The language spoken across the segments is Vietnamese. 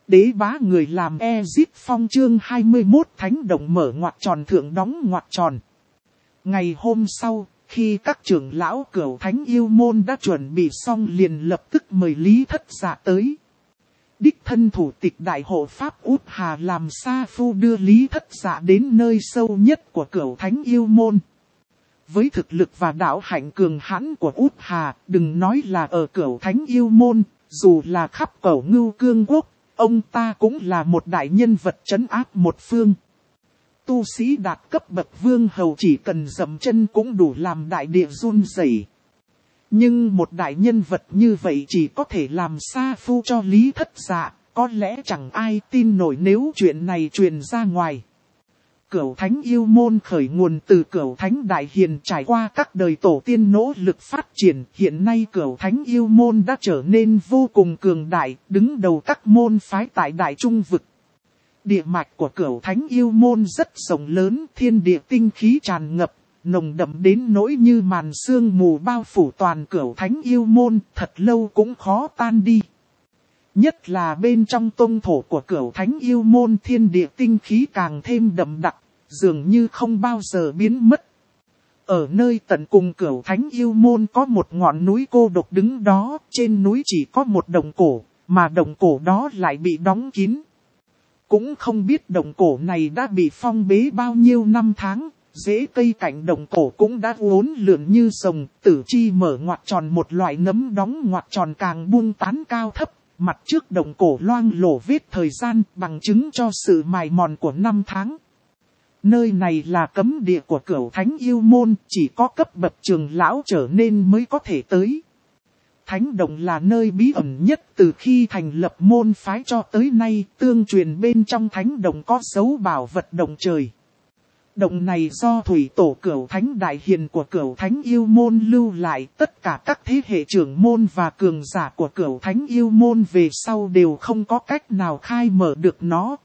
Đế bá người làm Ezit Phong chương 21 thánh động mở ngoặc tròn thượng đóng ngoặc tròn. Ngày hôm sau, khi các trưởng lão Cửu Thánh Yêu Môn đã chuẩn bị xong liền lập tức mời Lý Thất Dạ tới. Đích thân thủ tịch đại hộ Pháp Út Hà làm sa phu đưa Lý Thất Dạ đến nơi sâu nhất của Cửu Thánh Yêu Môn. Với thực lực và đạo hạnh cường hãn của Út Hà, đừng nói là ở Cửu Thánh Yêu Môn, dù là khắp Cửu Ngưu Cương Quốc, ông ta cũng là một đại nhân vật trấn áp một phương. Tu sĩ đạt cấp bậc vương hầu chỉ cần dậm chân cũng đủ làm đại địa run rẩy. Nhưng một đại nhân vật như vậy chỉ có thể làm sa phu cho Lý Thất Dạ, có lẽ chẳng ai tin nổi nếu chuyện này truyền ra ngoài. Cửu Thánh Yêu Môn khởi nguồn từ Cửu Thánh Đại Hiền, trải qua các đời tổ tiên nỗ lực phát triển, hiện nay Cửu Thánh Yêu Môn đã trở nên vô cùng cường đại, đứng đầu các môn phái tại Đại Trung Vực. Địa mạch của Cửu Thánh Yêu Môn rất rộng lớn, thiên địa tinh khí tràn ngập, nồng đậm đến nỗi như màn sương mù bao phủ toàn Cửu Thánh Yêu Môn, thật lâu cũng khó tan đi. Nhất là bên trong tông thổ của Cửu Thánh Yêu Môn, thiên địa tinh khí càng thêm đậm đặc, dường như không bao giờ biến mất. Ở nơi tận cùng Cửu Thánh Yêu Môn có một ngọn núi cô độc đứng đó, trên núi chỉ có một động cổ, mà động cổ đó lại bị đóng kín. Cũng không biết động cổ này đã bị phong bế bao nhiêu năm tháng, rễ cây cạnh động cổ cũng đã uốn lượn như rồng, tử chi mở ngoặc tròn một loại nấm đóng ngoặc tròn càng buông tán cao thấp, mặt trước động cổ loang lổ vết thời gian bằng chứng cho sự mài mòn của năm tháng. Nơi này là cấm địa của Cửu Thánh Yêu Môn, chỉ có cấp bậc trưởng lão trở nên mới có thể tới. Thánh động là nơi bí ẩn nhất từ khi thành lập môn phái cho tới nay, tương truyền bên trong thánh động có dấu bảo vật động trời. Động này do thủy tổ Cửu Thánh Đại Hiền của Cửu Thánh Yêu Môn lưu lại, tất cả các thế hệ trưởng môn và cường giả của Cửu Thánh Yêu Môn về sau đều không có cách nào khai mở được nó.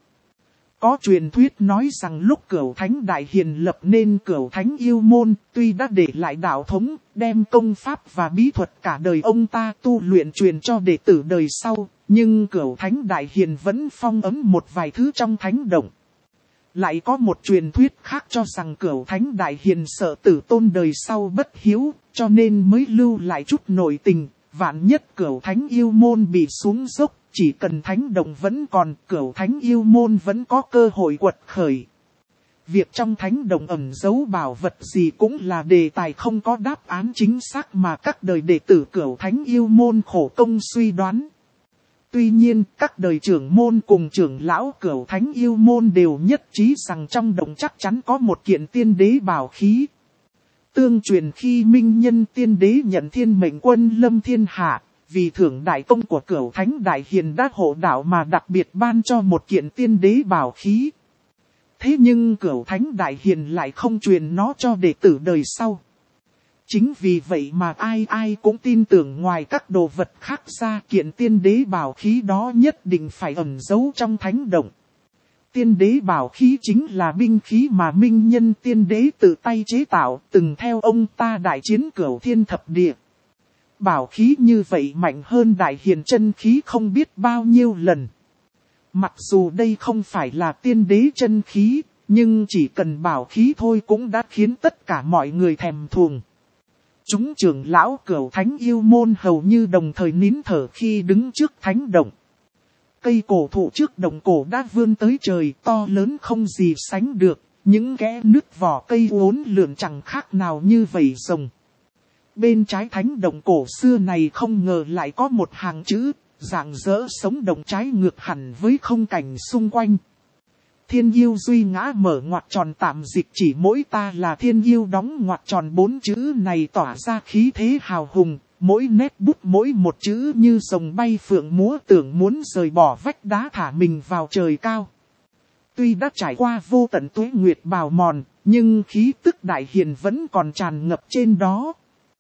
Có truyền thuyết nói rằng lúc Cửu Thánh Đại Hiền lập nên Cửu Thánh Yêu Môn, tuy đã để lại đạo thống, đem công pháp và bí thuật cả đời ông ta tu luyện truyền cho đệ tử đời sau, nhưng Cửu Thánh Đại Hiền vẫn phong ấn một vài thứ trong thánh động. Lại có một truyền thuyết khác cho rằng Cửu Thánh Đại Hiền sợ tử tôn đời sau bất hiếu, cho nên mới lưu lại chút nội tình, vạn nhất Cửu Thánh Yêu Môn bị xuống dốc. Chỉ cần thánh động vẫn còn, Cửu Thánh Yêu Môn vẫn có cơ hội quật khởi. Việc trong thánh động ẩn giấu bảo vật gì cũng là đề tài không có đáp án chính xác mà các đời đệ tử Cửu Thánh Yêu Môn khổ công suy đoán. Tuy nhiên, các đời trưởng môn cùng trưởng lão Cửu Thánh Yêu Môn đều nhất trí rằng trong động chắc chắn có một kiện tiên đế bảo khí. Tương truyền khi Minh Nhân Tiên Đế nhận Thiên Mệnh Quân lâm thiên hạ, vì thưởng đại công của Cửu Thánh Đại Hiền đã hộ đạo mà đặc biệt ban cho một kiện tiên đế bảo khí. Thế nhưng Cửu Thánh Đại Hiền lại không truyền nó cho đệ tử đời sau. Chính vì vậy mà ai cũng tin tưởng ngoài các đồ vật khác ra, kiện tiên đế bảo khí đó nhất định phải ẩn giấu trong thánh động. Tiên đế bảo khí chính là binh khí mà Minh Nhân Tiên Đế tự tay chế tạo, từng theo ông ta đại chiến Cửu Thiên Thập Địa. Bảo khí như vậy mạnh hơn Đại Hiền chân khí không biết bao nhiêu lần. Mặc dù đây không phải là tiên đế chân khí, nhưng chỉ cần bảo khí thôi cũng đã khiến tất cả mọi người thèm thuồng. Chúng trưởng lão Cửu Thánh Yêu Môn hầu như đồng thời nín thở khi đứng trước thánh động. Cây cổ thụ trước động cổ đã vươn tới trời, to lớn không gì sánh được, những kẽ nứt vỏ cây uốn lượn chẳng khác nào như vảy rồng. Bên trái thánh động cổ xưa này không ngờ lại có một hàng chữ, rạng rỡ sống động trái ngược hẳn với không cảnh xung quanh. Thiên yêu duy ngã mở ngoặc tròn tạm dịch chỉ mỗi ta là thiên yêu đóng ngoặc tròn, 4 chữ này tỏa ra khí thế hào hùng, mỗi nét bút mỗi một chữ như rồng bay phượng múa, tưởng muốn rời bỏ vách đá thả mình vào trời cao. Tuy đã trải qua vô tận tuế nguyệt bào mòn, nhưng khí tức Đại Hiền vẫn còn tràn ngập trên đó.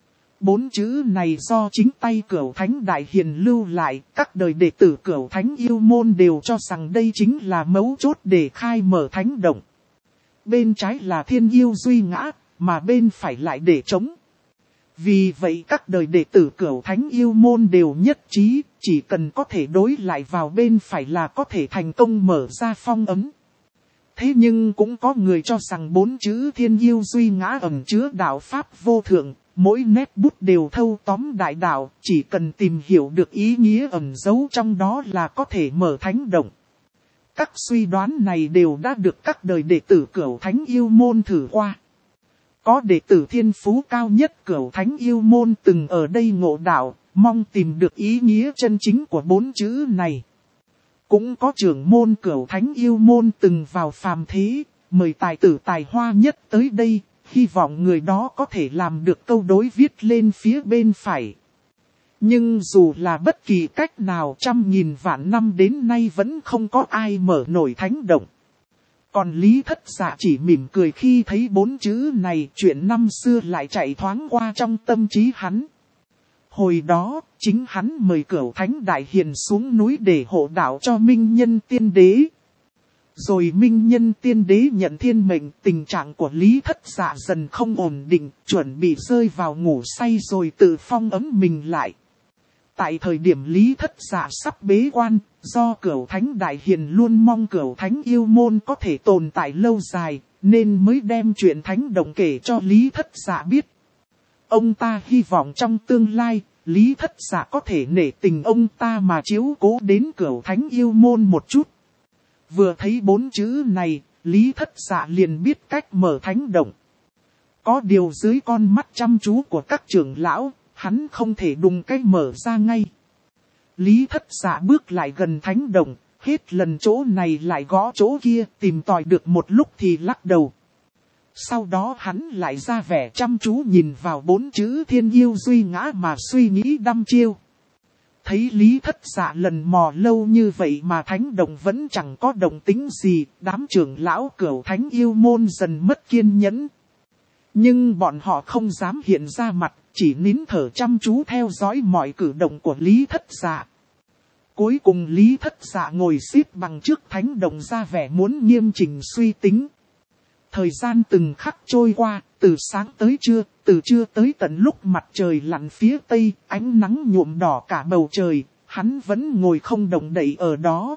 4 chữ này do chính tay Cửu Thánh Đại Hiền lưu lại, các đời đệ tử Cửu Thánh Yêu Môn đều cho rằng đây chính là mấu chốt để khai mở thánh động. Bên trái là thiên yêu duy ngã, mà bên phải lại để trống. Vì vậy các đời đệ tử Cửu Thánh Yêu Môn đều nhất trí, chỉ cần có thể đối lại vào bên phải là có thể thành công mở ra phong ấn. Thế nhưng cũng có người cho rằng 4 chữ Thiên Yêu Duy Ngã ẩn chứa đạo pháp vô thượng, mỗi nét bút đều thâu tóm đại đạo, chỉ cần tìm hiểu được ý nghĩa ẩn giấu trong đó là có thể mở thánh động. Các suy đoán này đều đã được các đời đệ tử Cửu Thánh Yêu Môn thử qua. Có đệ tử thiên phú cao nhất Cửu Thánh Yêu Môn từng ở đây ngộ đạo, mong tìm được ý nghĩa chân chính của 4 chữ này. Cũng có trưởng môn Cửu Thánh Yêu Môn từng vào phàm thế, mời tài tử tài hoa nhất tới đây, hy vọng người đó có thể làm được câu đối viết lên phía bên phải. Nhưng dù là bất kỳ cách nào 100.000 vạn năm đến nay vẫn không có ai mở nổi thánh động. Còn Lý Thất Dạ chỉ mỉm cười khi thấy 4 chữ này, chuyện năm xưa lại chạy thoáng qua trong tâm trí hắn. Hồi đó, chính hắn mời Cửu Thánh Đại Hiền xuống núi để hộ đạo cho Minh Nhân Tiên Đế. Rồi Minh Nhân Tiên Đế nhận thiên mệnh, tình trạng của Lý Thất Dạ dần không ổn định, chuẩn bị rơi vào ngủ say rồi tự phong ấm mình lại. Tại thời điểm Lý Thất Dạ sắp bế quan, do Cửu Thánh Đại Hiền luôn mong Cửu Thánh Yêu Môn có thể tồn tại lâu dài, nên mới đem chuyện thánh động kể cho Lý Thất Dạ biết. Ông ta hy vọng trong tương lai, Lý Thất Dạ có thể nể tình ông ta mà chiếu cố đến Cửu Thánh Yêu Môn một chút. Vừa thấy 4 chữ này, Lý Thất Dạ liền biết cách mở thánh động. Có điều dưới con mắt chăm chú của các trưởng lão, hắn không thể đùng cái mở ra ngay. Lý Thất Dạ bước lại gần thánh động, hết lần chỗ này lại gõ chỗ kia, tìm tòi được một lúc thì lắc đầu. Sau đó hắn lại ra vẻ chăm chú nhìn vào 4 chữ Thiên Yêu Duy Ngã mà suy nghĩ đăm chiêu. Thấy Lý Thất Dạ lần mò lâu như vậy mà thánh động vẫn chẳng có động tĩnh gì, đám trưởng lão Cửu Thánh Yêu Môn dần mất kiên nhẫn. Nhưng bọn họ không dám hiện ra mặt, chỉ nín thở chăm chú theo dõi mọi cử động của Lý Thất Dạ. Cuối cùng Lý Thất Dạ ngồi xếp bằng trước thánh động ra vẻ muốn nghiêm chỉnh suy tính. Thời gian từng khắc trôi qua, từ sáng tới trưa, từ trưa tới tận lúc mặt trời lặn phía tây, ánh nắng nhuộm đỏ cả bầu trời, hắn vẫn ngồi không động đậy ở đó.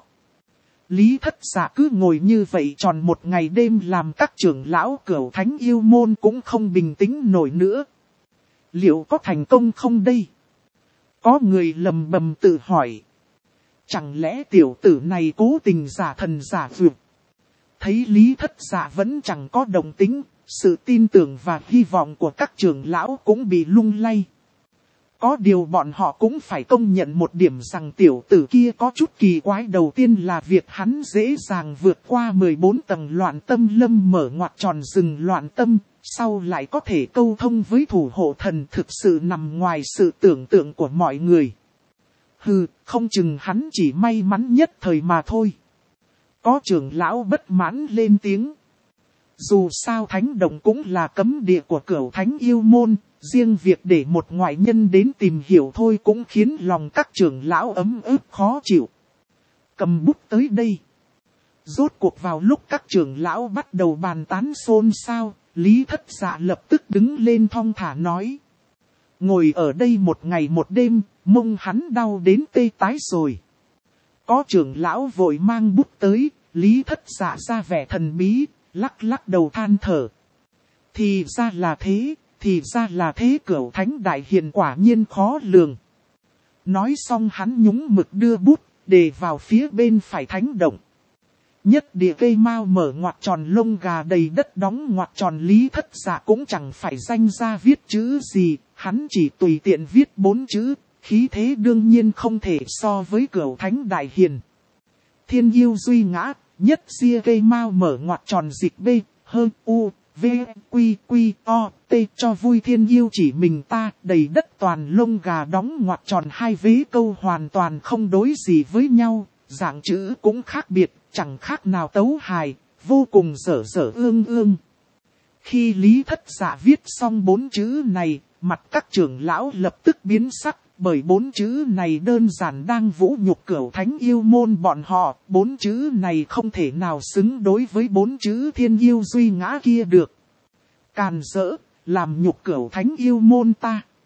Lý Thất Dạ cứ ngồi như vậy tròn một ngày đêm làm các trưởng lão Cửu Thánh Yêu Môn cũng không bình tĩnh nổi nữa. Liệu có thành công không đây? Có người lầm bầm tự hỏi. Chẳng lẽ tiểu tử này cố tình giả thần giả vượt? Thấy Lý Thất Dạ vẫn chẳng có động tĩnh, sự tin tưởng và hy vọng của các trưởng lão cũng bị lung lay. Có điều bọn họ cũng phải công nhận một điểm rằng tiểu tử kia có chút kỳ quái. Đầu tiên là việc hắn dễ dàng vượt qua 14 tầng loạn tâm lâm mở ngoặc tròn rừng loạn tâm, sau lại có thể câu thông với thủ hộ thần, thực sự nằm ngoài sự tưởng tượng của mọi người. Hừ, không chừng hắn chỉ may mắn nhất thời mà thôi. Có trưởng lão bất mãn lên tiếng. Dù sao thánh động cũng là cấm địa của Cửu Thánh Yêu Môn, riêng việc để một ngoại nhân đến tìm hiểu thôi cũng khiến lòng các trưởng lão ấm ức khó chịu. Cầm bút tới đây. Rốt cuộc vào lúc các trưởng lão bắt đầu bàn tán xôn xao, Lý Thất Dạ lập tức đứng lên thong thả nói. Ngồi ở đây một ngày một đêm, mông hắn đau đến tê tái rồi. Có trưởng lão vội mang bút tới, Lý Thất Dạ ra vẻ thần bí, lắc lắc đầu than thở. Thì ra là thế, Cửu Thánh Đại Hiền quả nhiên khó lường. Nói xong hắn nhúng mực đưa bút, để vào phía bên phải thánh động. Nhất địa cây mao mở ngoặc tròn lông gà đầy đất đóng ngoặc tròn. Lý Thất Dạ cũng chẳng phải danh ra viết chữ gì, hắn chỉ tùy tiện viết 4 chữ, khí thế đương nhiên không thể so với Cửu Thánh Đại Hiền. Thiên Yêu Duy Ngã, nhất ria cây mao mở ngoặc tròn dịch b, hơn u, v, quy quy o, t cho vui thiên yêu chỉ mình ta, đầy đất toàn lông gà đóng ngoặc tròn. Hai vế câu hoàn toàn không đối gì với nhau, dạng chữ cũng khác biệt, chẳng khác nào tấu hài, vô cùng dở dở ương ương. Khi Lý Thất Dạ viết xong 4 chữ này, mặt các trưởng lão lập tức biến sắc, bởi 4 chữ này đơn giản đang vũ nhục Cửu Thánh Yêu Môn bọn họ. 4 chữ này không thể nào xứng đối với 4 chữ Thiên Yêu Duy Ngã kia được. Càn rỡ, làm nhục Cửu Thánh Yêu Môn ta.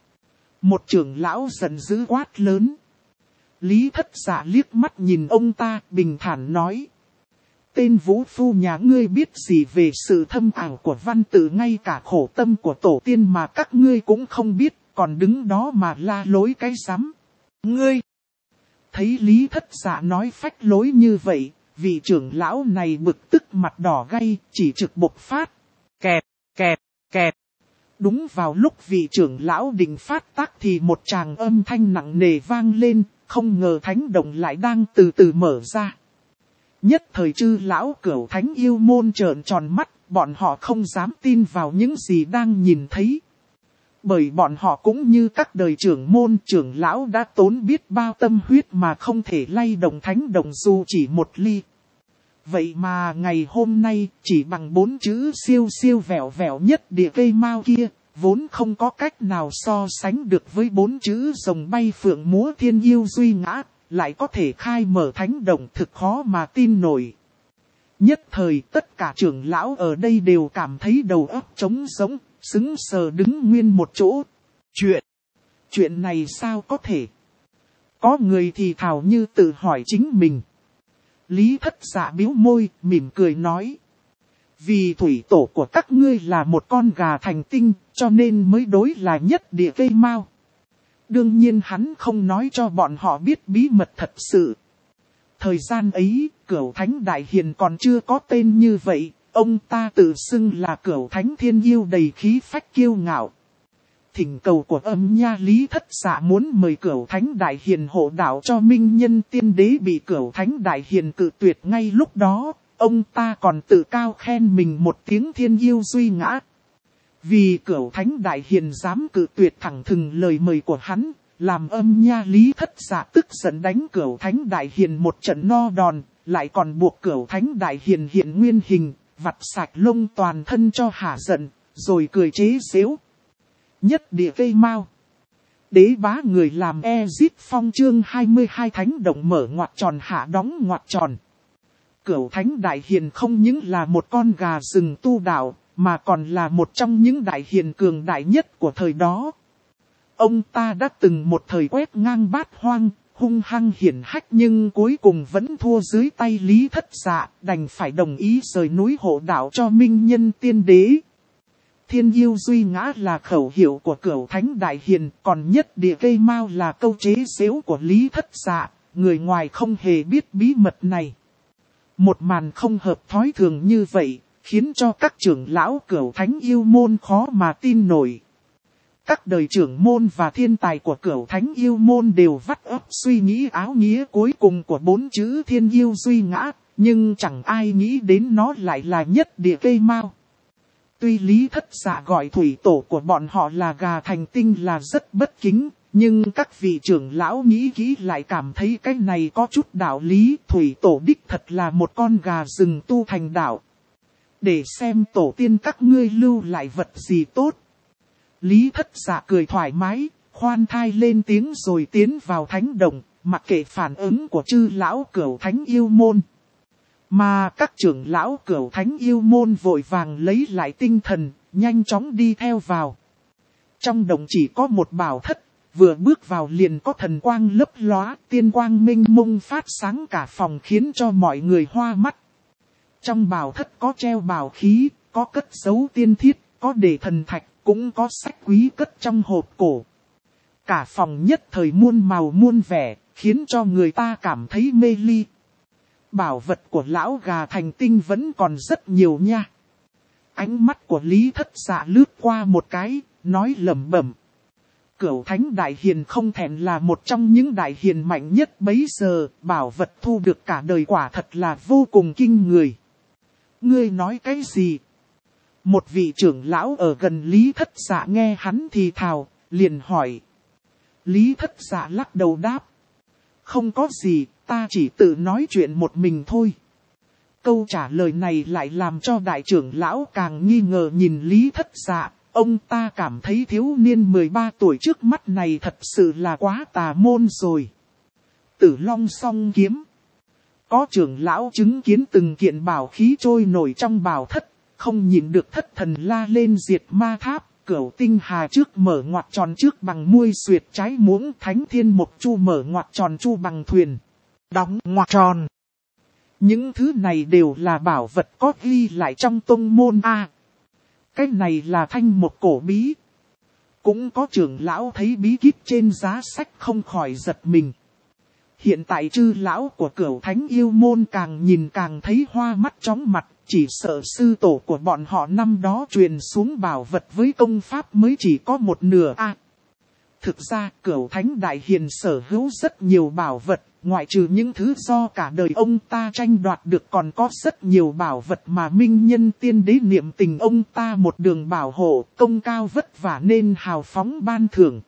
Một trưởng lão giận dữ quát lớn. Lý Thất Dạ liếc mắt nhìn ông ta, bình thản nói. Tên vũ phu nhà ngươi biết gì về sự thâm ảo của văn tự, ngay cả khổ tâm của tổ tiên mà các ngươi cũng không biết, còn đứng đó mà la lối cái rắm. Ngươi! Thấy Lý Thất Dạ nói phách lối như vậy, vị trưởng lão này bực tức mặt đỏ gay, chỉ trực bộc phát. Kẹp, kẹp, kẹp. Đúng vào lúc vị trưởng lão định phát tác thì một tràng âm thanh nặng nề vang lên, không ngờ thánh động lại đang từ từ mở ra. Nhất thời chư lão cửu thánh yêu môn trợn tròn mắt, bọn họ không dám tin vào những gì đang nhìn thấy. Bởi bọn họ cũng như các đời trưởng môn trưởng lão đã tốn biết bao tâm huyết mà không thể lay động thánh động dù chỉ một ly. Vậy mà ngày hôm nay chỉ bằng 4 chữ siêu siêu vẹo vẹo nhất địa cây mao kia, vốn không có cách nào so sánh được với 4 chữ rồng bay phượng múa thiên yêu duy ngã, lại có thể khai mở thánh động, thực khó mà tin nổi. Nhất thời tất cả trưởng lão ở đây đều cảm thấy đầu óc trống rỗng, sững sờ đứng nguyên một chỗ. Chuyện này sao có thể? Có người thì thào như tự hỏi chính mình. Lý Thất Dạ bĩu môi, mỉm cười nói. Vì thủy tổ của các ngươi là một con gà thành tinh, cho nên mới đối là nhất địa cây mao. Đương nhiên hắn không nói cho bọn họ biết bí mật thật sự. Thời gian ấy, Cửu Thánh Đại Hiền còn chưa có tên như vậy, ông ta tự xưng là Cửu Thánh Thiên Yêu đầy khí phách kiêu ngạo. Thỉnh cầu của Âm Nha Lý Thất Dạ muốn mời Cửu Thánh Đại Hiền hộ đạo cho Minh Nhân Tiên Đế bị Cửu Thánh Đại Hiền cự tuyệt ngay lúc đó, ông ta còn tự cao khen mình một tiếng thiên yêu duy ngã. Vì Cửu Thánh Đại Hiền dám cự tuyệt thẳng thừng lời mời của hắn, làm Âm Nha Lý Thất Dạ tức giận đánh Cửu Thánh Đại Hiền một trận no đòn, lại còn buộc Cửu Thánh Đại Hiền hiện nguyên hình, vặt sạch lông toàn thân cho hả giận, rồi cười chế giễu. Nhất địa cây mao. Đế bá người làm Ezip Phong chương 22 thánh động mở ngoặc tròn hạ đóng ngoặc tròn. Cửu Thánh Đại Hiền không những là một con gà rừng tu đạo, mà còn là một trong những đại hiền cường đại nhất của thời đó. Ông ta đã từng một thời quét ngang bát hoang, hung hăng hiển hách nhưng cuối cùng vẫn thua dưới tay Lý Thất Dạ, đành phải đồng ý rời núi hộ đạo cho Minh Nhân Tiên Đế. Thiên yêu duy ngã là khẩu hiệu của Cửu Thánh Đại Hiền, còn nhất địa cây mao là câu chế giễu của Lý Thất Dạ, người ngoài không hề biết bí mật này. Một màn không hợp thói thường như vậy, khiến cho các trưởng lão Cửu Thánh yêu môn khó mà tin nổi. Các đời trưởng môn và thiên tài của Cửu Thánh yêu môn đều vắt óc suy nghĩ áo nghĩa cuối cùng của 4 chữ thiên yêu duy ngã, nhưng chẳng ai nghĩ đến nó lại là nhất địa cây mao. Tuy Lý Thất Dạ gọi thủy tổ của bọn họ là gà thành tinh là rất bất kính, nhưng các vị trưởng lão nghĩ kỹ lại cảm thấy cái này có chút đạo lý. Thủy tổ đích thật là một con gà rừng tu thành đạo. Để xem tổ tiên các ngươi lưu lại vật gì tốt. Lý Thất Dạ cười thoải mái, khoan thai lên tiếng rồi tiến vào thánh động, mặc kệ phản ứng của chư lão Cửu Thánh yêu môn. Mà các trưởng lão Cửu Thánh yêu môn vội vàng lấy lại tinh thần, nhanh chóng đi theo vào. Trong động chỉ có một bảo thất, vừa bước vào liền có thần quang lấp lóa, tiên quang minh mông phát sáng cả phòng khiến cho mọi người hoa mắt. Trong bảo thất có treo bảo khí, có cất giấu tiên thiết, có để thần thạch, cũng có sách quý cất trong hộp cổ. Cả phòng nhất thời muôn màu muôn vẻ, khiến cho người ta cảm thấy mê ly. Bảo vật của lão gà thành tinh vẫn còn rất nhiều nha. Ánh mắt của Lý Thất Dạ lướt qua một cái, nói lẩm bẩm. Cửu Thánh Đại Hiền không thèm là một trong những đại hiền mạnh nhất bấy giờ, bảo vật thu được cả đời quả thật là vô cùng kinh người. Ngươi nói cái gì? Một vị trưởng lão ở gần Lý Thất Dạ nghe hắn thì thào, liền hỏi. Lý Thất Dạ lắc đầu đáp. Không có gì, ta chỉ tự nói chuyện một mình thôi. Câu trả lời này lại làm cho đại trưởng lão càng nghi ngờ nhìn Lý Thất Dạ. Ông ta cảm thấy thiếu niên 13 tuổi trước mắt này thật sự là quá tà môn rồi. Tử Long Song Kiếm. Có trưởng lão chứng kiến từng kiện bảo khí trôi nổi trong bảo thất, không nhìn được thất thần la lên diệt ma tháp, Cửu tinh hà trước mở ngoặc tròn trước bằng muôi xuyệt trái muỗng, thánh thiên mộc chu mở ngoặc tròn chu bằng thuyền. Đóng ngoặc tròn. Những thứ này đều là bảo vật có ghi lại trong tông môn A. Cái này là thanh một cổ bí. Cũng có trưởng lão thấy bí kíp trên giá sách không khỏi giật mình. Hiện tại chư lão của Cửu Thánh Yêu Môn càng nhìn càng thấy hoa mắt chóng mặt, chỉ sợ sư tổ của bọn họ năm đó truyền xuống bảo vật với công pháp mới chỉ có một nửa A. Thực ra Cửu Thánh Đại Hiền sở hữu rất nhiều bảo vật, ngoại trừ những thứ do cả đời ông ta tranh đoạt được còn có rất nhiều bảo vật mà minh nhân tiên đế niệm tình ông ta một đường bảo hộ, công cao vất vả nên hào phóng ban thưởng.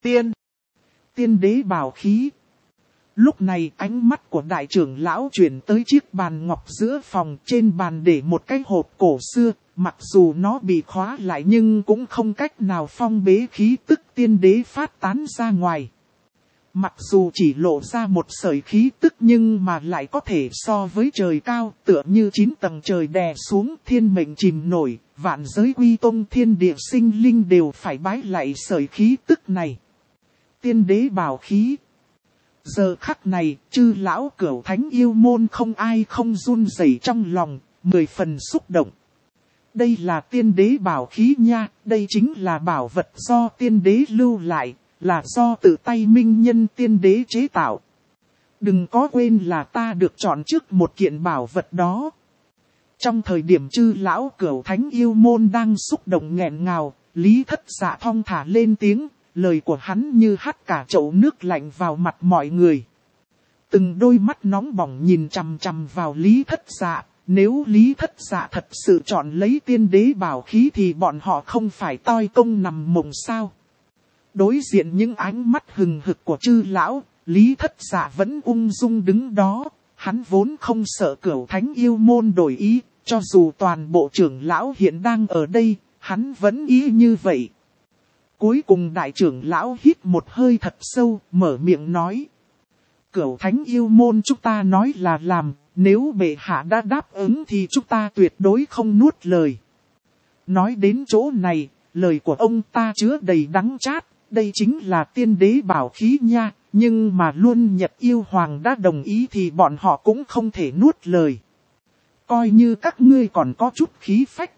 Tiên đế bảo khí. Lúc này ánh mắt của đại trưởng lão chuyển tới chiếc bàn ngọc giữa phòng, trên bàn để một cái hộp cổ xưa, mặc dù nó bị khóa lại nhưng cũng không cách nào phong bế khí tức tiên đế phát tán ra ngoài. Mặc dù chỉ lộ ra một sợi khí tức nhưng mà lại có thể so với trời cao, tựa như 9 tầng trời đè xuống, thiên mệnh chìm nổi, vạn giới quy tông thiên địa sinh linh đều phải bái lại sợi khí tức này. Tiên đế bảo khí. Giờ khắc này, chư lão Cửu Thánh Yêu Môn không ai không run rẩy trong lòng, 10 phần xúc động. Đây là tiên đế bảo khí nha, đây chính là bảo vật do tiên đế lưu lại, là do tự tay minh nhân tiên đế chế tạo. Đừng có quên là ta được chọn trước một kiện bảo vật đó. Trong thời điểm chư lão Cửu Thánh Yêu Môn đang xúc động nghẹn ngào, Lý Thất Dạ thong thả lên tiếng, lời của hắn như hắt cả chậu nước lạnh vào mặt mọi người. Từng đôi mắt nóng bỏng nhìn chằm chằm vào Lý Thất Dạ, nếu Lý Thất Dạ thật sự chọn lấy tiên đế bảo khí thì bọn họ không phải toi công nằm mộng sao. Đối diện những ánh mắt hừng hực của chư lão, Lý Thất Dạ vẫn ung dung đứng đó, hắn vốn không sợ Cửu Thánh Yêu Môn đổi ý, cho dù toàn bộ trưởng lão hiện đang ở đây, hắn vẫn ý như vậy. Cuối cùng đại trưởng lão hít một hơi thật sâu, mở miệng nói. Cửu Thánh Yêu Môn chúng ta nói là làm, nếu bệ hạ đã đáp ứng thì chúng ta tuyệt đối không nuốt lời. Nói đến chỗ này, lời của ông ta chứa đầy đắng chát, đây chính là tiên đế bảo khí nha, nhưng mà Luân Nhật Yêu Hoàng đã đồng ý thì bọn họ cũng không thể nuốt lời. Coi như các ngươi còn có chút khí phách.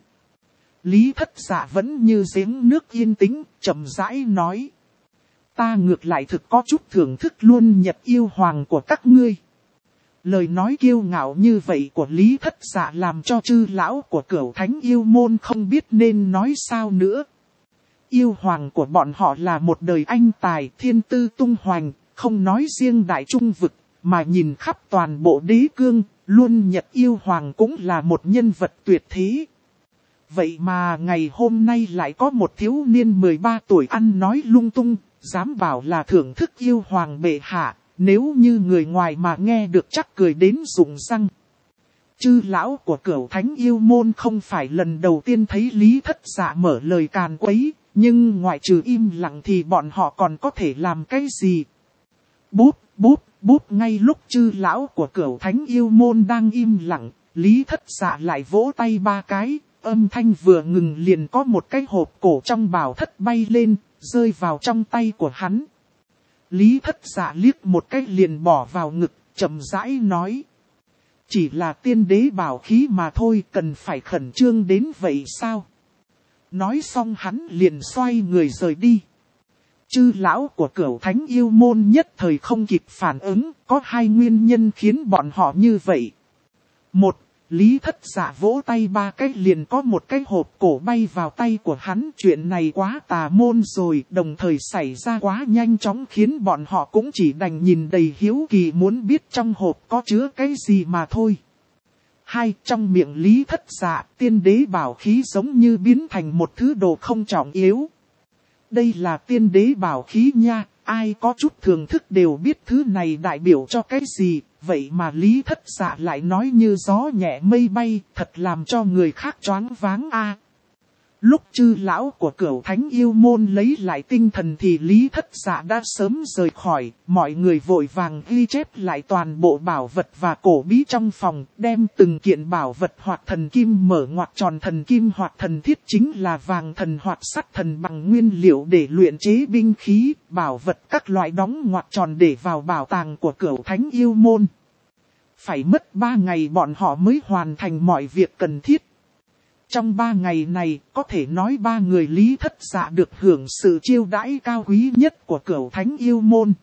Lý Thất Dạ vẫn như giếng nước yên tĩnh, chậm rãi nói. Ta ngược lại thực có chút thưởng thức Luân Nhật Yêu Hoàng của các ngươi. Lời nói kiêu ngạo như vậy của Lý Thất Dạ làm cho chư lão của Cửu Thánh Yêu Môn không biết nên nói sao nữa. Yêu Hoàng của bọn họ là một đời anh tài thiên tư tung hoành, không nói riêng Đại Trung Vực, mà nhìn khắp toàn bộ đế cương, Luân Nhật Yêu Hoàng cũng là một nhân vật tuyệt thế. Vậy mà ngày hôm nay lại có một thiếu niên 13 tuổi ăn nói lung tung, dám bảo là thưởng thức Yêu Hoàng bệ hạ, nếu như người ngoài mà nghe được chắc cười đến rụng răng. Chư lão của Cửu Thánh Yêu Môn không phải lần đầu tiên thấy Lý Thất Dạ mở lời càn quấy, nhưng ngoại trừ im lặng thì bọn họ còn có thể làm cái gì? Bút, bút, bút, ngay lúc chư lão của Cửu Thánh Yêu Môn đang im lặng, Lý Thất Dạ lại vỗ tay 3 cái, âm thanh vừa ngừng liền có một cái hộp cổ trong bảo thất bay lên, rơi vào trong tay của hắn. Lý Thất Dạ liếc một cái liền bỏ vào ngực, chậm rãi nói. Chỉ là tiên đế bảo khí mà thôi, cần phải khẩn trương đến vậy sao? Nói xong hắn liền xoay người rời đi. Chư lão của Cửu Thánh Yêu Môn nhất thời không kịp phản ứng, có 2 nguyên nhân khiến bọn họ như vậy. 1. Lý Thất Dạ vỗ tay 3 cái liền có một cái hộp cổ bay vào tay của hắn. Chuyện này quá tà môn rồi, đồng thời xảy ra quá nhanh chóng khiến bọn họ cũng chỉ đành nhìn đầy hiếu kỳ muốn biết trong hộp có chứa cái gì mà thôi. 2. Trong miệng Lý Thất Dạ, tiên đế bảo khí giống như biến thành một thứ đồ không trọng yếu. Đây là tiên đế bảo khí nha, ai có chút thưởng thức đều biết thứ này đại biểu cho cái gì. Vậy mà Lý Thất Dạ lại nói như gió nhẹ mây bay, thật làm cho người khác choáng váng a. Lúc chư lão của Cửu Thánh Yêu Môn lấy lại tinh thần thì Lý Thất Dạ đã sớm rời khỏi, mọi người vội vàng ghi chép lại toàn bộ bảo vật và cổ bí trong phòng, đem từng kiện bảo vật hoặc thần kim mở ngoặc tròn thần kim hoặc thần thiết chính là vàng thần hoặc sắt thần bằng nguyên liệu để luyện chế binh khí, bảo vật các loại đóng ngoặc tròn để vào bảo tàng của Cửu Thánh Yêu Môn. Phải mất 3 ngày bọn họ mới hoàn thành mọi việc cần thiết. Trong 3 ngày này, có thể nói 3 người Lý Thất Dạ được hưởng sự chiêu đãi cao quý nhất của Cửu Thánh Yêu Môn.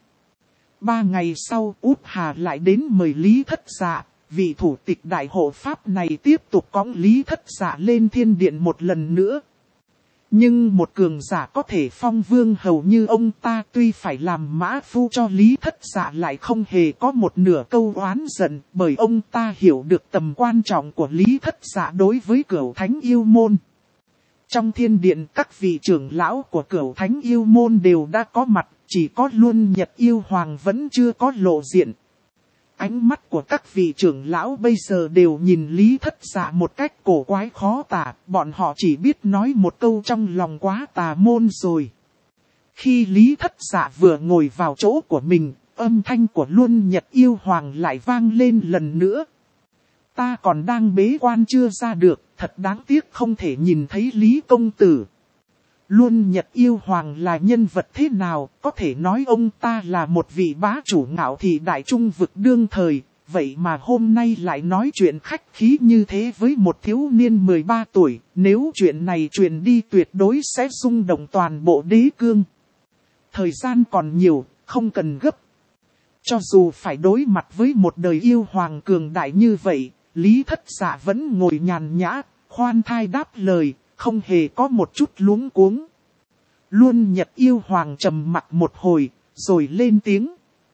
3 ngày sau, Út Hà lại đến mời Lý Thất Dạ, vị thủ tịch đại hộ pháp này tiếp tục cõng Lý Thất Dạ lên thiên điện một lần nữa. Nhưng một cường giả có thể phong vương hầu như ông ta tuy phải làm mã phu cho Lý Thất Dạ lại không hề có một nửa câu oán giận, bởi ông ta hiểu được tầm quan trọng của Lý Thất Dạ đối với Cửu Thánh Yêu Môn. Trong thiên điện các vị trưởng lão của Cửu Thánh Yêu Môn đều đã có mặt, chỉ có Luân Nhật Yêu Hoàng vẫn chưa có lộ diện. Ánh mắt của các vị trưởng lão bây giờ đều nhìn Lý Thất Dạ một cách cổ quái khó tả, bọn họ chỉ biết nói một câu trong lòng quá tà môn rồi. Khi Lý Thất Dạ vừa ngồi vào chỗ của mình, âm thanh của Luân Nhật Yêu Hoàng lại vang lên lần nữa. Ta còn đang bế quan chưa ra được, thật đáng tiếc không thể nhìn thấy Lý Công Tử. Luân Nhật Yêu Hoàng là nhân vật thế nào, có thể nói ông ta là một vị bá chủ ngạo thị đại trung vực đương thời, vậy mà hôm nay lại nói chuyện khách khí như thế với một thiếu niên 13 tuổi, nếu chuyện này truyền đi tuyệt đối sẽ rung động toàn bộ đế cương. Thời gian còn nhiều, không cần gấp. Cho dù phải đối mặt với một đời yêu hoàng cường đại như vậy, Lý Thất Dạ vẫn ngồi nhàn nhã, khoan thai đáp lời. Không hề có một chút luống cuống. Luân Nhật Yêu Hoàng trầm mặc một hồi, rồi lên tiếng.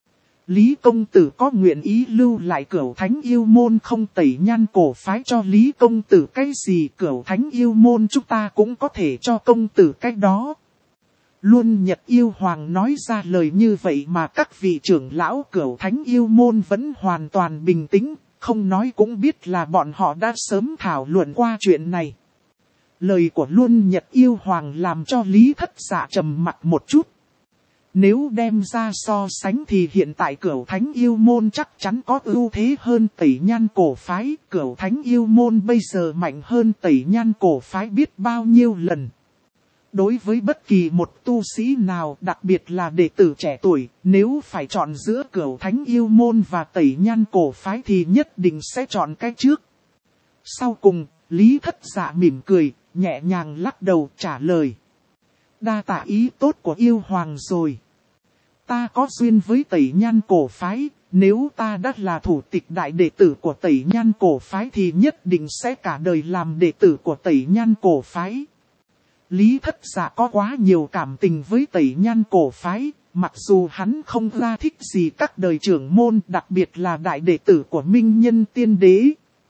Lý Công Tử có nguyện ý lưu lại Cửu Thánh Yêu Môn không tẩy nhan cổ phái cho Lý Công Tử cái gì, Cửu Thánh Yêu Môn chúng ta cũng có thể cho Công Tử cái đó. Luân Nhật Yêu Hoàng nói ra lời như vậy mà các vị trưởng lão Cửu Thánh Yêu Môn vẫn hoàn toàn bình tĩnh, không nói cũng biết là bọn họ đã sớm thảo luận qua chuyện này. Lời của Luân Nhật Yêu Hoàng làm cho Lý Thất Dạ trầm mặt một chút. Nếu đem ra so sánh thì hiện tại Cửu Thánh Yêu Môn chắc chắn có ưu thế hơn Tẩy Nhan Cổ Phái. Cửu Thánh Yêu Môn bây giờ mạnh hơn Tẩy Nhan Cổ Phái biết bao nhiêu lần. Đối với bất kỳ một tu sĩ nào, đặc biệt là đệ tử trẻ tuổi, nếu phải chọn giữa Cửu Thánh Yêu Môn và Tẩy Nhan Cổ Phái thì nhất định sẽ chọn cái trước. Sau cùng, Lý Thất Dạ mỉm cười, nhẹ nhàng lắc đầu trả lời. Đa tạ ý tốt của yêu hoàng rồi. Ta có duyên với Tẩy Nhan Cổ Phái, nếu ta đã là thủ tịch đại đệ tử của Tẩy Nhan Cổ Phái thì nhất định sẽ cả đời làm đệ tử của Tẩy Nhan Cổ Phái. Lý Thất Dạ có quá nhiều cảm tình với Tẩy Nhan Cổ Phái, mặc dù hắn không ra thích gì các đời trưởng môn, đặc biệt là đại đệ tử của Minh Nhân Tiên Đế.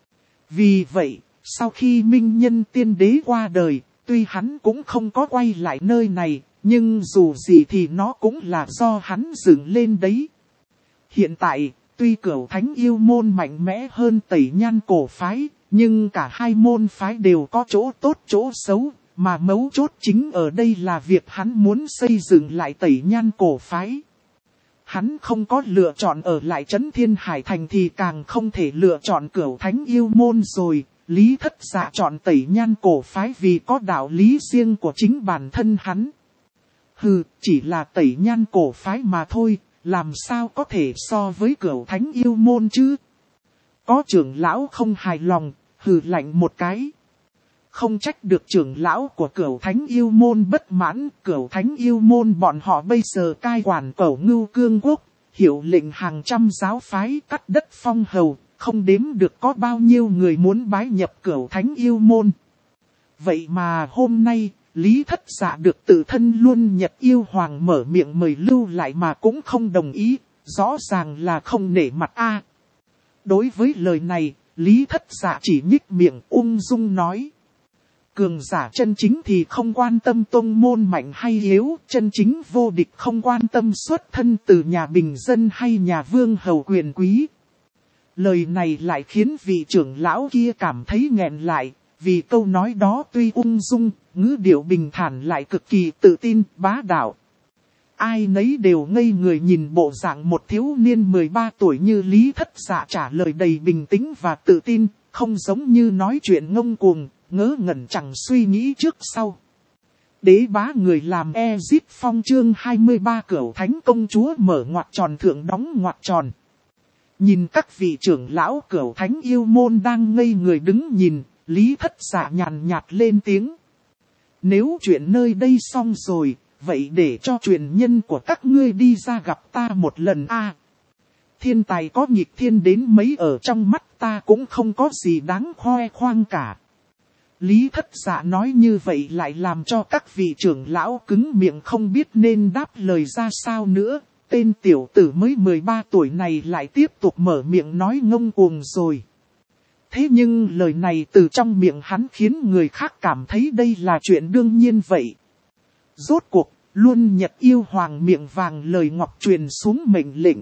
Vì vậy, sau khi Minh Nhân Tiên Đế qua đời, tuy hắn cũng không có quay lại nơi này, nhưng dù gì thì nó cũng là do hắn dựng lên đấy. Hiện tại, tuy Cửu Thánh Yêu Môn mạnh mẽ hơn Tẩy Nhan Cổ Phái, nhưng cả hai môn phái đều có chỗ tốt chỗ xấu, mà mấu chốt chính ở đây là việc hắn muốn xây dựng lại Tẩy Nhan Cổ Phái. Hắn không có lựa chọn ở lại Trấn Thiên Hải Thành thì càng không thể lựa chọn Cửu Thánh Yêu Môn rồi. Lý Thất Dạ chọn Tẩy Nhan Cổ Phái vì có đạo lý riêng của chính bản thân hắn. Hừ, chỉ là Tẩy Nhan Cổ Phái mà thôi, làm sao có thể so với Cửu Thánh Yêu Môn chứ? Có trưởng lão không hài lòng, hừ lạnh một cái. Không trách được trưởng lão của Cửu Thánh Yêu Môn bất mãn, Cửu Thánh Yêu Môn bọn họ bây giờ cai quản Cẩu Ngưu Cương Quốc, hiệu lệnh hàng trăm giáo phái cắt đất phong hầu. Không đếm được có bao nhiêu người muốn bái nhập Cửu Thánh Yêu Môn. Vậy mà hôm nay, Lý Thất Dạ được tự thân Luân Nhật Yêu Hoàng mở miệng mời lưu lại mà cũng không đồng ý, rõ ràng là không nể mặt a. Đối với lời này, Lý Thất Dạ chỉ nhích miệng ung dung nói. Cường giả chân chính thì không quan tâm tông môn mạnh hay yếu, chân chính vô địch không quan tâm xuất thân từ nhà bình dân hay nhà vương hầu quyền quý. Lời này lại khiến vị trưởng lão kia cảm thấy nghẹn lại, vì câu nói đó tuy ung dung, ngữ điệu bình thản lại cực kỳ tự tin, bá đạo. Ai nấy đều ngây người nhìn bộ dạng một thiếu niên 13 tuổi như Lý Thất Dạ trả lời đầy bình tĩnh và tự tin, không giống như nói chuyện ngông cuồng, ngớ ngẩn chẳng suy nghĩ trước sau. Đế bá người làm Ezip Phong chương 23 Cửu Thánh Công Chúa mở ngoặc tròn thượng đóng ngoặc tròn. Nhìn các vị trưởng lão Cửu Thánh yêu môn đang ngây người đứng nhìn, Lý Thất Dạ nhàn nhạt lên tiếng. Nếu chuyện nơi đây xong rồi, vậy để cho truyền nhân của các ngươi đi ra gặp ta một lần a. Thiên tài có nghịch thiên đến mấy ở trong mắt ta cũng không có gì đáng khoe khoang cả. Lý Thất Dạ nói như vậy lại làm cho các vị trưởng lão cứng miệng không biết nên đáp lời ra sao nữa. Tên tiểu tử mới 13 tuổi này lại tiếp tục mở miệng nói ngông cuồng rồi. Thế nhưng lời này từ trong miệng hắn khiến người khác cảm thấy đây là chuyện đương nhiên vậy. Rốt cuộc, luôn Nhật yêu hoàng miệng vàng lời ngọc truyền xuống mệnh lệnh.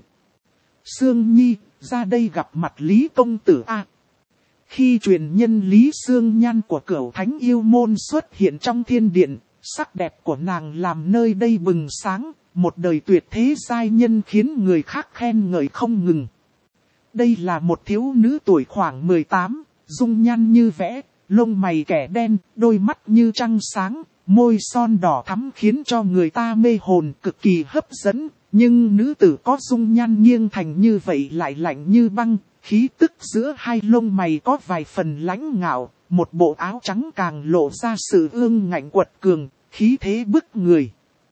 Sương Nhi, ra đây gặp mặt Lý công tử a. Khi truyền nhân Lý Sương Nhan của Cửu Thánh yêu môn xuất hiện trong thiên điện, sắc đẹp của nàng làm nơi đây bừng sáng, một đời tuyệt thế giai nhân khiến người khác khen ngợi không ngừng. Đây là một thiếu nữ tuổi khoảng 18, dung nhan như vẽ, lông mày kẻ đen, đôi mắt như trăng sáng, môi son đỏ thắm khiến cho người ta mê hồn cực kỳ hấp dẫn. Nhưng nữ tử có dung nhan nghiêng thành như vậy lại lạnh như băng, khí tức giữa hai lông mày có vài phần lãnh ngạo, một bộ áo trắng càng lộ ra sự ương ngạnh quật cường, khí thế bức người.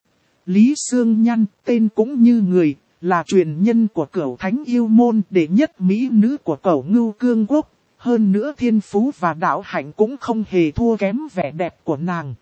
Lý Sương Nhan, tên cũng như người, là truyền nhân của Cửu Thánh yêu môn đệ nhất mỹ nữ của Cẩu Ngưu Cương Quốc, hơn nữa thiên phú và đạo hạnh cũng không hề thua kém vẻ đẹp của nàng.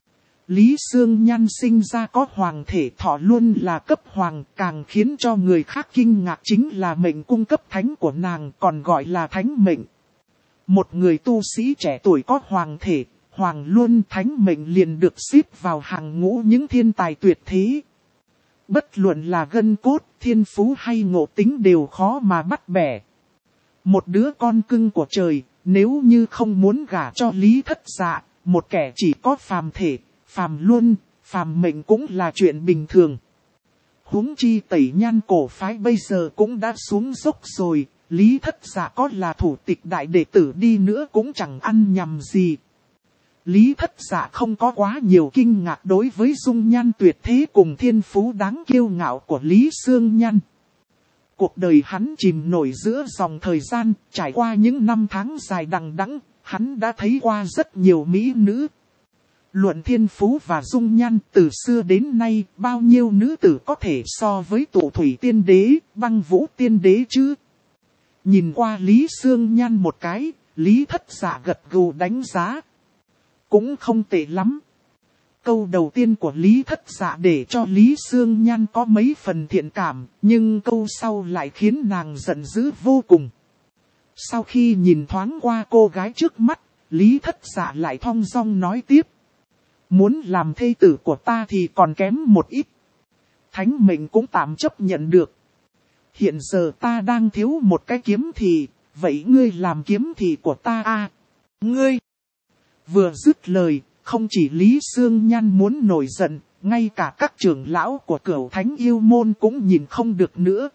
Lý Sương Nhan sinh ra có hoàng thể thọ luôn là cấp hoàng, càng khiến cho người khác kinh ngạc chính là mệnh cung cấp thánh của nàng còn gọi là thánh mệnh. Một người tu sĩ trẻ tuổi có hoàng thể, hoàng luân thánh mệnh liền được xếp vào hàng ngũ những thiên tài tuyệt thế. Bất luận là gân cốt, thiên phú hay ngộ tính đều khó mà bắt bẻ. Một đứa con cưng của trời, nếu như không muốn gả cho Lý Thất Dạ, một kẻ chỉ có phàm thể, phàm luân, phàm mệnh cũng là chuyện bình thường. Huống chi Tẩy Nhan cổ phái bây giờ cũng đã xuống dốc rồi, Lý Thất Dạ có là thủ tịch đại đệ tử đi nữa cũng chẳng ăn nhầm gì. Lý Thất Dạ không có quá nhiều kinh ngạc đối với dung nhan tuyệt thế cùng thiên phú đáng kiêu ngạo của Lý Sương Nhan. Cuộc đời hắn chìm nổi giữa dòng thời gian, trải qua những năm tháng dài đằng đẵng, hắn đã thấy qua rất nhiều mỹ nữ. Luận thiên phú và dung nhan từ xưa đến nay, bao nhiêu nữ tử có thể so với Tụ Thủy Tiên Đế, Băng Vũ Tiên Đế chứ? Nhìn qua Lý Sương Nhan một cái, Lý Thất Dạ gật gù đánh giá. Cũng không tệ lắm. Câu đầu tiên của Lý Thất Dạ để cho Lý Sương Nhan có mấy phần thiện cảm, nhưng câu sau lại khiến nàng giận dữ vô cùng. Sau khi nhìn thoáng qua cô gái trước mắt, Lý Thất Dạ lại thong dong nói tiếp. Muốn làm thê tử của ta thì còn kém một ít. Thánh mệnh cũng tạm chấp nhận được. Hiện giờ ta đang thiếu một cái kiếm thì, vậy ngươi làm kiếm thì của ta a? Ngươi! Vừa dứt lời, không chỉ Lý Sương Nhan muốn nổi giận, ngay cả các trưởng lão của Cửu Thánh yêu môn cũng nhìn không được nữa.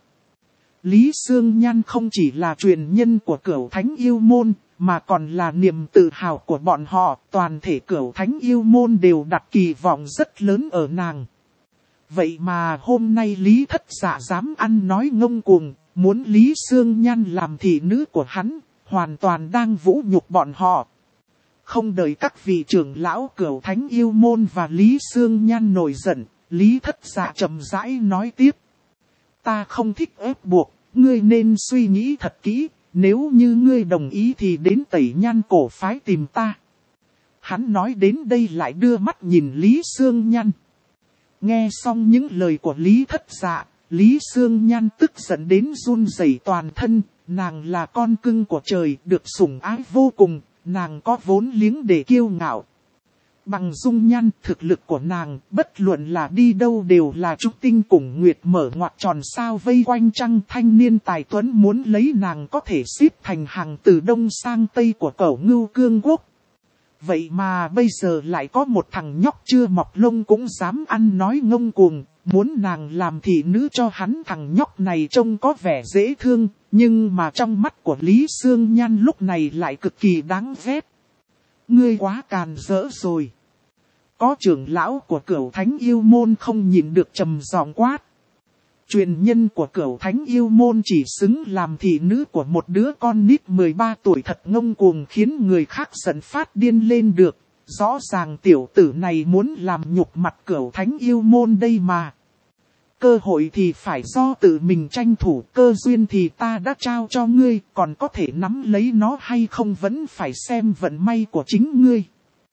Lý Sương Nhan không chỉ là truyền nhân của Cửu Thánh yêu môn, mà còn là niềm tự hào của bọn họ. Toàn thể Cửu Thánh yêu môn đều đặt kỳ vọng rất lớn ở nàng. Vậy mà hôm nay Lý Thất Dạ dám ăn nói ngông cuồng, muốn Lý Sương Nhan làm thị nữ của hắn, hoàn toàn đang vũ nhục bọn họ. Không đợi các vị trưởng lão Cửu Thánh yêu môn và Lý Sương Nhan nổi giận, Lý Thất Dạ chậm rãi nói tiếp. Ta không thích ép buộc, ngươi nên suy nghĩ thật kỹ, nếu như ngươi đồng ý thì đến Tẩy Nhan cổ phái tìm ta. Hắn nói đến đây lại đưa mắt nhìn Lý Sương Nhan. Nghe xong những lời của Lý Thất Dạ, Lý Sương Nhan tức giận đến run rẩy toàn thân, nàng là con cưng của trời, được sủng ái vô cùng. Nàng có vốn liếng để kiêu ngạo. Bằng dung nhan thực lực của nàng, bất luận là đi đâu đều là trúc tinh cùng nguyệt mở ngoặc tròn sao vây quanh trăng. Thanh niên tài tuấn muốn lấy nàng có thể xếp thành hàng từ đông sang tây của Cẩu Ngưu Cương Quốc. Vậy mà bây giờ lại có một thằng nhóc chưa mọc lông cũng dám ăn nói ngông cuồng, muốn nàng làm thị nữ cho hắn. Thằng nhóc này trông có vẻ dễ thương, nhưng mà trong mắt của Lý Sương Nhan lúc này lại cực kỳ đáng ghét. Ngươi quá càn rỡ rồi. Có trưởng lão của Cửu Thánh Yêu Môn không nhịn được trầm giọng quát. Truyền nhân của Cửu Thánh Yêu Môn chỉ xứng làm thị nữ của một đứa con nít 13 tuổi thật ngông cuồng, khiến người khác giận phát điên lên được. Rõ ràng tiểu tử này muốn làm nhục mặt Cửu Thánh Yêu Môn đây mà. Cơ hội thì phải do tự mình tranh thủ, cơ duyên thì ta đã trao cho ngươi, còn có thể nắm lấy nó hay không vẫn phải xem vận may của chính ngươi.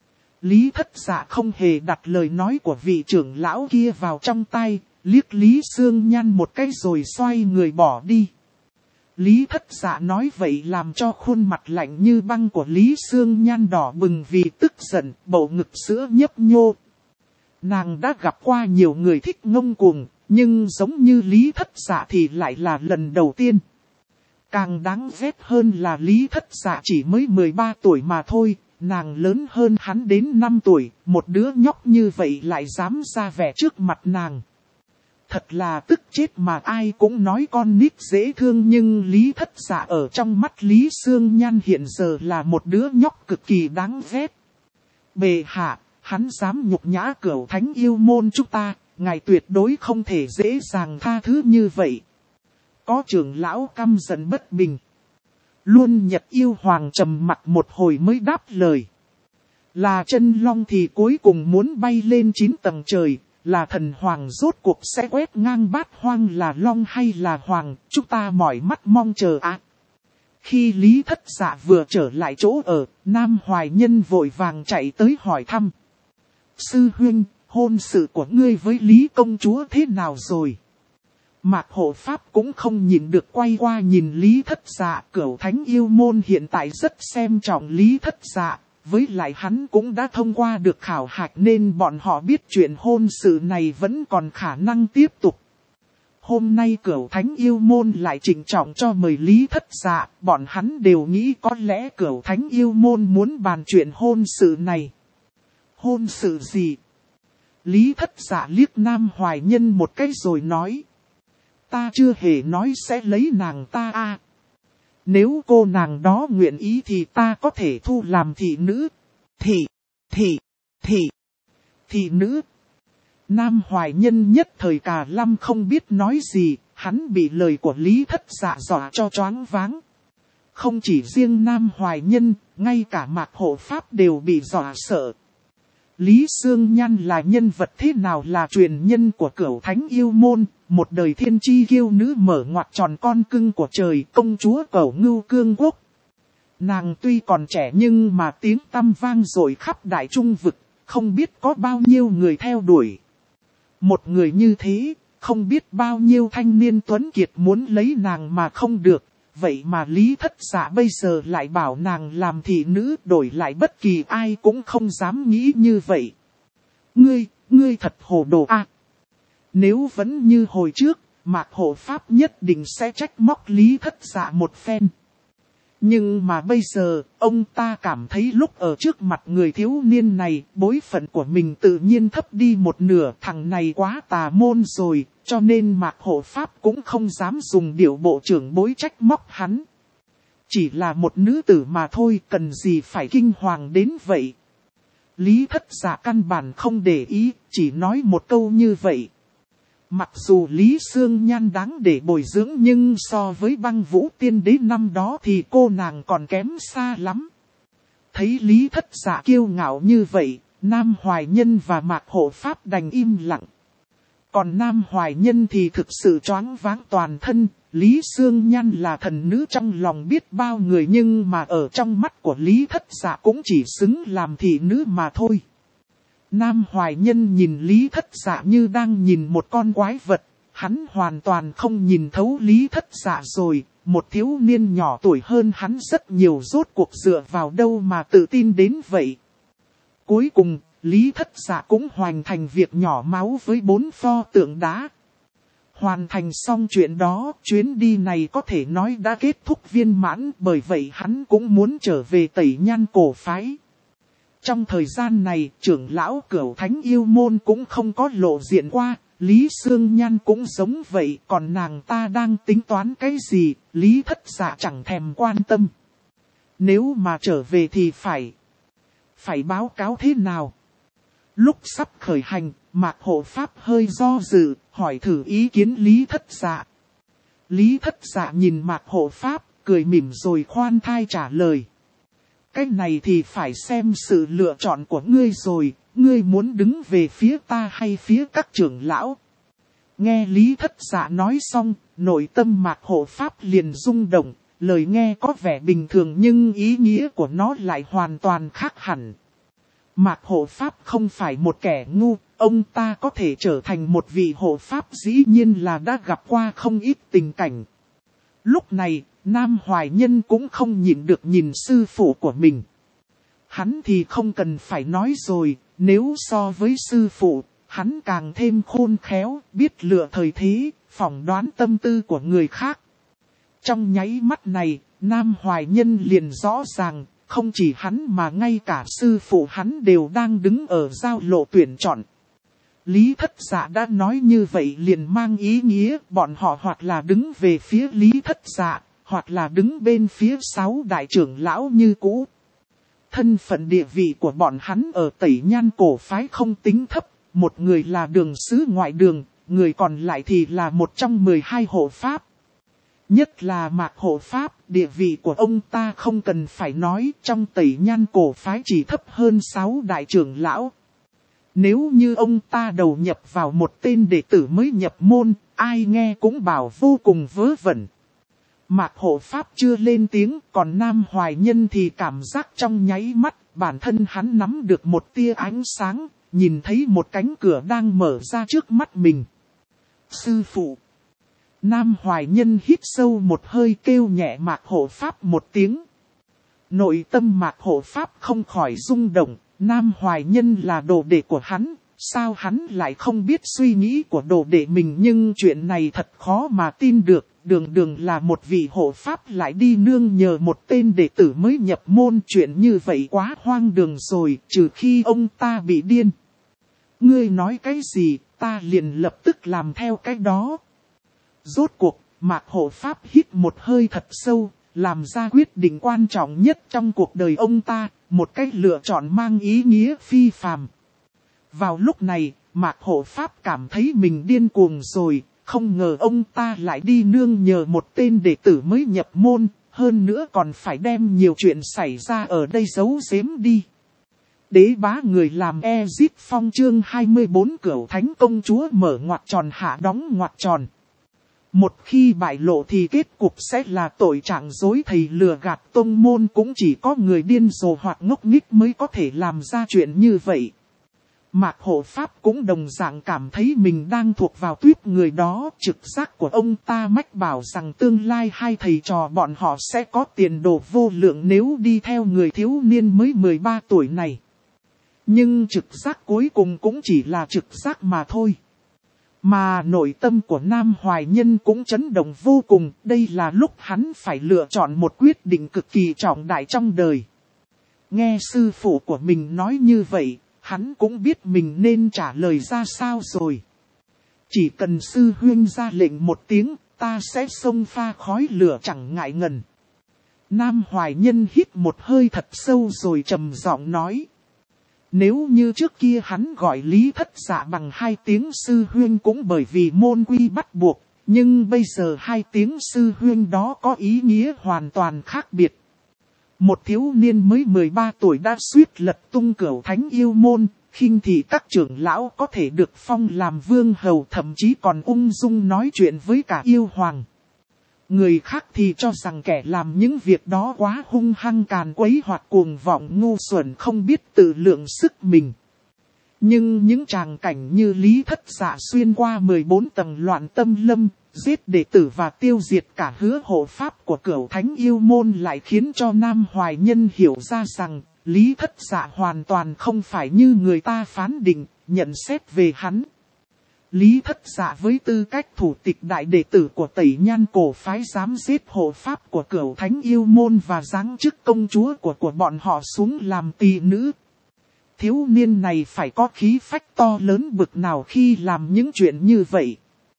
Lý Thất Dạ không hề đặt lời nói của vị trưởng lão kia vào trong tai, liếc Lý Sương Nhan một cái rồi xoay người bỏ đi. Lý Thất Dạ nói vậy làm cho khuôn mặt lạnh như băng của Lý Sương Nhan đỏ bừng vì tức giận, bầu ngực sữa nhấp nhô. Nàng đã gặp qua nhiều người thích ngông cuồng, nhưng giống như Lý Thất Dạ thì lại là lần đầu tiên. Càng đáng ghét hơn là Lý Thất Dạ chỉ mới 13 tuổi mà thôi, nàng lớn hơn hắn đến 5 tuổi, một đứa nhóc như vậy lại dám ra vẻ trước mặt nàng. Thật là tức chết mà ai cũng nói con nít dễ thương, nhưng Lý Thất Dạ ở trong mắt Lý Sương Nhan hiện giờ là một đứa nhóc cực kỳ đáng ghét. Bệ hạ, hắn dám nhục nhã Cửu Thánh Yêu Môn chúng ta, ngài tuyệt đối không thể dễ dàng tha thứ như vậy. Có trưởng lão căm giận bất bình. Luôn Nhật Yêu Hoàng trầm mặt một hồi mới đáp lời. Là chân long thì cuối cùng muốn bay lên 9 tầng trời, là thần hoàng rốt cuộc sẽ quét ngang bát hoang, là long hay là hoàng, chúng ta mỏi mắt mong chờ ạ. Khi Lý Thất Dạ vừa trở lại chỗ ở, Nam Hoài Nhân vội vàng chạy tới hỏi thăm. Sư huynh, hôn sự của ngươi với Lý công chúa thế nào rồi? Mạc Hộ Pháp cũng không nhìn được quay qua nhìn Lý Thất Dạ. Cửu Thánh Yêu Môn hiện tại rất xem trọng Lý Thất Dạ, với lại hắn cũng đã thông qua được khảo hạch nên bọn họ biết chuyện hôn sự này vẫn còn khả năng tiếp tục. Hôm nay Cửu Thánh Yêu Môn lại trịnh trọng cho mời Lý Thất Dạ, bọn hắn đều nghĩ có lẽ Cửu Thánh Yêu Môn muốn bàn chuyện hôn sự này. Hôn sự gì? Lý Thất Dạ liếc Nam Hoài Nhân một cái rồi nói. Ta chưa hề nói sẽ lấy nàng ta à. Nếu cô nàng đó nguyện ý thì ta có thể thu làm thị nữ. Thị nữ. Nam Hoài Nhân nhất thời cả lâm không biết nói gì, hắn bị lời của Lý Thất Dạ dọa cho choáng váng. Không chỉ riêng Nam Hoài Nhân, ngay cả Mạc Hộ Pháp đều bị dọa sợ. Lý Sương Nhan là nhân vật thế nào, là truyền nhân của Cửu Thánh Yêu Môn, một đời thiên chi kiêu nữ mở ngoặt tròn con cưng của trời, công chúa Cẩu Ngưu Cương Quốc. Nàng tuy còn trẻ nhưng mà tiếng tăm vang dội khắp Đại Trung Vực, không biết có bao nhiêu người theo đuổi. Một người như thế, không biết bao nhiêu thanh niên tuấn kiệt muốn lấy nàng mà không được. Vậy mà Lý Thất Dạ bây giờ lại bảo nàng làm thị nữ, đổi lại bất kỳ ai cũng không dám nghĩ như vậy. Ngươi thật hồ đồ à. Nếu vẫn như hồi trước, Mạc Hộ Pháp nhất định sẽ trách móc Lý Thất Dạ một phen. Nhưng mà bây giờ, ông ta cảm thấy lúc ở trước mặt người thiếu niên này, bối phận của mình tự nhiên thấp đi một nửa. Thằng này quá tà môn rồi, cho nên Mạc Hộ Pháp cũng không dám dùng điệu bộ trưởng bối trách móc hắn. Chỉ là một nữ tử mà thôi, cần gì phải kinh hoàng đến vậy. Lý Thất Dạ căn bản không để ý, chỉ nói một câu như vậy. Mặc dù Lý Sương Nhan đáng để bồi dưỡng nhưng so với Băng Vũ Tiên Đế năm đó thì cô nàng còn kém xa lắm. Thấy Lý Thất Dạ kiêu ngạo như vậy, Nam Hoài Nhân và Mạc Hộ Pháp đành im lặng. Còn Nam Hoài Nhân thì thực sự choáng váng toàn thân. Lý Sương Nhan là thần nữ trong lòng biết bao người, nhưng mà ở trong mắt của Lý Thất Dạ cũng chỉ xứng làm thị nữ mà thôi. Nam Hoài Nhân nhìn Lý Thất Dạ như đang nhìn một con quái vật. Hắn hoàn toàn không nhìn thấu Lý Thất Dạ rồi. Một thiếu niên nhỏ tuổi hơn hắn rất nhiều, rốt cuộc dựa vào đâu mà tự tin đến vậy. Cuối cùng, Lý Thất Dạ cũng hoàn thành việc nhỏ máu với 4 pho tượng đá. Hoàn thành xong chuyện đó, chuyến đi này có thể nói đã kết thúc viên mãn, bởi vậy hắn cũng muốn trở về Tẩy Nhan cổ phái. Trong thời gian này, trưởng lão Cửu Thánh Yêu Môn cũng không có lộ diện qua, Lý Sương Nhan cũng giống vậy, còn nàng ta đang tính toán cái gì, Lý Thất Dạ chẳng thèm quan tâm. Nếu mà trở về thì phải báo cáo thế nào? Lúc sắp khởi hành, Mạc Hộ Pháp hơi do dự, hỏi thử ý kiến Lý Thất Dạ. Lý Thất Dạ nhìn Mạc Hộ Pháp, cười mỉm rồi khoan thai trả lời. Cái này thì phải xem sự lựa chọn của ngươi rồi, ngươi muốn đứng về phía ta hay phía các trưởng lão? Nghe Lý Thất Dạ nói xong, nội tâm Mạc Hộ Pháp liền rung động, lời nghe có vẻ bình thường nhưng ý nghĩa của nó lại hoàn toàn khác hẳn. Mạc Hộ Pháp không phải một kẻ ngu, ông ta có thể trở thành một vị hộ pháp dĩ nhiên là đã gặp qua không ít tình cảnh. Lúc này, Nam Hoài Nhân cũng không nhịn được nhìn sư phụ của mình. Hắn thì không cần phải nói rồi, nếu so với sư phụ, hắn càng thêm khôn khéo, biết lựa thời thế, phỏng đoán tâm tư của người khác. Trong nháy mắt này, Nam Hoài Nhân liền rõ ràng, không chỉ hắn mà ngay cả sư phụ hắn đều đang đứng ở giao lộ tuyển chọn. Lý Thất Dạ đã nói như vậy liền mang ý nghĩa bọn họ hoặc là đứng về phía Lý Thất Dạ, hoặc là đứng bên phía 6 đại trưởng lão như cũ. Thân phận địa vị của bọn hắn ở Tẩy Nhan cổ phái không tính thấp, một người là đường sứ ngoại đường, người còn lại thì là một trong 12 hộ pháp. Nhất là Mạc Hộ Pháp, địa vị của ông ta không cần phải nói, trong Tẩy Nhan cổ phái chỉ thấp hơn 6 đại trưởng lão. Nếu như ông ta đầu nhập vào một tên đệ tử mới nhập môn, ai nghe cũng bảo vô cùng vớ vẩn. Mạc Hộ Pháp chưa lên tiếng, còn Nam Hoài Nhân thì cảm giác trong nháy mắt, bản thân hắn nắm được một tia ánh sáng, nhìn thấy một cánh cửa đang mở ra trước mắt mình. Sư phụ! Nam Hoài Nhân hít sâu một hơi kêu nhẹ Mạc Hộ Pháp một tiếng. Nội tâm Mạc Hộ Pháp không khỏi rung động, Nam Hoài Nhân là đồ đệ của hắn, sao hắn lại không biết suy nghĩ của đồ đệ mình, nhưng chuyện này thật khó mà tin được, đường đường là một vị hộ pháp lại đi nương nhờ một tên đệ tử mới nhập môn, chuyện như vậy quá hoang đường rồi, trừ khi ông ta bị điên. Ngươi nói cái gì, ta liền lập tức làm theo cái đó. Rốt cuộc, Mạc Hộ Pháp hít một hơi thật sâu, làm ra quyết định quan trọng nhất trong cuộc đời ông ta, một cách lựa chọn mang ý nghĩa phi phàm. Vào lúc này, Mạc Hộ Pháp cảm thấy mình điên cuồng rồi, không ngờ ông ta lại đi nương nhờ một tên đệ tử mới nhập môn, hơn nữa còn phải đem nhiều chuyện xảy ra ở đây giấu giếm đi. Đế bá người làm Ezit Phong chương 24 Cửu Thánh Công Chúa mở ngoặc tròn hạ đóng ngoặc tròn. Một khi bại lộ thì kết cục sẽ là tội trạng dối thầy lừa gạt, tông môn cũng chỉ có người điên rồ hoặc ngốc nghếch mới có thể làm ra chuyện như vậy. Mạc Hộ Pháp cũng đồng dạng cảm thấy mình đang thuộc vào tuyết người đó, trực giác của ông ta mách bảo rằng tương lai hai thầy trò bọn họ sẽ có tiền đồ vô lượng nếu đi theo người thiếu niên mới 13 tuổi này. Nhưng trực giác cuối cùng cũng chỉ là trực giác mà thôi. Mà nội tâm của Nam Hoài Nhân cũng chấn động vô cùng, đây là lúc hắn phải lựa chọn một quyết định cực kỳ trọng đại trong đời. Nghe sư phụ của mình nói như vậy, hắn cũng biết mình nên trả lời ra sao rồi. Chỉ cần sư huynh ra lệnh một tiếng, ta sẽ xông pha khói lửa chẳng ngại ngần. Nam Hoài Nhân hít một hơi thật sâu rồi trầm giọng nói. Nếu như trước kia hắn gọi Lý Thất Dạ bằng 2 tiếng sư huynh cũng bởi vì môn quy bắt buộc, nhưng bây giờ 2 tiếng sư huynh đó có ý nghĩa hoàn toàn khác biệt. Một thiếu niên mới 13 tuổi đã suýt lật tung Cửu Thánh Yêu Môn, khinh thị các trưởng lão có thể được phong làm vương hầu, thậm chí còn ung dung nói chuyện với cả yêu hoàng. Người khác thì cho rằng kẻ làm những việc đó quá hung hăng càn quấy hoặc cuồng vọng ngu xuẩn không biết tự lượng sức mình. Nhưng những tràng cảnh như Lý Thất Dạ xuyên qua 14 tầng loạn tâm lâm, giết đệ tử và tiêu diệt cả hứa hộ pháp của Cửu Thánh Yêu Môn lại khiến cho Nam Hoài Nhân hiểu ra rằng Lý Thất Dạ hoàn toàn không phải như người ta phán định, nhận xét về hắn. Lý Thất Dạ với tư cách thủ tịch đại đệ tử của Tẩy Nhan cổ phái dám giết hộ pháp của Cửu Thánh Yêu Môn và giáng chức công chúa của bọn họ xuống làm tỳ nữ. thiếu niên này phải có khí phách to lớn bực nào khi làm những chuyện như vậy.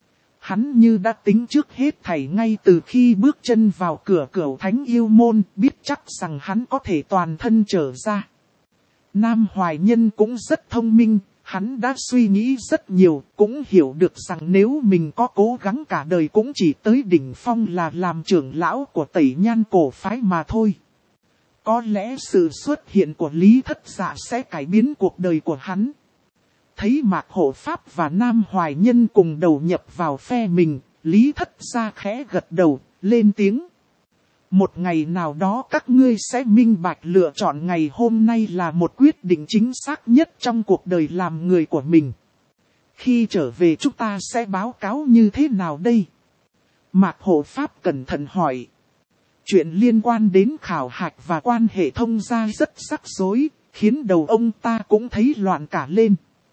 Hắn như đã tính trước hết thảy ngay từ khi bước chân vào cửa Cửu Thánh Yêu Môn, biết chắc rằng hắn có thể toàn thân trở ra. Nam Hoài Nhân cũng rất thông minh, hắn đã suy nghĩ rất nhiều, cũng hiểu được rằng nếu mình có cố gắng cả đời cũng chỉ tới đỉnh phong là làm trưởng lão của Tẩy Nhan cổ phái mà thôi. Có lẽ sự xuất hiện của Lý Thất Dạ sẽ cải biến cuộc đời của hắn. Thấy Mạc Hộ Pháp và Nam Hoài Nhân cùng đầu nhập vào phe mình, Lý Thất Dạ khẽ gật đầu, lên tiếng. Một ngày nào đó các ngươi sẽ minh bạch lựa chọn ngày hôm nay là một quyết định chính xác nhất trong cuộc đời làm người của mình. Khi trở về chúng ta sẽ báo cáo như thế nào đây? Mạc Hộ Pháp cẩn thận hỏi. Chuyện liên quan đến khảo hạch và quan hệ thông gia rất rắc rối, khiến đầu ông ta cũng thấy loạn cả lên.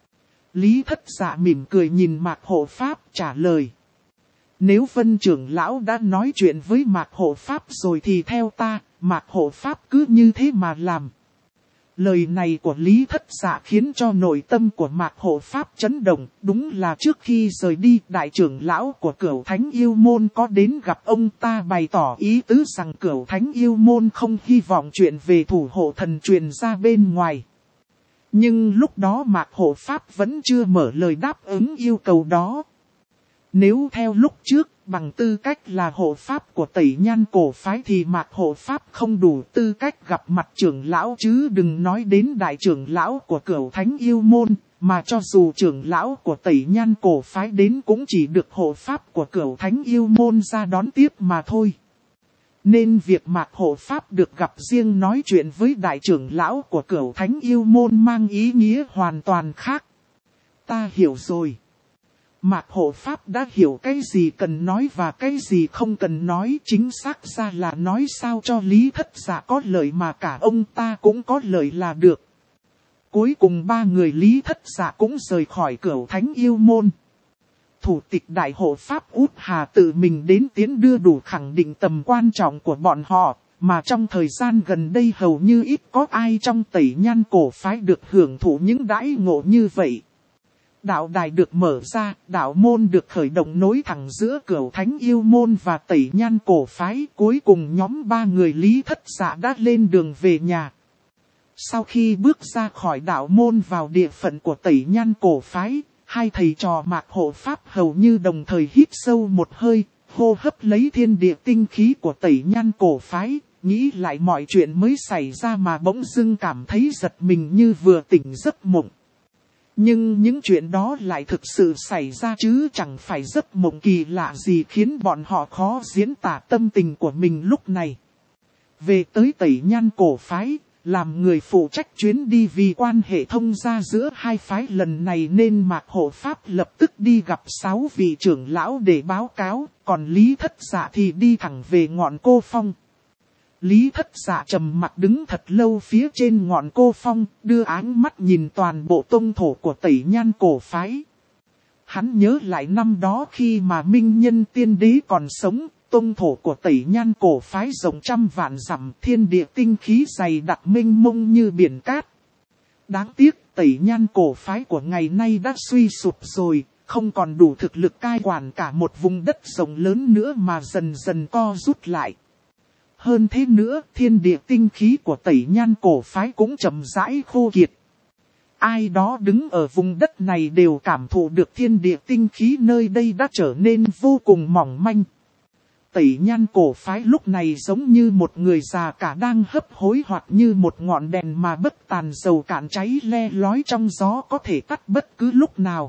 Lý Thất Dạ mỉm cười nhìn Mạc Hộ Pháp trả lời. Nếu Vân trưởng lão đã nói chuyện với Mạc Hộ Pháp rồi thì theo ta, Mạc Hộ Pháp cứ như thế mà làm. Lời này của Lý Thất Dạ khiến cho nội tâm của Mạc Hộ Pháp chấn động. Đúng là trước khi rời đi, đại trưởng lão của Cửu Thánh Yêu Môn có đến gặp ông ta bày tỏ ý tứ rằng Cửu Thánh Yêu Môn không hy vọng chuyện về thủ hộ thần truyền ra bên ngoài. Nhưng lúc đó Mạc Hộ Pháp vẫn chưa mở lời đáp ứng yêu cầu đó. Nếu theo lúc trước, bằng tư cách là hộ pháp của Tẩy Nhan cổ phái thì Mạc Hộ Pháp không đủ tư cách gặp mặt trưởng lão chứ đừng nói đến đại trưởng lão của Cửu Thánh Yêu Môn, mà cho dù trưởng lão của Tẩy Nhan cổ phái đến cũng chỉ được hộ pháp của Cửu Thánh Yêu Môn ra đón tiếp mà thôi. Nên việc Mạc Hộ Pháp được gặp riêng nói chuyện với đại trưởng lão của Cửu Thánh Yêu Môn mang ý nghĩa hoàn toàn khác. Ta hiểu rồi. Mạc Hộ Pháp đã hiểu cái gì cần nói và cái gì không cần nói, chính xác ra là nói sao cho Lý Thất Dạ có lợi mà cả ông ta cũng có lợi là được. Cuối cùng ba người Lý Thất Dạ cũng rời khỏi Cửu Thánh Yêu Môn. Thủ tịch đại hộ Pháp Út Hà tự mình đến tiến đưa đủ khẳng định tầm quan trọng của bọn họ, mà trong thời gian gần đây hầu như ít có ai trong Tẩy Nhan cổ phái được hưởng thụ những đãi ngộ như vậy. Đạo đài được mở ra, đạo môn được khởi động nối thẳng giữa Cửu Thánh Yêu Môn và Tẩy Nhan cổ phái. Cuối cùng nhóm ba người Lý Thất Dạ đã lên đường về nhà. Sau khi bước ra khỏi đạo môn vào địa phận của Tẩy Nhan cổ phái, hai thầy trò Mạc Hộ Pháp hầu như đồng thời hít sâu một hơi, hô hấp lấy thiên địa tinh khí của Tẩy Nhan cổ phái, nghĩ lại mọi chuyện mới xảy ra mà bỗng dưng cảm thấy giật mình như vừa tỉnh giấc mộng. Nhưng những chuyện đó lại thực sự xảy ra chứ chẳng phải giấc mộng kỳ lạ gì khiến bọn họ khó diễn tả tâm tình của mình lúc này. Về tới Tẩy Nhan cổ phái, làm người phụ trách chuyến đi vì quan hệ thông gia giữa hai phái lần này nên Mạc Hộ Pháp lập tức đi gặp 6 vị trưởng lão để báo cáo, còn Lý Thất Dạ thì đi thẳng về ngọn Cô Phong. Lý Thất Dạ trầm mặc đứng thật lâu phía trên ngọn Cô Phong, đưa ánh mắt nhìn toàn bộ tông thổ của Tẩy Nhan cổ phái. Hắn nhớ lại năm đó khi mà Minh Nhân Tiên Đế còn sống, tông thổ của Tẩy Nhan cổ phái rộng trăm vạn dặm, thiên địa tinh khí dày đặc mênh mông như biển cát. Đáng tiếc Tẩy Nhan cổ phái của ngày nay đã suy sụp rồi, không còn đủ thực lực cai quản cả một vùng đất rộng lớn nữa mà dần dần co rút lại. Hơn thế nữa, thiên địa tinh khí của Tẩy Nhan cổ phái cũng chậm rãi khô kiệt. Ai đó đứng ở vùng đất này đều cảm thụ được thiên địa tinh khí nơi đây đã trở nên vô cùng mỏng manh. Tẩy Nhan cổ phái lúc này giống như một người già cả đang hấp hối hoặc như một ngọn đèn mà bất tàn dầu cạn cháy le lói trong gió có thể tắt bất cứ lúc nào.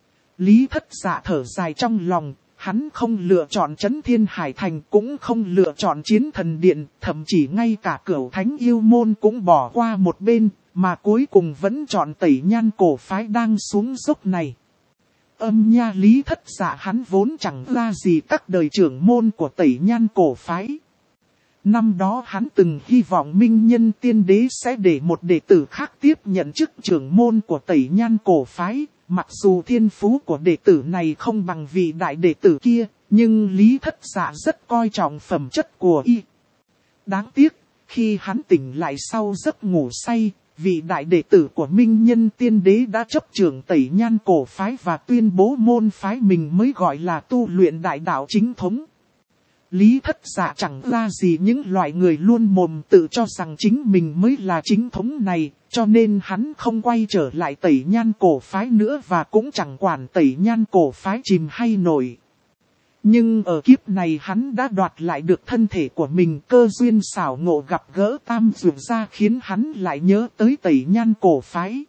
Lý Thất Dạ thở dài trong lòng. Hắn không lựa chọn Trấn Thiên Hải Thành, cũng không lựa chọn Chiến Thần Điện, thậm chí ngay cả Cửu Thánh Yêu Môn cũng bỏ qua một bên, mà cuối cùng vẫn chọn Tẩy Nhan cổ phái đang xuống dốc này. Âm nha Lý Thất Dạ hắn vốn chẳng ra gì các đời trưởng môn của Tẩy Nhan cổ phái. Năm đó hắn từng hy vọng Minh Nhân Tiên Đế sẽ để một đệ tử khác tiếp nhận chức trưởng môn của Tẩy Nhan cổ phái. Mặc dù thiên phú của đệ tử này không bằng vị đại đệ tử kia, nhưng Lý Thất Dạ rất coi trọng phẩm chất của y. Đáng tiếc, khi hắn tỉnh lại sau giấc ngủ say, vị đại đệ tử của Minh Nhân Tiên Đế đã chấp trưởng Tẩy Nhan cổ phái và tuyên bố môn phái mình mới gọi là tu luyện đại đạo chính thống. Lý Thất Dạ chẳng ra gì những loại người luôn mồm tự cho rằng chính mình mới là chính thống này, cho nên hắn không quay trở lại Tẩy Nhan cổ phái nữa và cũng chẳng quản Tẩy Nhan cổ phái chìm hay nổi. Nhưng ở kiếp này hắn đã đoạt lại được thân thể của mình, cơ duyên xảo ngộ gặp gỡ Tam Dược Gia khiến hắn lại nhớ tới Tẩy Nhan cổ phái.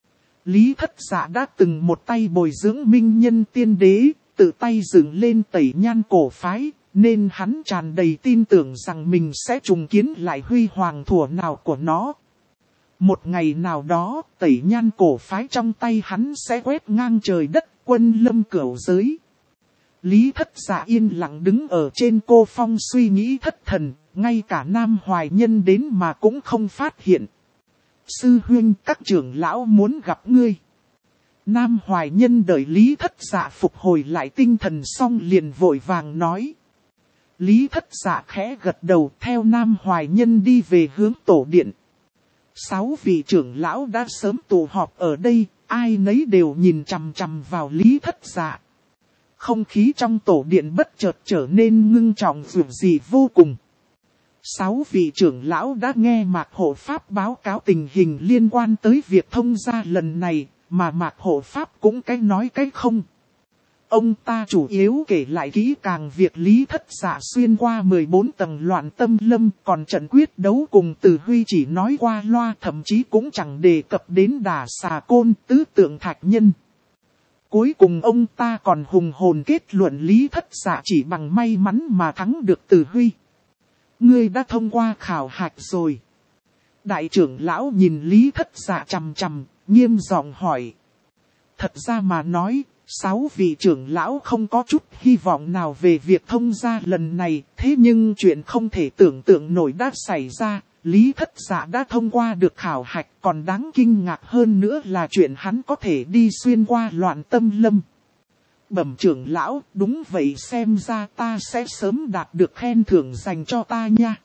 Lý Thất Dạ đã từng một tay bồi dưỡng Minh Nhân Tiên Đế, tự tay dựng lên Tẩy Nhan cổ phái, nên hắn tràn đầy tin tưởng rằng mình sẽ trùng kiến lại huy hoàng thuở nào của nó. Một ngày nào đó, Tẩy Nhan cổ phái trong tay hắn sẽ quét ngang trời đất, quân lâm cửu giới. Lý Thất Dạ yên lặng đứng ở trên cô phong suy nghĩ thất thần, ngay cả Nam Hoài Nhân đến mà cũng không phát hiện. Sư huynh, các trưởng lão muốn gặp ngươi. Nam Hoài Nhân đợi Lý Thất Dạ phục hồi lại tinh thần xong liền vội vàng nói. Lý Thất Dạ khẽ gật đầu theo Nam Hoài Nhân đi về hướng tổ điện. 6 vị trưởng lão đã sớm tụ họp ở đây, ai nấy đều nhìn chằm chằm vào Lý Thất Dạ. Không khí trong tổ điện bất chợt trở nên ngưng trọng dường dị vô cùng. 6 vị trưởng lão đã nghe Mạc Hộ Pháp báo cáo tình hình liên quan tới việc thông gia lần này, mà Mạc Hộ Pháp cũng cái nói cái không. Ông ta chủ yếu kể lại kỹ càng việc Lý Thất Dạ xuyên qua 14 tầng loạn tâm lâm, còn trận quyết đấu cùng Từ Huy chỉ nói qua loa, thậm chí cũng chẳng đề cập đến Đả Xà Côn, Tứ Tượng Thạch Nhân. Cuối cùng ông ta còn hùng hồn kết luận Lý Thất Dạ chỉ bằng may mắn mà thắng được Từ Huy. Ngươi đã thông qua khảo hạch rồi. Đại trưởng lão nhìn Lý Thất Dạ chằm chằm, nghiêm giọng hỏi. Thật ra mà nói, 6 vị trưởng lão không có chút hy vọng nào về việc thông gia lần này, thế nhưng chuyện không thể tưởng tượng nổi đã xảy ra. Lý Thất Dạ đã thông qua được khảo hạch, còn đáng kinh ngạc hơn nữa là chuyện hắn có thể đi xuyên qua loạn tâm lâm. Bẩm trưởng lão, đúng vậy, xem ra ta sẽ sớm đạt được khen thưởng dành cho ta nha.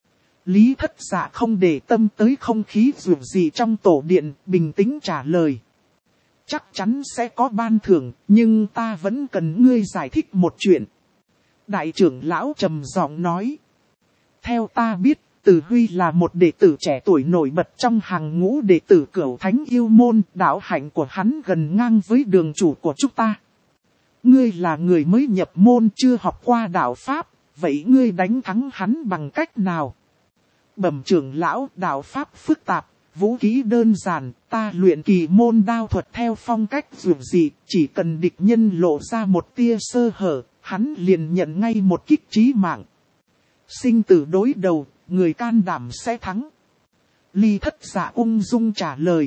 Lý Thất Dạ không để tâm tới không khí dù gì trong tổ điện, bình tĩnh trả lời. Chắc chắn sẽ có ban thưởng, nhưng ta vẫn cần ngươi giải thích một chuyện. Đại trưởng lão trầm giọng nói. Theo ta biết, Từ Huy là một đệ tử trẻ tuổi nổi bật trong hàng ngũ đệ tử Cửu Thánh Yêu Môn, đạo hạnh của hắn gần ngang với đường chủ của chúng ta. Ngươi là người mới nhập môn chưa học qua đạo Pháp, vậy ngươi đánh thắng hắn bằng cách nào? Bẩm trưởng lão, đạo Pháp phức tạp, vũ khí đơn giản, ta luyện kỳ môn đao thuật theo phong cách dù gì, chỉ cần địch nhân lộ ra một tia sơ hở, hắn liền nhận ngay một kích chí mạng. Sinh tử đối đầu, người can đảm sẽ thắng. Lý Thất Dạ ung dung trả lời.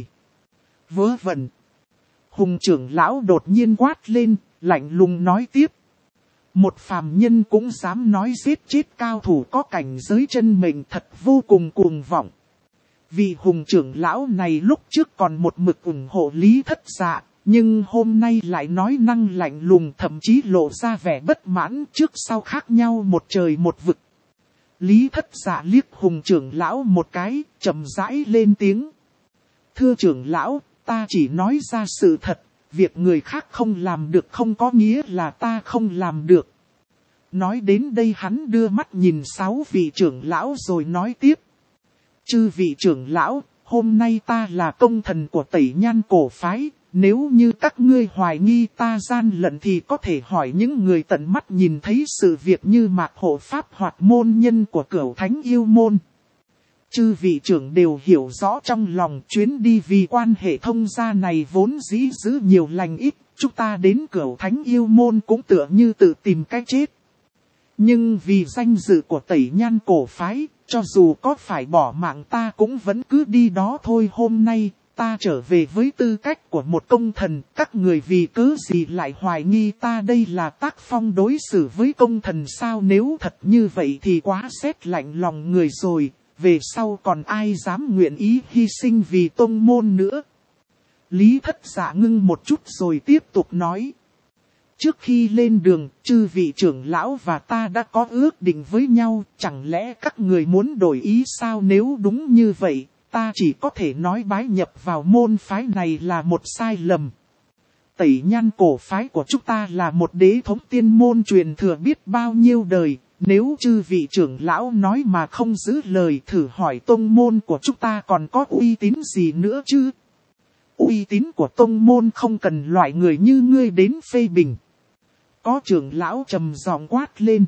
Vớ vẩn. Hùng trưởng lão đột nhiên quát lên, lạnh lùng nói tiếp. Một phàm nhân cũng dám nói giết chết cao thủ có cảnh giới chân mệnh, thật vô cùng cuồng vọng. Vị hùng trưởng lão này lúc trước còn một mực ủng hộ Lý Thất Dạ, nhưng hôm nay lại nói năng lạnh lùng, thậm chí lộ ra vẻ bất mãn, trước sau khác nhau một trời một vực. Lý Thất Dạ liếc hùng trưởng lão một cái, chậm rãi lên tiếng. Thưa trưởng lão, ta chỉ nói ra sự thật, việc người khác không làm được không có nghĩa là ta không làm được. Nói đến đây hắn đưa mắt nhìn 6 vị trưởng lão rồi nói tiếp. Chư vị trưởng lão, hôm nay ta là công thần của Tẩy Nhan cổ phái, nếu như các ngươi hoài nghi ta gian lận thì có thể hỏi những người tận mắt nhìn thấy sự việc như Mạc Hộ Pháp hoặc môn nhân của Cửu Thánh Yêu Môn. Chư vị trưởng đều hiểu rõ trong lòng chuyến đi vì quan hệ thông gia này vốn dĩ giữ nhiều lành ít, chúng ta đến Cửu Thánh Yêu Môn cũng tựa như tự tìm cái chết. Nhưng vì danh dự của Tẩy Nhan cổ phái, cho dù có phải bỏ mạng ta cũng vẫn cứ đi đó thôi. Hôm nay, ta trở về với tư cách của một công thần, các người vì cớ gì lại hoài nghi ta đây là tác phong đối xử với công thần sao? Nếu thật như vậy thì quá sét lạnh lòng người rồi, về sau còn ai dám nguyện ý hy sinh vì tông môn nữa. Lý Thất Dạ ngưng một chút rồi tiếp tục nói. Trước khi lên đường, chư vị trưởng lão và ta đã có ước định với nhau, chẳng lẽ các người muốn đổi ý sao? Nếu đúng như vậy, ta chỉ có thể nói bái nhập vào môn phái này là một sai lầm. Tẩy Nhan cổ phái của chúng ta là một đế thống tiên môn truyền thừa biết bao nhiêu đời, nếu chư vị trưởng lão nói mà không giữ lời, thử hỏi tông môn của chúng ta còn có uy tín gì nữa chứ? Uy tín của tông môn không cần loại người như ngươi đến phê bình. Có trưởng lão trầm giọng quát lên.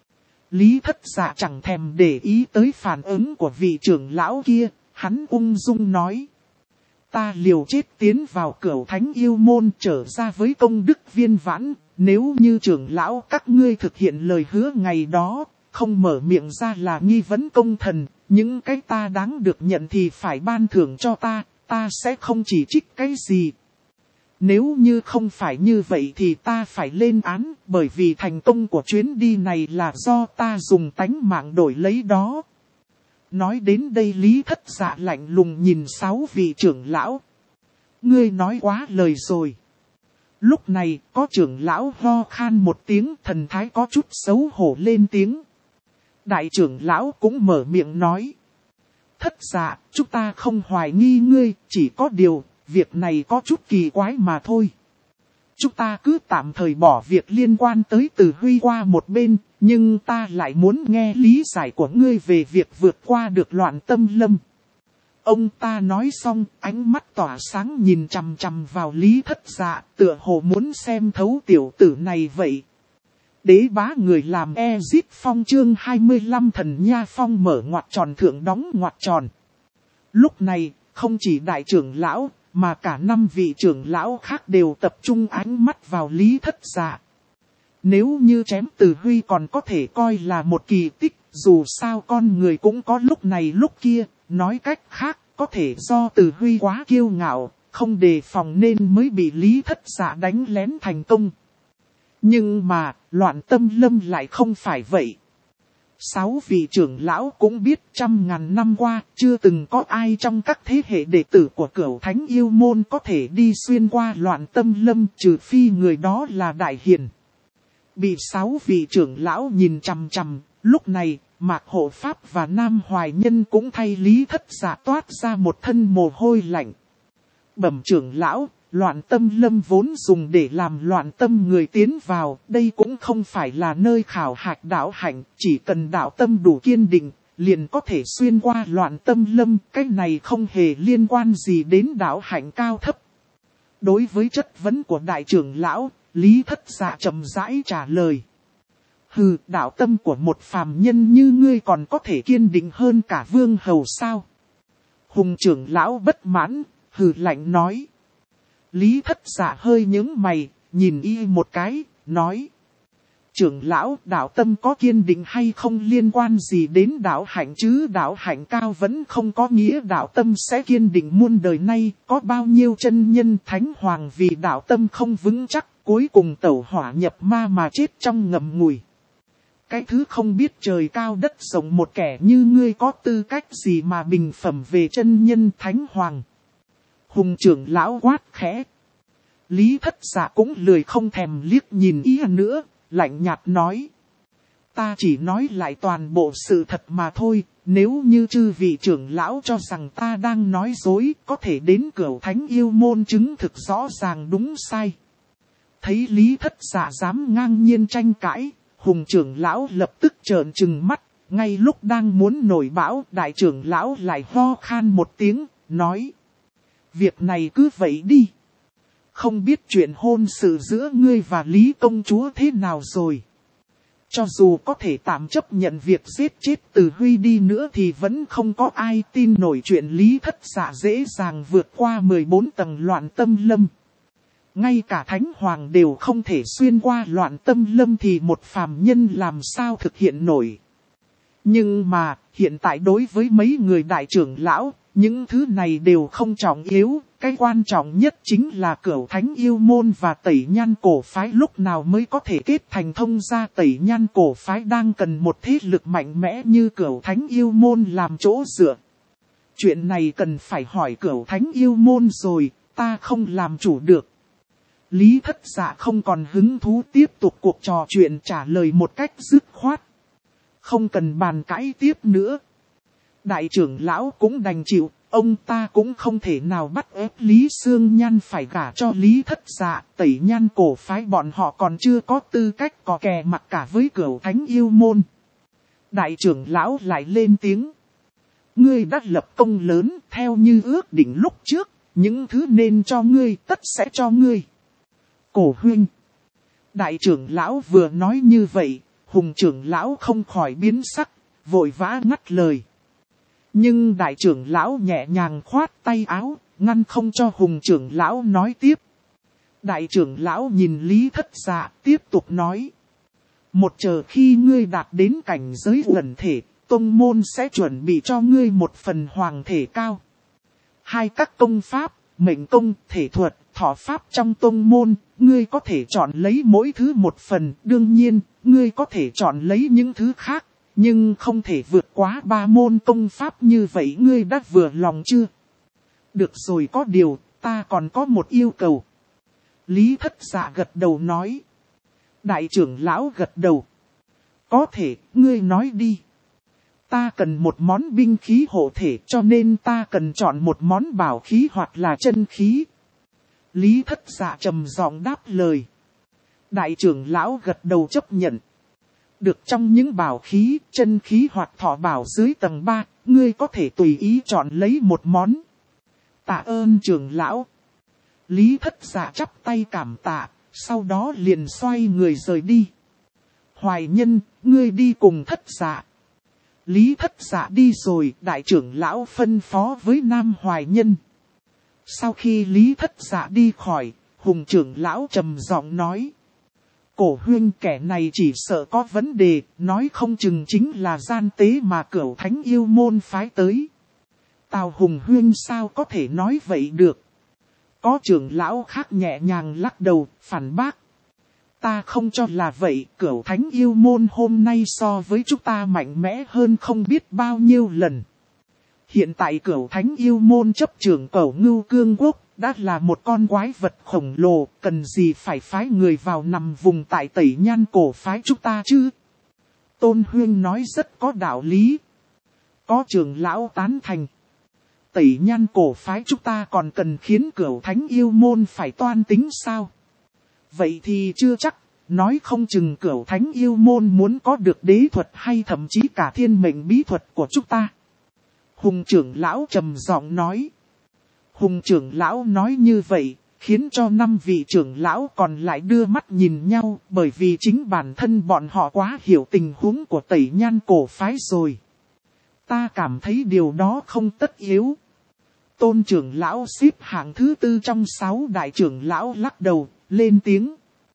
Lý Thất Dạ chẳng thèm để ý tới phản ứng của vị trưởng lão kia, hắn ung dung nói. Ta liều chết tiến vào Cửu Thánh Yêu Môn trở ra với công đức viên vãn, nếu như trưởng lão các ngươi thực hiện lời hứa ngày đó, không mở miệng ra là nghi vấn công thần, những cái ta đáng được nhận thì phải ban thưởng cho ta sẽ không chỉ trích cái gì. Nếu như không phải như vậy thì ta phải lên án, bởi vì thành công của chuyến đi này là do ta dùng tánh mạng đổi lấy đó. Nói đến đây Lý Thất Dạ lạnh lùng nhìn 6 vị trưởng lão. Ngươi nói quá lời rồi. Lúc này có trưởng lão ho khan một tiếng, thần thái có chút xấu hổ lên tiếng. Đại trưởng lão cũng mở miệng nói. Thất Dạ, chúng ta không hoài nghi ngươi, chỉ có điều, việc này có chút kỳ quái mà thôi. Chúng ta cứ tạm thời bỏ việc liên quan tới Từ Huy qua một bên, nhưng ta lại muốn nghe lý giải của ngươi về việc vượt qua được Loạn Tâm Lâm. Ông ta nói xong, ánh mắt tỏa sáng nhìn chằm chằm vào Lý Thất Dạ, tựa hồ muốn xem thấu tiểu tử này vậy. Đế bá người làm Ezit Phong chương 25 Thần Nha Phong mở ngoặc tròn thượng đóng ngoặc tròn. Lúc này, không chỉ đại trưởng lão, mà cả 5 vị trưởng lão khác đều tập trung ánh mắt vào Lý Thất Dạ. Nếu như chém Từ Huy còn có thể coi là một kỳ tích, dù sao con người cũng có lúc này lúc kia, nói cách khác, có thể do Từ Huy quá kiêu ngạo, không đề phòng nên mới bị Lý Thất Dạ đánh lén thành công. Nhưng mà, Loạn Tâm Lâm lại không phải vậy. 6 vị trưởng lão cũng biết 100.000 năm qua, chưa từng có ai trong các thế hệ đệ tử của Cửu Thánh Yêu Môn có thể đi xuyên qua Loạn Tâm Lâm, trừ phi người đó là đại hiền. Bị 6 vị trưởng lão nhìn chằm chằm, lúc này, Mạc Hộ Pháp và Nam Hoài Nhân cũng thay Lý Thất Dạ toát ra một thân mồ hôi lạnh. Bẩm trưởng lão, Loạn Tâm Lâm vốn dùng để làm loạn tâm người tiến vào, đây cũng không phải là nơi khảo hạch đạo hạnh, chỉ cần đạo tâm đủ kiên định, liền có thể xuyên qua Loạn Tâm Lâm, cái này không hề liên quan gì đến đạo hạnh cao thấp. Đối với chất vấn của đại trưởng lão, Lý Thất Dạ chậm rãi trả lời. Hừ, đạo tâm của một phàm nhân như ngươi còn có thể kiên định hơn cả vương hầu sao? Hùng trưởng lão bất mãn, hừ lạnh nói. Lý Thất Dạ hơi nhướng mày, nhìn y một cái, nói. Trưởng lão, đạo tâm có kiên định hay không liên quan gì đến đạo hạnh chứ? Đạo hạnh cao vẫn không có nghĩa đạo tâm sẽ kiên định muôn đời nay. Có bao nhiêu chân nhân thánh hoàng vì đạo tâm không vững chắc, cuối cùng tẩu hỏa nhập ma mà chết trong ngầm ngùi. Cái thứ không biết trời cao đất rộng một kẻ như ngươi có tư cách gì mà bình phẩm về chân nhân thánh hoàng? Hùng trưởng lão quát khẽ. Lý Thất Dạ cũng lười không thèm liếc nhìn ý nữa, lạnh nhạt nói. Ta chỉ nói lại toàn bộ sự thật mà thôi, nếu như chư vị trưởng lão cho rằng ta đang nói dối, có thể đến Cửu Thánh Yêu Môn chứng thực rõ ràng đúng sai. Thấy Lý Thất Dạ dám ngang nhiên tranh cãi, Hùng trưởng lão lập tức trợn trừng mắt, ngay lúc đang muốn nổi bão, đại trưởng lão lại ho khan một tiếng, nói. Việc này cứ vậy đi. Không biết chuyện hôn sự giữa ngươi và Lý công chúa thế nào rồi. Cho dù có thể tạm chấp nhận việc giết chết Từ Huy đi nữa thì vẫn không có ai tin nổi chuyện Lý Thất Dạ dễ dàng vượt qua 14 tầng Loạn Tâm Lâm. Ngay cả Thánh Hoàng đều không thể xuyên qua Loạn Tâm Lâm thì một phàm nhân làm sao thực hiện nổi. Nhưng mà, hiện tại đối với mấy người đại trưởng lão, những thứ này đều không trọng yếu, cái quan trọng nhất chính là Cửu Thánh Yêu Môn và Tẩy Nhan cổ phái lúc nào mới có thể kết thành thông gia. Tẩy Nhan cổ phái đang cần một thế lực mạnh mẽ như Cửu Thánh Yêu Môn làm chỗ dựa. Chuyện này cần phải hỏi Cửu Thánh Yêu Môn rồi, ta không làm chủ được. Lý Thất Dạ không còn hứng thú tiếp tục cuộc trò chuyện, trả lời một cách dứt khoát. Không cần bàn cãi tiếp nữa. Đại trưởng lão cũng đành chịu, ông ta cũng không thể nào bắt ép Lý Sương Nhan phải gả cho Lý Thất Dạ. Tẩy Nhan cổ phái bọn họ còn chưa có tư cách cò kè mặt cả với Cửu Thánh Yêu Môn. Đại trưởng lão lại lên tiếng. Ngươi đã lập công lớn, theo như ước định lúc trước, những thứ nên cho ngươi tất sẽ cho ngươi. Cổ huynh. Đại trưởng lão vừa nói như vậy, Hùng trưởng lão không khỏi biến sắc, vội vã ngắt lời. Nhưng đại trưởng lão nhẹ nhàng khoát tay áo, ngăn không cho Hùng trưởng lão nói tiếp. Đại trưởng lão nhìn Lý Thất Dạ, tiếp tục nói. Một chờ khi ngươi đạt đến cảnh giới uẩn thể, tông môn sẽ chuẩn bị cho ngươi một phần hoàng thể cao. Hai các công pháp, mệnh công, thể thuật, thọ pháp trong tông môn, ngươi có thể chọn lấy mỗi thứ một phần. Đương nhiên, ngươi có thể chọn lấy những thứ khác, nhưng không thể vượt quá 3 môn công pháp như vậy. Ngươi đã vừa lòng chưa? Được rồi, có điều, ta còn có một yêu cầu. Lý Thất Dạ gật đầu nói. Đại trưởng lão gật đầu. Có thể, ngươi nói đi. Ta cần một món binh khí hộ thể, cho nên ta cần chọn một món bảo khí hoặc là chân khí. Lý Thất Dạ trầm giọng đáp lời. Đại trưởng lão gật đầu chấp nhận. Được, trong những bảo khí, chân khí hoặc thọ bảo dưới tầng 3, ngươi có thể tùy ý chọn lấy một món. Tạ ơn trưởng lão. Lý Thất Dạ chắp tay cảm tạ, sau đó liền xoay người rời đi. Hoài Nhân, ngươi đi cùng Thất Dạ. Lý Thất Dạ đi rồi, đại trưởng lão phân phó với Nam Hoài Nhân. Sau khi Lý Thất Dạ đi khỏi, Hùng trưởng lão trầm giọng nói. Cổ huynh, kẻ này chỉ sợ có vấn đề, nói không chừng chính là gian tế mà Cửu Thánh Yêu Môn phái tới. Tào Hùng huynh sao có thể nói vậy được? Có trưởng lão khác nhẹ nhàng lắc đầu, phản bác. Ta không cho là vậy, Cửu Thánh Yêu Môn hôm nay so với chúng ta mạnh mẽ hơn không biết bao nhiêu lần. Hiện tại Cửu Thánh Yêu Môn chấp trưởng Cẩu Ngưu Cương Quốc, đã là một con quái vật khổng lồ, cần gì phải phái người vào nằm vùng tại Tẩy Nhan cổ phái chúng ta chứ? Tôn Huyên nói rất có đạo lý. Có trưởng lão tán thành. Tẩy Nhan cổ phái chúng ta còn cần khiến Cửu Thánh Yêu Môn phải toan tính sao? Vậy thì chưa chắc, nói không chừng Cửu Thánh Yêu Môn muốn có được đế thuật hay thậm chí cả thiên mệnh bí thuật của chúng ta. Hùng trưởng lão trầm giọng nói. Hùng trưởng lão nói như vậy, khiến cho 5 vị trưởng lão còn lại đưa mắt nhìn nhau, bởi vì chính bản thân bọn họ quá hiểu tình huống của Tẩy Nhan cổ phái rồi. Ta cảm thấy điều đó không tất yếu. Tôn trưởng lão xếp hạng thứ 4 trong 6 đại trưởng lão lắc đầu, lên tiếng.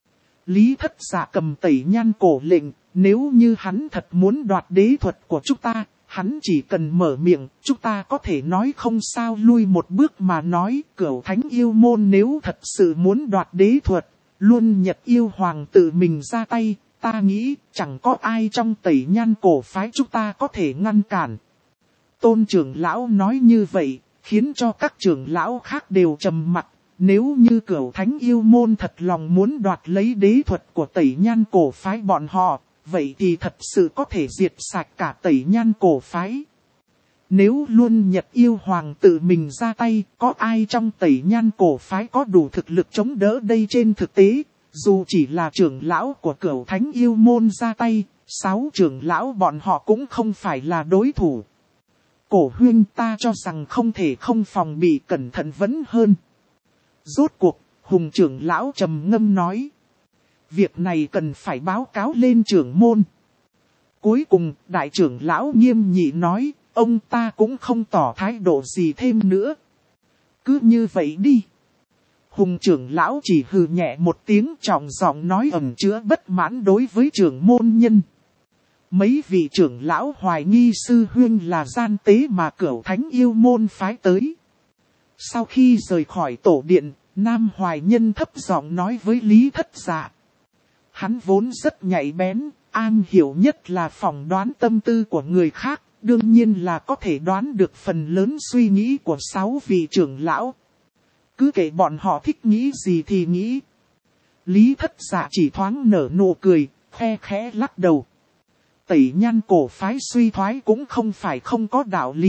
Lý Thất Dạ cầm Tẩy Nhan cổ lệnh, nếu như hắn thật muốn đoạt đế thuật của chúng ta, hắn chỉ cần mở miệng, chúng ta có thể nói không sao lui một bước mà nói. Cửu Thánh Yêu Môn nếu thật sự muốn đoạt đế thuật, luôn Nhật Yêu Hoàng tự mình ra tay, ta nghĩ chẳng có ai trong Tẩy Nhan cổ phái chúng ta có thể ngăn cản. Tôn trưởng lão nói như vậy, khiến cho các trưởng lão khác đều trầm mặc. Nếu như Cửu Thánh Yêu Môn thật lòng muốn đoạt lấy đế thuật của Tẩy Nhan cổ phái bọn họ, vậy thì thật sự có thể diệt sạch cả Tẩy Nhan cổ phái. Nếu luôn Nhật Yêu Hoàng tự mình ra tay, có ai trong Tẩy Nhan cổ phái có đủ thực lực chống đỡ đây? Trên thực tế, dù chỉ là trưởng lão của Cửu Thánh Yêu Môn ra tay, 6 trưởng lão bọn họ cũng không phải là đối thủ. Cổ huynh, ta cho rằng không thể không phòng bị, cẩn thận vẫn hơn. Rốt cuộc, Hùng trưởng lão trầm ngâm nói. Việc này cần phải báo cáo lên trưởng môn. Cuối cùng, đại trưởng lão nghiêm nghị nói, ông ta cũng không tỏ thái độ gì thêm nữa. Cứ như vậy đi. Hùng trưởng lão chỉ hừ nhẹ một tiếng, trọng giọng nói ẩn chứa bất mãn đối với trưởng môn nhân. Mấy vị trưởng lão hoài nghi sư huynh là gian tế mà Cửu Thánh Yêu Môn phái tới. Sau khi rời khỏi tổ điện, Nam Hoài Nhân thấp giọng nói với Lý Thất Dạ. Hắn vốn rất nhạy bén, an hiểu nhất là phỏng đoán tâm tư của người khác, đương nhiên là có thể đoán được phần lớn suy nghĩ của 6 vị trưởng lão. Cứ kể bọn họ thích nghĩ gì thì nghĩ. Lý Thất Dạ chỉ thoáng nở nụ cười, khe khẽ lắc đầu. Tẩy Nhan cổ phái suy thoái cũng không phải không có đạo lý,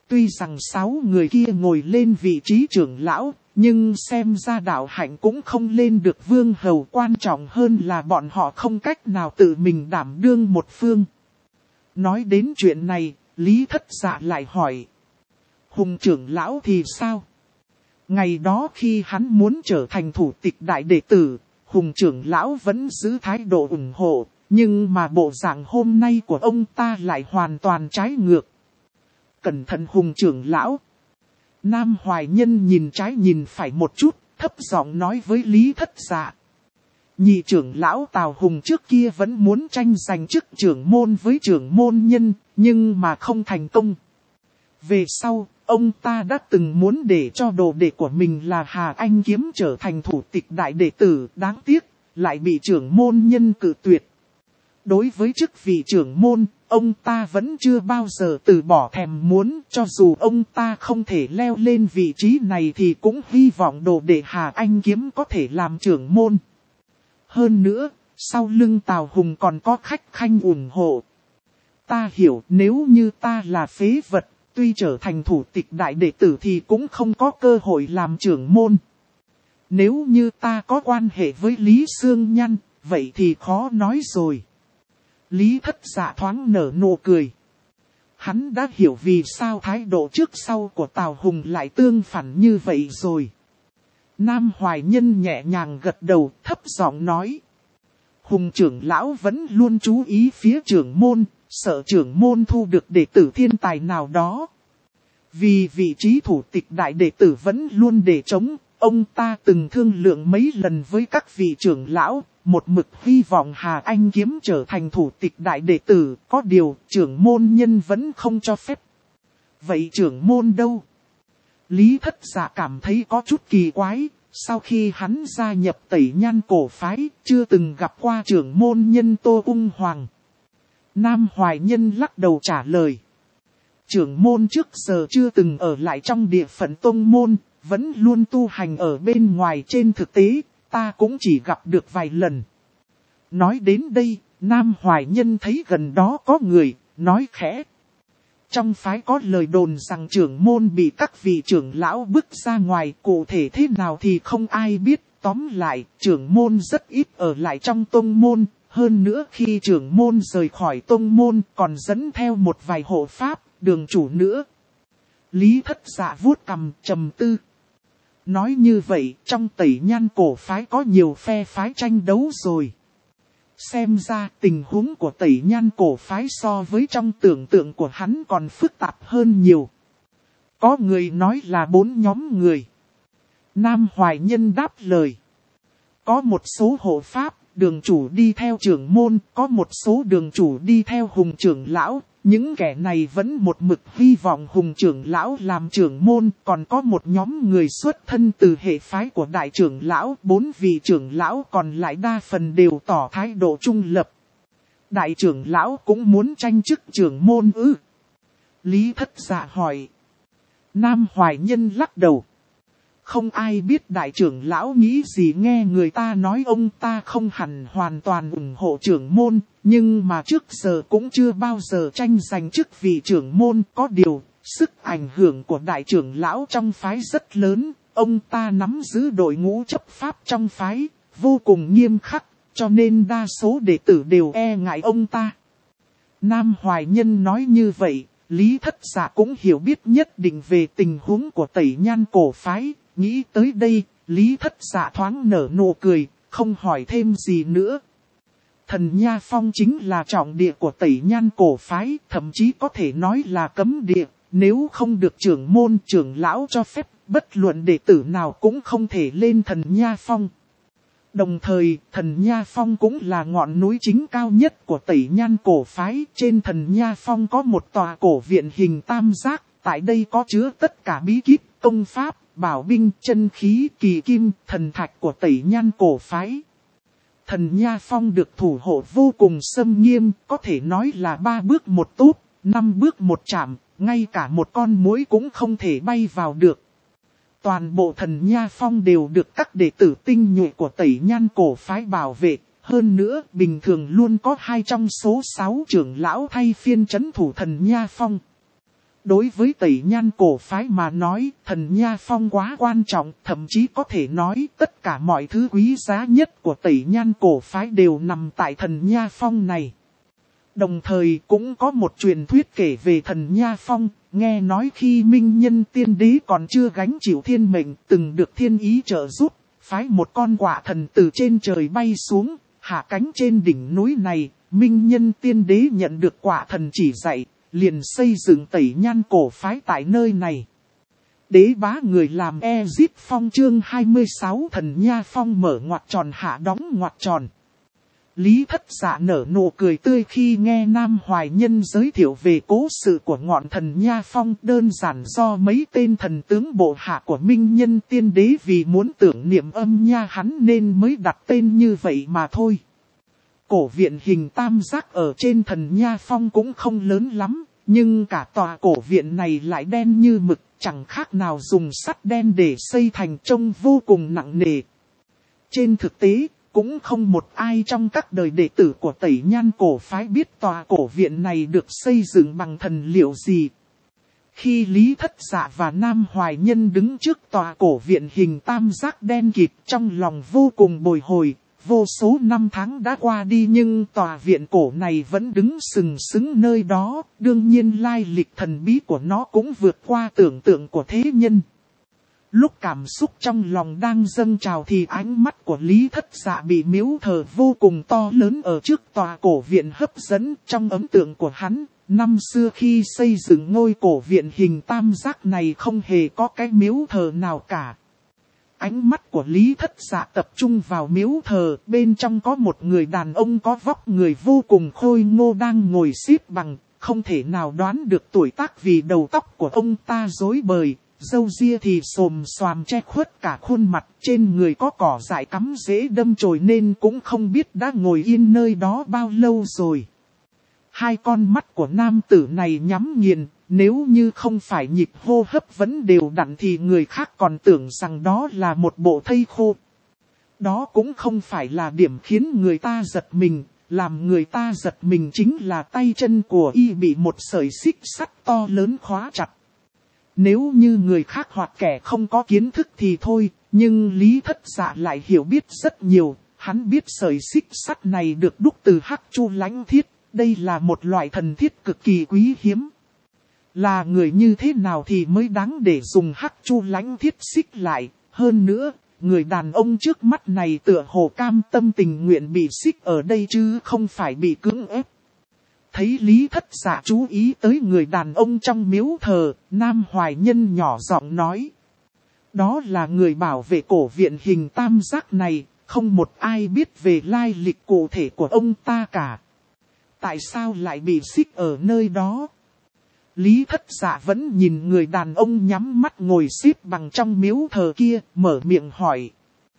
Tuy rằng 6 người kia ngồi lên vị trí trưởng lão, nhưng xem ra đạo hạnh cũng không lên được vương hầu, quan trọng hơn là bọn họ không cách nào tự mình đảm đương một phương. Nói đến chuyện này, Lý Thất Dạ lại hỏi. Hùng trưởng lão thì sao? Ngày đó khi hắn muốn trở thành thủ tịch đại đệ tử, Hùng trưởng lão vẫn giữ thái độ ủng hộ, nhưng mà bộ dạng hôm nay của ông ta lại hoàn toàn trái ngược. Cẩn thận Hùng trưởng lão. Nam Hoài Nhân nhìn trái nhìn phải một chút, thấp giọng nói với Lý Thất Dạ. Nhị trưởng lão Tào Hùng trước kia vẫn muốn tranh giành chức trưởng môn với trưởng môn nhân, nhưng mà không thành công. Về sau, ông ta đã từng muốn để cho đồ đệ của mình là Hà Anh Kiếm trở thành thủ tịch đại đệ tử, đáng tiếc, lại bị trưởng môn nhân cự tuyệt. Đối với chức vị trưởng môn, ông ta vẫn chưa bao giờ từ bỏ thèm muốn, cho dù ông ta không thể leo lên vị trí này thì cũng hy vọng đồ đệ Hà Anh Kiếm có thể làm trưởng môn. Hơn nữa, sau lưng Tào Hùng còn có khách khanh ủng hộ. Ta hiểu nếu như ta là phế vật, tuy trở thành thủ tịch đại đệ tử thì cũng không có cơ hội làm trưởng môn. Nếu như ta có quan hệ với Lý Sương Nhăn, vậy thì khó nói rồi. Lý Thất Dạ thoáng nở nụ cười. Hắn đã hiểu vì sao thái độ trước sau của Tào Hùng lại tương phản như vậy rồi. Nam Hoài Nhân nhẹ nhàng gật đầu, thấp giọng nói. Hùng trưởng lão vẫn luôn chú ý phía trưởng môn, sợ trưởng môn thu được đệ tử thiên tài nào đó. Vì vị trí thủ tịch đại đệ tử vẫn luôn để trống, ông ta từng thương lượng mấy lần với các vị trưởng lão, một mực hy vọng Hà Anh Kiếm trở thành thủ tịch đại đệ tử, có điều trưởng môn nhân vẫn không cho phép. Vậy trưởng môn đâu? Lý Thất Dạ cảm thấy có chút kỳ quái, sau khi hắn gia nhập Tẩy Nhan cổ phái, chưa từng gặp qua trưởng môn nhân Tô Ung Hoàng. Nam Hoài Nhân lắc đầu trả lời. Trưởng môn trước giờ chưa từng ở lại trong địa phận tông môn, vẫn luôn tu hành ở bên ngoài, trên thực tế, ta cũng chỉ gặp được vài lần. Nói đến đây, Nam Hoài Nhân thấy gần đó có người, nói khẽ. Trong phái có lời đồn rằng trưởng môn bị các vị trưởng lão bức ra ngoài, cụ thể thế nào thì không ai biết. Tóm lại, trưởng môn rất ít ở lại trong tông môn, hơn nữa khi trưởng môn rời khỏi tông môn còn dẫn theo một vài hộ pháp, đường chủ nữa. Lý Thất Dạ vuốt cằm trầm tư. Nói như vậy, trong Tẩy Nhan cổ phái có nhiều phe phái tranh đấu rồi. Xem ra tình huống của Tẩy Nhan cổ phái so với trong tưởng tượng của hắn còn phức tạp hơn nhiều. Có người nói là 4 nhóm người. Nam Hoài Nhân đáp lời. Có một số hộ pháp, đường chủ đi theo trưởng môn, có một số đường chủ đi theo Hùng trưởng lão. Những kẻ này vẫn một mực hy vọng Hùng trưởng lão làm trưởng môn, còn có một nhóm người xuất thân từ hệ phái của đại trưởng lão, 4 vị trưởng lão còn lại đa phần đều tỏ thái độ trung lập. Đại trưởng lão cũng muốn tranh chức trưởng môn ư? Lý Thất Dạ hỏi. Nam Hoài Nhân lắc đầu. Không ai biết đại trưởng lão nghĩ gì, nghe người ta nói ông ta không hẳn hoàn toàn ủng hộ trưởng môn, nhưng mà trước giờ cũng chưa bao giờ tranh giành chức vị trưởng môn. Có điều, sức ảnh hưởng của đại trưởng lão trong phái rất lớn, ông ta nắm giữ đội ngũ chấp pháp trong phái, vô cùng nghiêm khắc, cho nên đa số đệ tử đều e ngại ông ta. Nam Hoài Nhân nói như vậy, Lý Thất Dạ cũng hiểu biết nhất định về tình huống của Tẩy Nhan cổ phái. Nghĩ tới đây, Lý Thất Dạ thoáng nở nụ cười, không hỏi thêm gì nữa. Thần Nha Phong chính là trọng địa của Tẩy Nhan cổ phái, thậm chí có thể nói là cấm địa. Nếu không được trưởng môn trưởng lão cho phép, bất luận đệ tử nào cũng không thể lên Thần Nha Phong. Đồng thời, Thần Nha Phong cũng là ngọn núi chính cao nhất của Tẩy Nhan cổ phái. Trên Thần Nha Phong có một tòa cổ viện hình tam giác, tại đây có chứa tất cả bí kíp, công pháp, bảo binh, chân khí, kỳ kim, thần thạch của Tẩy Nhan cổ phái. Thần Nha Phong được thủ hộ vô cùng xâm nghiêm, có thể nói là 3 bước một túp, 5 bước một chạm, ngay cả một con muỗi cũng không thể bay vào được. Toàn bộ Thần Nha Phong đều được các đệ tử tinh nhuệ của Tẩy Nhan cổ phái bảo vệ, hơn nữa bình thường luôn có 2 trong số 6 trưởng lão thay phiên trấn thủ Thần Nha Phong. Đối với Tẩy Nhan cổ phái mà nói, Thần Nha Phong quá quan trọng, thậm chí có thể nói tất cả mọi thứ quý giá nhất của Tẩy Nhan cổ phái đều nằm tại Thần Nha Phong này. Đồng thời cũng có một truyền thuyết kể về Thần Nha Phong, nghe nói khi Minh Nhân Tiên Đế còn chưa gánh chịu thiên mệnh, từng được thiên ý trợ giúp, phái một con quạ thần từ trên trời bay xuống, hạ cánh trên đỉnh núi này. Minh Nhân Tiên Đế nhận được quạ thần chỉ dạy, liền xây dựng Tẩy Nhan cổ phái tại nơi này. Đế bá người làm Ezip Phong chương 26 Thần Nha Phong mở ngoặc tròn hạ đóng ngoặc tròn. Lý Thất Dạ nở nụ cười tươi khi nghe Nam Hoài Nhân giới thiệu về cố sự của ngọn Thần Nha Phong, đơn giản do mấy tên thần tướng bộ hạ của Minh Nhân Tiên Đế vì muốn tưởng niệm âm nha hắn nên mới đặt tên như vậy mà thôi. Cổ viện hình tam giác ở trên Thần Nha Phong cũng không lớn lắm, nhưng cả tòa cổ viện này lại đen như mực, chẳng khác nào dùng sắt đen để xây thành, trông vô cùng nặng nề. Trên thực tế, cũng không một ai trong các đời đệ tử của Tẩy Nhan cổ phái biết tòa cổ viện này được xây dựng bằng thần liệu gì. Khi Lý Thất Dạ và Nam Hoài Nhân đứng trước tòa cổ viện hình tam giác đen kịt, trong lòng vô cùng bồi hồi. Vô số năm tháng đã qua đi nhưng tòa viện cổ này vẫn đứng sừng sững nơi đó, đương nhiên lai lịch thần bí của nó cũng vượt qua tưởng tượng của thế nhân. Lúc cảm xúc trong lòng đang dâng trào thì ánh mắt của Lý Thất Dạ bị miếu thờ vô cùng to lớn ở trước tòa cổ viện hấp dẫn. Trong ấn tượng của hắn, năm xưa khi xây dựng ngôi cổ viện hình tam giác này không hề có cái miếu thờ nào cả. Ánh mắt của Lý Thất Dạ tập trung vào miếu thờ, bên trong có một người đàn ông có vóc người vô cùng khôi ngô đang ngồi xếp bằng, không thể nào đoán được tuổi tác vì đầu tóc của ông ta rối bời, râu ria thì xồm xoàm che khuất cả khuôn mặt, trên người có cỏ dại cắm rễ đâm chồi nên cũng không biết đã ngồi yên nơi đó bao lâu rồi. Hai con mắt của nam tử này nhắm nghiền. Nếu như không phải nhịp hô hấp vẫn đều đặn thì người khác còn tưởng rằng đó là một bộ thây khô. Đó cũng không phải là điểm khiến người ta giật mình, làm người ta giật mình chính là tay chân của y bị một sợi xích sắt to lớn khóa chặt. Nếu như người khác hoặc kẻ không có kiến thức thì thôi, nhưng Lý Thất Dạ lại hiểu biết rất nhiều, hắn biết sợi xích sắt này được đúc từ hắc chu lãnh thiết, đây là một loại thần thiết cực kỳ quý hiếm. Là người như thế nào thì mới đáng để dùng hắc chu lãnh thiết xích lại, hơn nữa, người đàn ông trước mắt này tựa hồ cam tâm tình nguyện bị xích ở đây chứ không phải bị cưỡng ép. Thấy Lý Thất Dạ chú ý tới người đàn ông trong miếu thờ, Nam Hoài Nhân nhỏ giọng nói. Đó là người bảo vệ cổ viện hình tam giác này, không một ai biết về lai lịch cụ thể của ông ta cả. Tại sao lại bị xích ở nơi đó? Lý Thất Dạ vẫn nhìn người đàn ông nhắm mắt ngồi xếp bằng trong miếu thờ kia, mở miệng hỏi.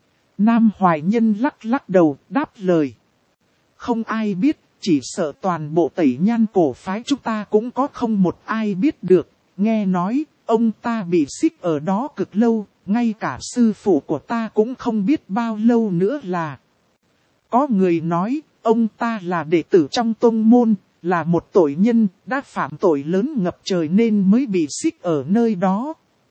Nam Hoài Nhân lắc lắc đầu, đáp lời. Không ai biết, chỉ sợ toàn bộ Tẩy Nhan cổ phái chúng ta cũng có không một ai biết được. Nghe nói, ông ta bị xích ở đó cực lâu, ngay cả sư phụ của ta cũng không biết bao lâu nữa là. Có người nói, ông ta là đệ tử trong tông môn. Là một tội nhân, đã phạm tội lớn ngập trời nên mới bị xích ở nơi đó.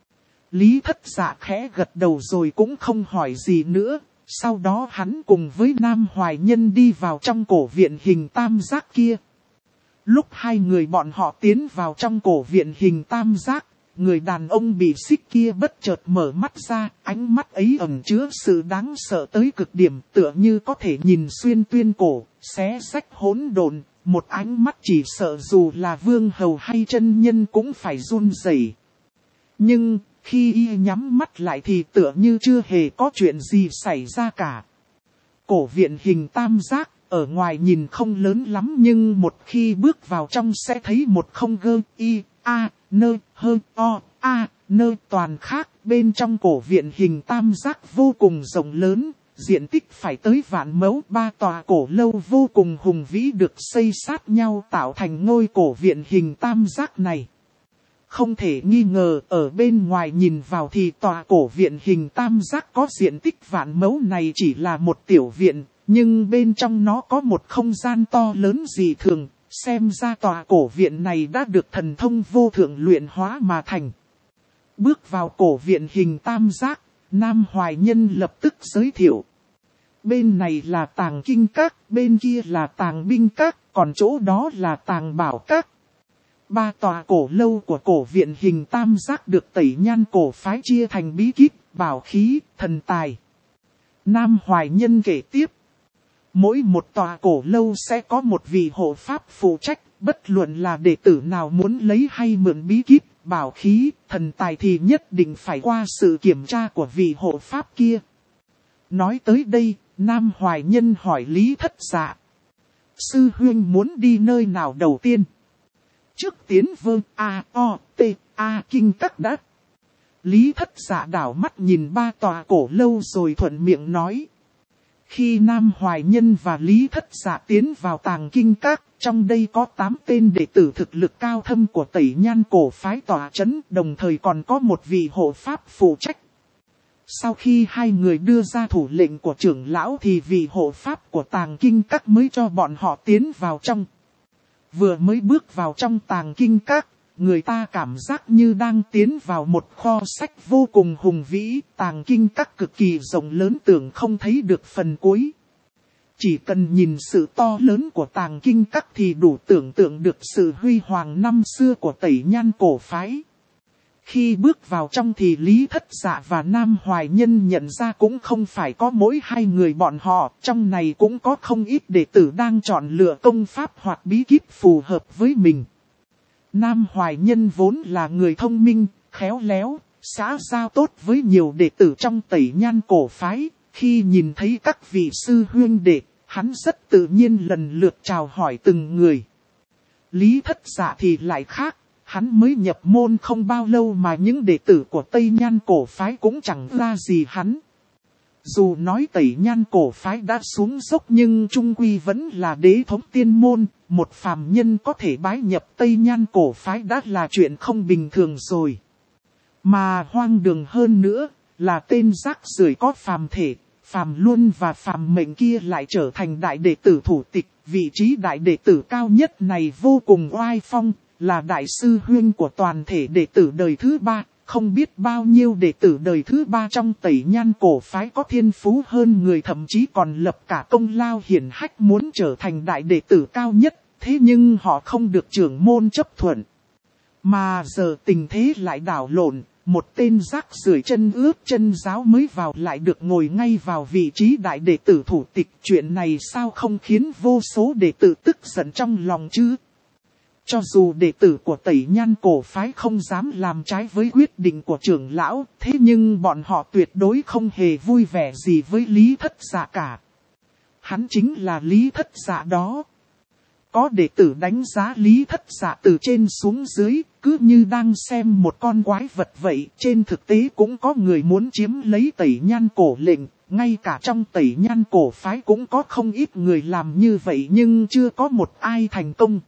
Lý Thất Dạ khẽ gật đầu rồi cũng không hỏi gì nữa. Sau đó hắn cùng với Nam Hoài Nhân đi vào trong cổ viện hình tam giác kia. Lúc hai người bọn họ tiến vào trong cổ viện hình tam giác, người đàn ông bị xích kia bất chợt mở mắt ra, ánh mắt ấy ẩn chứa sự đáng sợ tới cực điểm, tựa như có thể nhìn xuyên tuyên cổ, xé rách hỗn độn. Một ánh mắt chỉ sợ dù là vương hầu hay chân nhân cũng phải run rẩy. Nhưng, khi y nhắm mắt lại thì tựa như chưa hề có chuyện gì xảy ra cả. Cổ viện hình tam giác, ở ngoài nhìn không lớn lắm nhưng một khi bước vào trong sẽ thấy một không gơ, y, a, nơ, hơ, o, a, nơ toàn khác. Bên trong cổ viện hình tam giác vô cùng rộng lớn. Diện tích phải tới vạn mẫu, ba tòa cổ lâu vô cùng hùng vĩ được xây sát nhau tạo thành ngôi cổ viện hình tam giác này. Không thể nghi ngờ ở bên ngoài nhìn vào thì tòa cổ viện hình tam giác có diện tích vạn mẫu này chỉ là một tiểu viện, nhưng bên trong nó có một không gian to lớn dị thường, xem ra tòa cổ viện này đã được thần thông vô thượng luyện hóa mà thành. Bước vào cổ viện hình tam giác, Nam Hoài Nhân lập tức giới thiệu. Bên này là Tàng Kinh Các, bên kia là Tàng Binh Các, còn chỗ đó là Tàng Bảo Các. 3 tòa cổ lâu của cổ viện hình tam giác được Tẩy Nhan cổ phái chia thành bí kíp, bảo khí, thần tài. Nam Hoài Nhân kể tiếp. Mỗi một tòa cổ lâu sẽ có một vị hộ pháp phụ trách, bất luận là đệ tử nào muốn lấy hay mượn bí kíp, bảo khí, thần tài thì nhất định phải qua sự kiểm tra của vị hộ pháp kia. Nói tới đây, Nam Hoài Nhân hỏi Lý Thất Dạ. Sư huynh muốn đi nơi nào đầu tiên? Trước tiến Vương Kinh Các đã. Lý Thất Dạ đảo mắt nhìn 3 tòa cổ lâu rồi thuận miệng nói. Khi Nam Hoài Nhân và Lý Thất Dạ tiến vào Tàng Kinh Các, trong đây có 8 tên đệ tử thực lực cao thâm của Tẩy Nhan cổ phái tọa chấn, đồng thời còn có một vị hộ pháp phụ trách. Sau khi hai người đưa ra thủ lệnh của trưởng lão thì vị hộ pháp của Tàng Kinh Các mới cho bọn họ tiến vào trong. Vừa mới bước vào trong Tàng Kinh Các, người ta cảm giác như đang tiến vào một kho sách vô cùng hùng vĩ. Tàng Kinh Các cực kỳ rộng lớn tưởng không thấy được phần cuối. Chỉ cần nhìn sự to lớn của Tàng Kinh Các thì đủ tưởng tượng được sự huy hoàng năm xưa của Tẩy Nhan cổ phái. Khi bước vào trong thì Lý Thất Dạ và Nam Hoài Nhân nhận ra cũng không phải có mỗi 2 người bọn họ, trong này cũng có không ít đệ tử đang chọn lựa công pháp hoặc bí kíp phù hợp với mình. Nam Hoài Nhân vốn là người thông minh, khéo léo, xã giao tốt với nhiều đệ tử trong Tẩy Nhan cổ phái, khi nhìn thấy các vị sư huynh đệ, hắn rất tự nhiên lần lượt chào hỏi từng người. Lý Thất Dạ thì lại khác. Hắn mới nhập môn không bao lâu mà những đệ tử của Tây Nhan cổ phái cũng chẳng ra gì hắn. Dù nói Tẩy Nhan cổ phái đã xuống dốc nhưng trung quy vẫn là đế thống tiên môn, một phàm nhân có thể bái nhập Tây Nhan cổ phái đã là chuyện không bình thường rồi. Mà hoang đường hơn nữa là tên rác rưởi có phàm thể, phàm luân và phàm mệnh kia lại trở thành đại đệ tử thủ tịch, vị trí đại đệ tử cao nhất này vô cùng oai phong. Là đại sư huynh của toàn thể đệ tử đời thứ 3, không biết bao nhiêu đệ tử đời thứ 3 trong Tẩy Nhan cổ phái có thiên phú hơn người, thậm chí còn lập cả công lao hiển hách muốn trở thành đại đệ tử cao nhất, thế nhưng họ không được trưởng môn chấp thuận. Mà giờ tình thế lại đảo lộn, một tên rác rưởi chân ướt chân giáo mới vào lại được ngồi ngay vào vị trí đại đệ tử thủ tịch, chuyện này sao không khiến vô số đệ tử tức giận trong lòng chứ? Cho dù đệ tử của Tẩy Nhan cổ phái không dám làm trái với quyết định của trưởng lão, thế nhưng bọn họ tuyệt đối không hề vui vẻ gì với Lý Thất Dạ cả. Hắn chính là Lý Thất Dạ đó. Có đệ tử đánh giá Lý Thất Dạ từ trên xuống dưới, cứ như đang xem một con quái vật vậy. Trên thực tế cũng có người muốn chiếm lấy Tẩy Nhan cổ lệnh, ngay cả trong Tẩy Nhan cổ phái cũng có không ít người làm như vậy nhưng chưa có một ai thành công.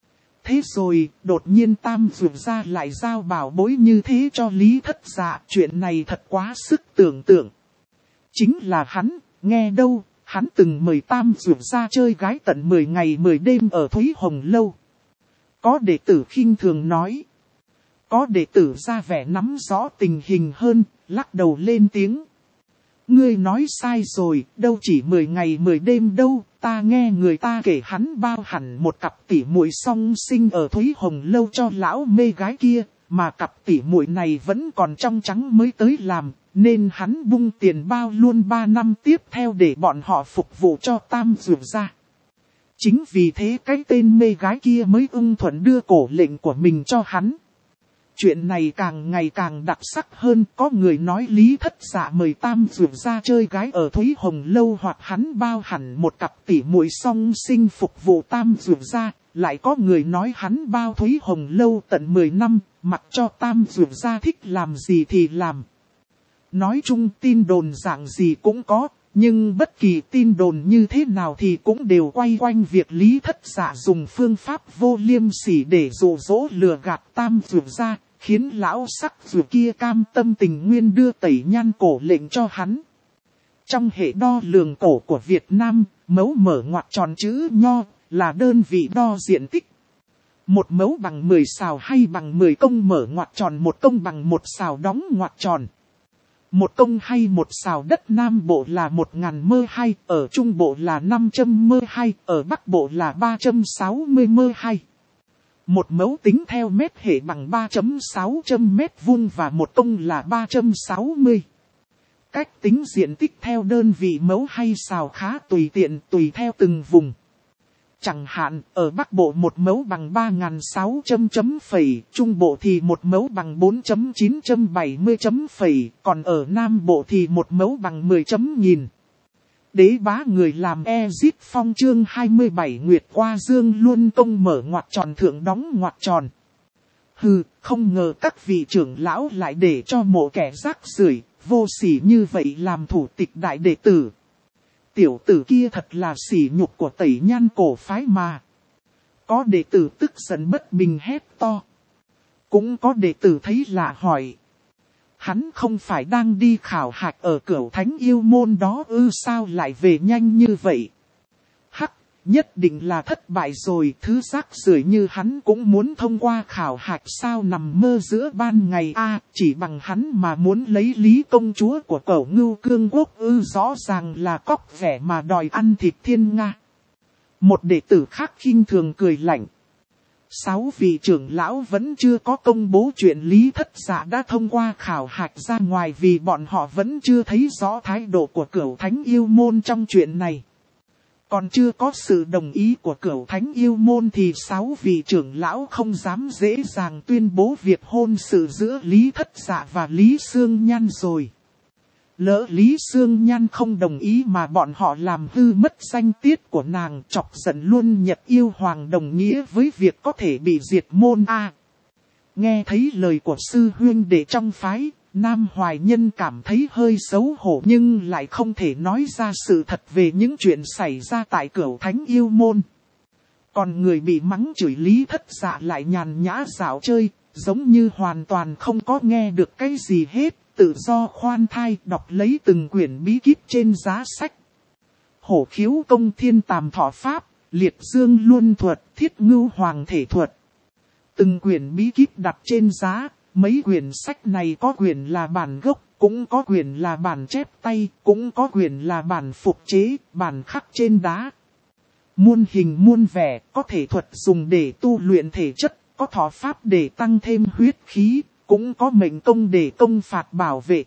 Thế rồi, đột nhiên Tam Dược Gia lại giao bảo bối như thế cho Lý Thất Dạ. Chuyện này thật quá sức tưởng tượng. Chính là hắn, nghe đâu, hắn từng mời Tam Dược Gia chơi gái tận 10 ngày 10 đêm ở Thúy Hồng Lâu. Có đệ tử khinh thường nói. Có đệ tử ra vẻ nắm rõ tình hình hơn, lắc đầu lên tiếng. Ngươi nói sai rồi, đâu chỉ 10 ngày 10 đêm đâu, ta nghe người ta kể hắn bao hẳn một cặp tỷ muội song sinh ở Thúy Hồng Lâu cho lão mê gái kia, mà cặp tỷ muội này vẫn còn trong trắng mới tới làm, nên hắn bung tiền bao luôn 3 năm tiếp theo để bọn họ phục vụ cho Tam Dược Gia. Chính vì thế cái tên mê gái kia mới ưng thuận đưa cổ lệnh của mình cho hắn. Chuyện này càng ngày càng đặc sắc hơn, có người nói Lý Thất Dạ mời Tam Dược Gia chơi gái ở Thúy Hồng Lâu hoặc hắn bao hẳn một cặp tỷ muội song sinh phục vụ Tam Dược Gia, lại có người nói hắn bao Thúy Hồng Lâu tận 10 năm, mặc cho Tam Dược Gia thích làm gì thì làm. Nói chung tin đồn dạng gì cũng có, nhưng bất kỳ tin đồn như thế nào thì cũng đều quay quanh việc Lý Thất Dạ dùng phương pháp vô liêm sỉ để dụ dỗ lừa gạt Tam Dược Gia, khiến lão sắc dược kia cam tâm tình nguyên đưa Tẩy Nhan cổ lệnh cho hắn. Trong hệ đo lường cổ của Việt Nam, mấu mở ngoặc tròn chữ nho, là đơn vị đo diện tích. Một mẫu bằng 10 sào hay bằng 10 công mở ngoặc tròn, một công bằng một sào đóng ngoặc tròn. Một công hay một sào đất Nam Bộ là 1000 mơ 2, ở Trung Bộ là 500 mơ 2, ở Bắc Bộ là 360 mơ 2. Một mẫu tính theo mét hệ bằng 3,600 mét vuông và một công là 360. Cách tính diện tích theo đơn vị mẫu hay sào khá tùy tiện tùy theo từng vùng. Chẳng hạn, ở Bắc Bộ một mẫu bằng 3.600 chấm phẩy, Trung Bộ thì một mẫu bằng 4,970 chấm phẩy, còn ở Nam Bộ thì một mẫu bằng 10 chấm nghìn. Đế bá người làm Ezit Phong chương 27 Nguyệt qua Dương luôn công mở ngoặc tròn thượng đóng ngoặc tròn. Hừ, không ngờ các vị trưởng lão lại để cho mộ kẻ rác rưởi, vô sỉ như vậy làm thủ tịch đại đệ tử. Tiểu tử kia thật là sỉ nhục của Tẩy Nhan cổ phái mà. Có đệ tử tức giận bất bình hét to. Cũng có đệ tử thấy lạ hỏi. Hắn không phải đang đi khảo hạch ở Cửu Thánh Yêu Môn đó ư, sao lại về nhanh như vậy? Hắc, nhất định là thất bại rồi, thứ rác rưởi như hắn cũng muốn thông qua khảo hạch sao nằm mơ giữa ban ngày a, chỉ bằng hắn mà muốn lấy Lý công chúa của Cẩu Ngưu Cương Quốc ư, rõ ràng là cóc vẻ mà đòi ăn thịt thiên nga. Một đệ tử khác khinh thường cười lạnh. 6 vị trưởng lão vẫn chưa có công bố chuyện Lý Thất Dạ đã thông qua khảo hạch ra ngoài vì bọn họ vẫn chưa thấy rõ thái độ của Cửu Thánh Yêu Môn trong chuyện này. Còn chưa có sự đồng ý của Cửu Thánh Yêu Môn thì 6 vị trưởng lão không dám dễ dàng tuyên bố việc hôn sự giữa Lý Thất Dạ và Lý Sương Nhan rồi. Lỡ Lý Sương Nhan không đồng ý mà bọn họ làm hư mất danh tiết của nàng, chọc giận luôn Nhật Yêu Hoàng, đồng nghĩa với việc có thể bị diệt môn a. Nghe thấy lời của sư huynh đệ trong phái, Nam Hoài Nhân cảm thấy hơi xấu hổ nhưng lại không thể nói ra sự thật về những chuyện xảy ra tại Cửu Thánh Yêu Môn. Còn người bị mắng chửi Lý Thất Dạ lại nhàn nhã dạo chơi, giống như hoàn toàn không có nghe được cái gì hết. Tự do khoan thai đọc lấy từng quyển bí kíp trên giá sách. Hổ khiếu công thiên tàm thọ pháp, liệt dương luân thuật, thiết ngưu hoàng thể thuật. Từng quyển bí kíp đặt trên giá, mấy quyển sách này có quyển là bản gốc, cũng có quyển là bản chép tay, cũng có quyển là bản phục chế, bản khắc trên đá. Muôn hình muôn vẻ, có thể thuật dùng để tu luyện thể chất, có thọ pháp để tăng thêm huyết khí. Cũng có mệnh công để công phạt bảo vệ.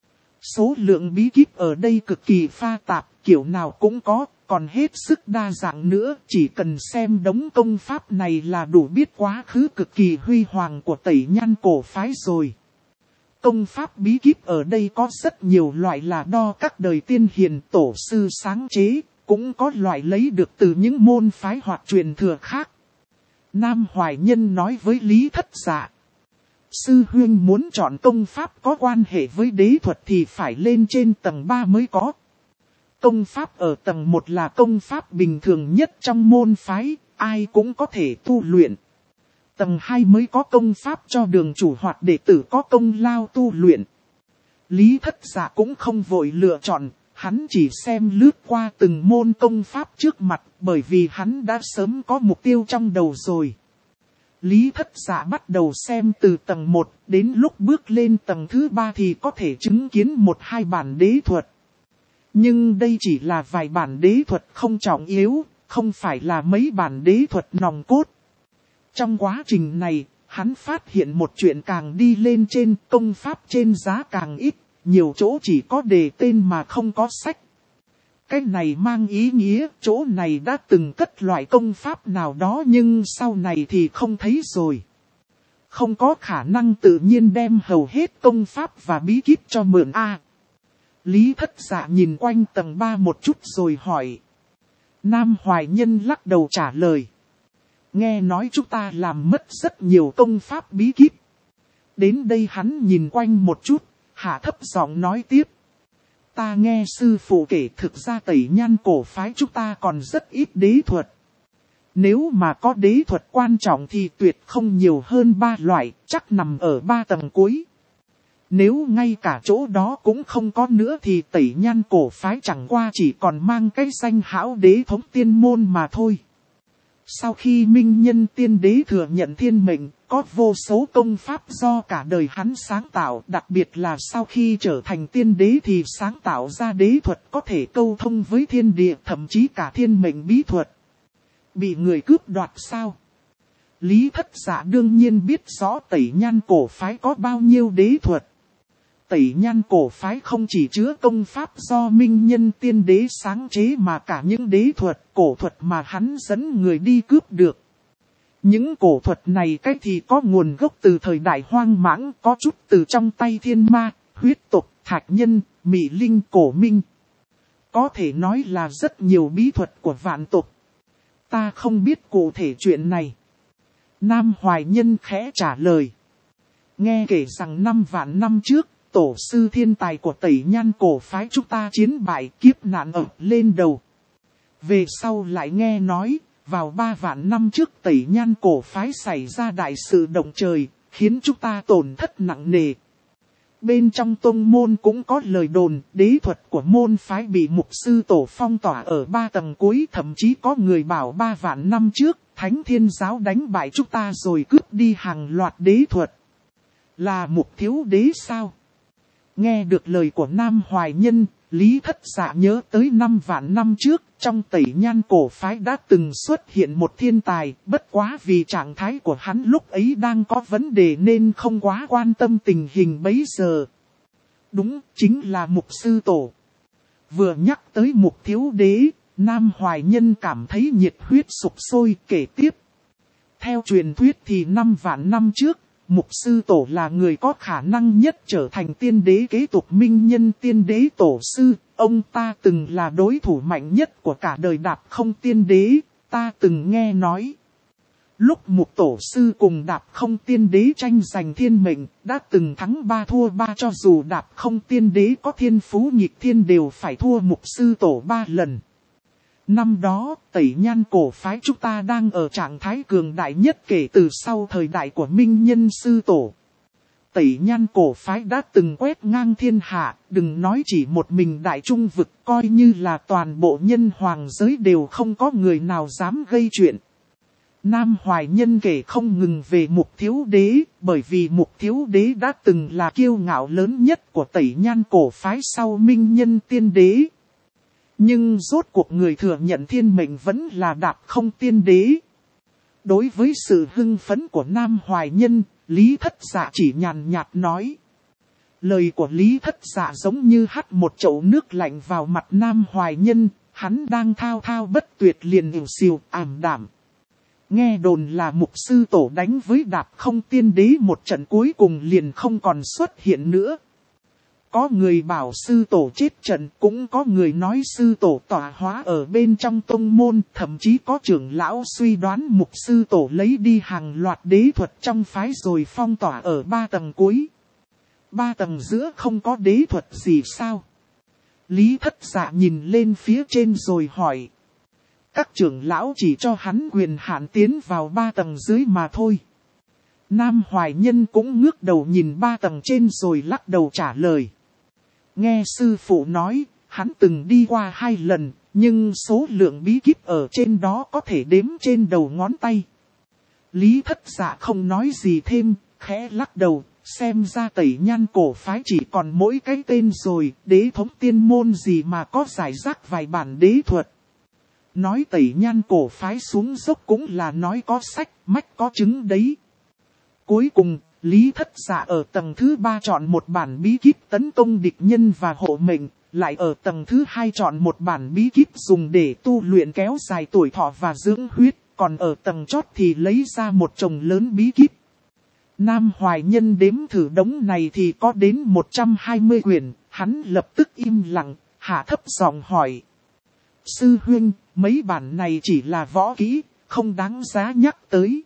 Số lượng bí kíp ở đây cực kỳ pha tạp, kiểu nào cũng có, còn hết sức đa dạng nữa. Chỉ cần xem đống công pháp này là đủ biết quá khứ cực kỳ huy hoàng của Tẩy Nhan cổ phái rồi. Công pháp bí kíp ở đây có rất nhiều loại là đo các đời tiên hiền tổ sư sáng chế, cũng có loại lấy được từ những môn phái hoặc truyền thừa khác. Nam Hoài Nhân nói với Lý Thất Dạ. Sư huynh muốn chọn công pháp có quan hệ với đế thuật thì phải lên trên tầng 3 mới có. Công pháp ở tầng 1 là công pháp bình thường nhất trong môn phái, ai cũng có thể tu luyện. Tầng 2 mới có công pháp cho đường chủ hoặc đệ tử có công lao tu luyện. Lý Thất Dạ cũng không vội lựa chọn, hắn chỉ xem lướt qua từng môn công pháp trước mặt bởi vì hắn đã sớm có mục tiêu trong đầu rồi. Lý Thất Dạ bắt đầu xem từ tầng 1, đến lúc bước lên tầng thứ 3 thì có thể chứng kiến 1-2 bản đế thuật. Nhưng đây chỉ là vài bản đế thuật không trọng yếu, không phải là mấy bản đế thuật nòng cốt. Trong quá trình này, hắn phát hiện một chuyện càng đi lên trên, công pháp trên giá càng ít, nhiều chỗ chỉ có đề tên mà không có sách. Cái này mang ý nghĩa chỗ này đã từng cất loại công pháp nào đó nhưng sau này thì không thấy rồi. Không có khả năng tự nhiên đem hầu hết công pháp và bí kíp cho mượn a. Lý Thất Dạ nhìn quanh tầng 3 một chút rồi hỏi. Nam Hoài Nhân lắc đầu trả lời. Nghe nói chúng ta làm mất rất nhiều công pháp bí kíp. Đến đây hắn nhìn quanh một chút, hạ thấp giọng nói tiếp. Ta nghe sư phụ kể thực ra Tẩy Nhan cổ phái chúng ta còn rất ít đế thuật. Nếu mà có đế thuật quan trọng thì tuyệt không nhiều hơn 3 loại, chắc nằm ở 3 tầng cuối. Nếu ngay cả chỗ đó cũng không có nữa thì Tẩy Nhan cổ phái chẳng qua chỉ còn mang cái danh hão đế thống tiên môn mà thôi. Sau khi minh nhân tiên đế thừa nhận thiên mệnh, có vô số công pháp do cả đời hắn sáng tạo, đặc biệt là sau khi trở thành tiên đế thì sáng tạo ra đế thuật có thể câu thông với thiên địa, thậm chí cả thiên mệnh bí thuật. Bị người cướp đoạt sao? Lý Thất Dạ đương nhiên biết rõ Tẩy Nhan cổ phái có bao nhiêu đế thuật. Tẩy Nhan cổ phái không chỉ chứa công pháp do minh nhân tiên đế sáng chế mà cả những đế thuật, cổ thuật mà hắn dẫn người đi cướp được. Những cổ thuật này cách thì có nguồn gốc từ thời đại hoang mãng, có chút từ trong tay thiên ma, huyết tộc, thạch nhân, mị linh, cổ minh. Có thể nói là rất nhiều bí thuật của vạn tộc. Ta không biết cụ thể chuyện này. Nam Hoài Nhân khẽ trả lời. Nghe kể rằng 5 vạn năm trước, tổ sư thiên tài của Tẩy Nhan cổ phái chúng ta chiến bại, kiếp nạn ập lên đầu. Về sau lại nghe nói, vào 3 vạn năm trước Tẩy Nhan cổ phái xảy ra đại sự động trời, khiến chúng ta tổn thất nặng nề. Bên trong tông môn cũng có lời đồn, đế thuật của môn phái bị mục sư tổ phong tỏa ở 3 tầng cuối, thậm chí có người bảo 3 vạn năm trước, Thánh Thiên Giáo đánh bại chúng ta rồi cướp đi hàng loạt đế thuật. Là Mục Thiếu Đế sao? Nghe được lời của Nam Hoài Nhân, Lý Thất Dạ nhớ tới 5 vạn năm trước, trong Tẩy Nhan cổ phái đã từng xuất hiện một thiên tài, bất quá vì trạng thái của hắn lúc ấy đang có vấn đề nên không quá quan tâm tình hình bấy giờ. Đúng, chính là Mục Sư Tổ. Vừa nhắc tới Mục Thiếu Đế, Nam Hoài Nhân cảm thấy nhiệt huyết sục sôi, kể tiếp. Theo truyền thuyết thì 5 vạn năm trước, Mục Sư Tổ là người có khả năng nhất trở thành tiên đế kế tục minh nhân tiên đế tổ sư. Ông ta từng là đối thủ mạnh nhất của cả đời Đạp Không tiên đế, ta từng nghe nói. Lúc Mục Tổ sư cùng Đạp Không tiên đế tranh giành thiên mệnh, đã từng thắng 3 thua 3, cho dù Đạp Không tiên đế có thiên phú nghịch thiên đều phải thua Mục Sư Tổ 3 lần. Năm đó, Tẩy Nhan cổ phái chúng ta đang ở trạng thái cường đại nhất kể từ sau thời đại của Minh Nhân Sư Tổ. Tẩy Nhan cổ phái đã từng quét ngang thiên hạ, đừng nói chỉ một mình đại trung vực, coi như là toàn bộ nhân hoàng giới đều không có người nào dám gây chuyện. Nam Hoài Nhân kể không ngừng về Mục Thiếu Đế, bởi vì Mục Thiếu Đế đã từng là kiêu ngạo lớn nhất của Tẩy Nhan cổ phái sau Minh Nhân Tiên Đế. Nhưng rốt cuộc người thừa nhận thiên mệnh vẫn là Đạp Không tiên đế. Đối với sự hưng phấn của Nam Hoài Nhân, Lý Thất Dạ chỉ nhàn nhạt nói. Lời của Lý Thất Dạ giống như hắt một chậu nước lạnh vào mặt Nam Hoài Nhân, hắn đang thao thao bất tuyệt liền ỉu xìu ảm đạm. Nghe đồn là Mục Sư Tổ đánh với Đạp Không tiên đế một trận cuối cùng liền không còn xuất hiện nữa. Có người bảo sư tổ chết trận, cũng có người nói sư tổ tọa hóa ở bên trong tông môn, thậm chí có trưởng lão suy đoán Mục Sư Tổ lấy đi hàng loạt đế thuật trong phái rồi phong tỏa ở 3 tầng cuối. 3 tầng giữa không có đế thuật gì sao? Lý Thất Dạ nhìn lên phía trên rồi hỏi. Các trưởng lão chỉ cho hắn quyền hạn tiến vào 3 tầng dưới mà thôi. Nam Hoài Nhân cũng ngước đầu nhìn 3 tầng trên rồi lắc đầu trả lời. Nghe sư phụ nói, hắn từng đi qua 2 lần, nhưng số lượng bí kíp ở trên đó có thể đếm trên đầu ngón tay. Lý Thất Dạ không nói gì thêm, khẽ lắc đầu, xem ra Tẩy Nhan cổ phái chỉ còn mỗi cái tên rồi, đế thống tiên môn gì mà có giải rác vài bản đế thuật. Nói Tẩy Nhan cổ phái xuống dốc cũng là nói có sách, mách có chứng đấy. Cuối cùng, Lý Thất Dạ ở tầng thứ 3 chọn một bản bí kíp tấn công địch nhân và hộ mệnh, lại ở tầng thứ 2 chọn một bản bí kíp dùng để tu luyện kéo dài tuổi thọ và dưỡng huyết, còn ở tầng chót thì lấy ra một chồng lớn bí kíp. Nam Hoài Nhân đếm thử đống này thì có đến 120 quyển, hắn lập tức im lặng, hạ thấp giọng hỏi. Sư huynh, mấy bản này chỉ là võ kỹ, không đáng giá nhắc tới.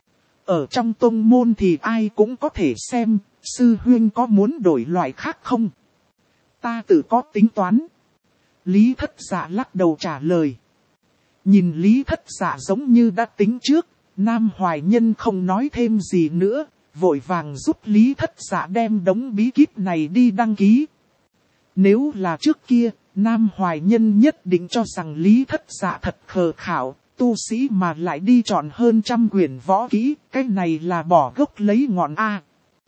Ở trong tông môn thì ai cũng có thể xem, sư huynh có muốn đổi loại khác không? Ta tự có tính toán. Lý Thất Dạ lắc đầu trả lời. Nhìn Lý Thất Dạ giống như đã tính trước, Nam Hoài Nhân không nói thêm gì nữa, vội vàng giúp Lý Thất Dạ đem đống bí kíp này đi đăng ký. Nếu là trước kia, Nam Hoài Nhân nhất định cho rằng Lý Thất Dạ thật khờ khảo, tu sĩ mà lại đi chọn hơn 100 quyển võ kỹ, cái này là bỏ gốc lấy ngọn A.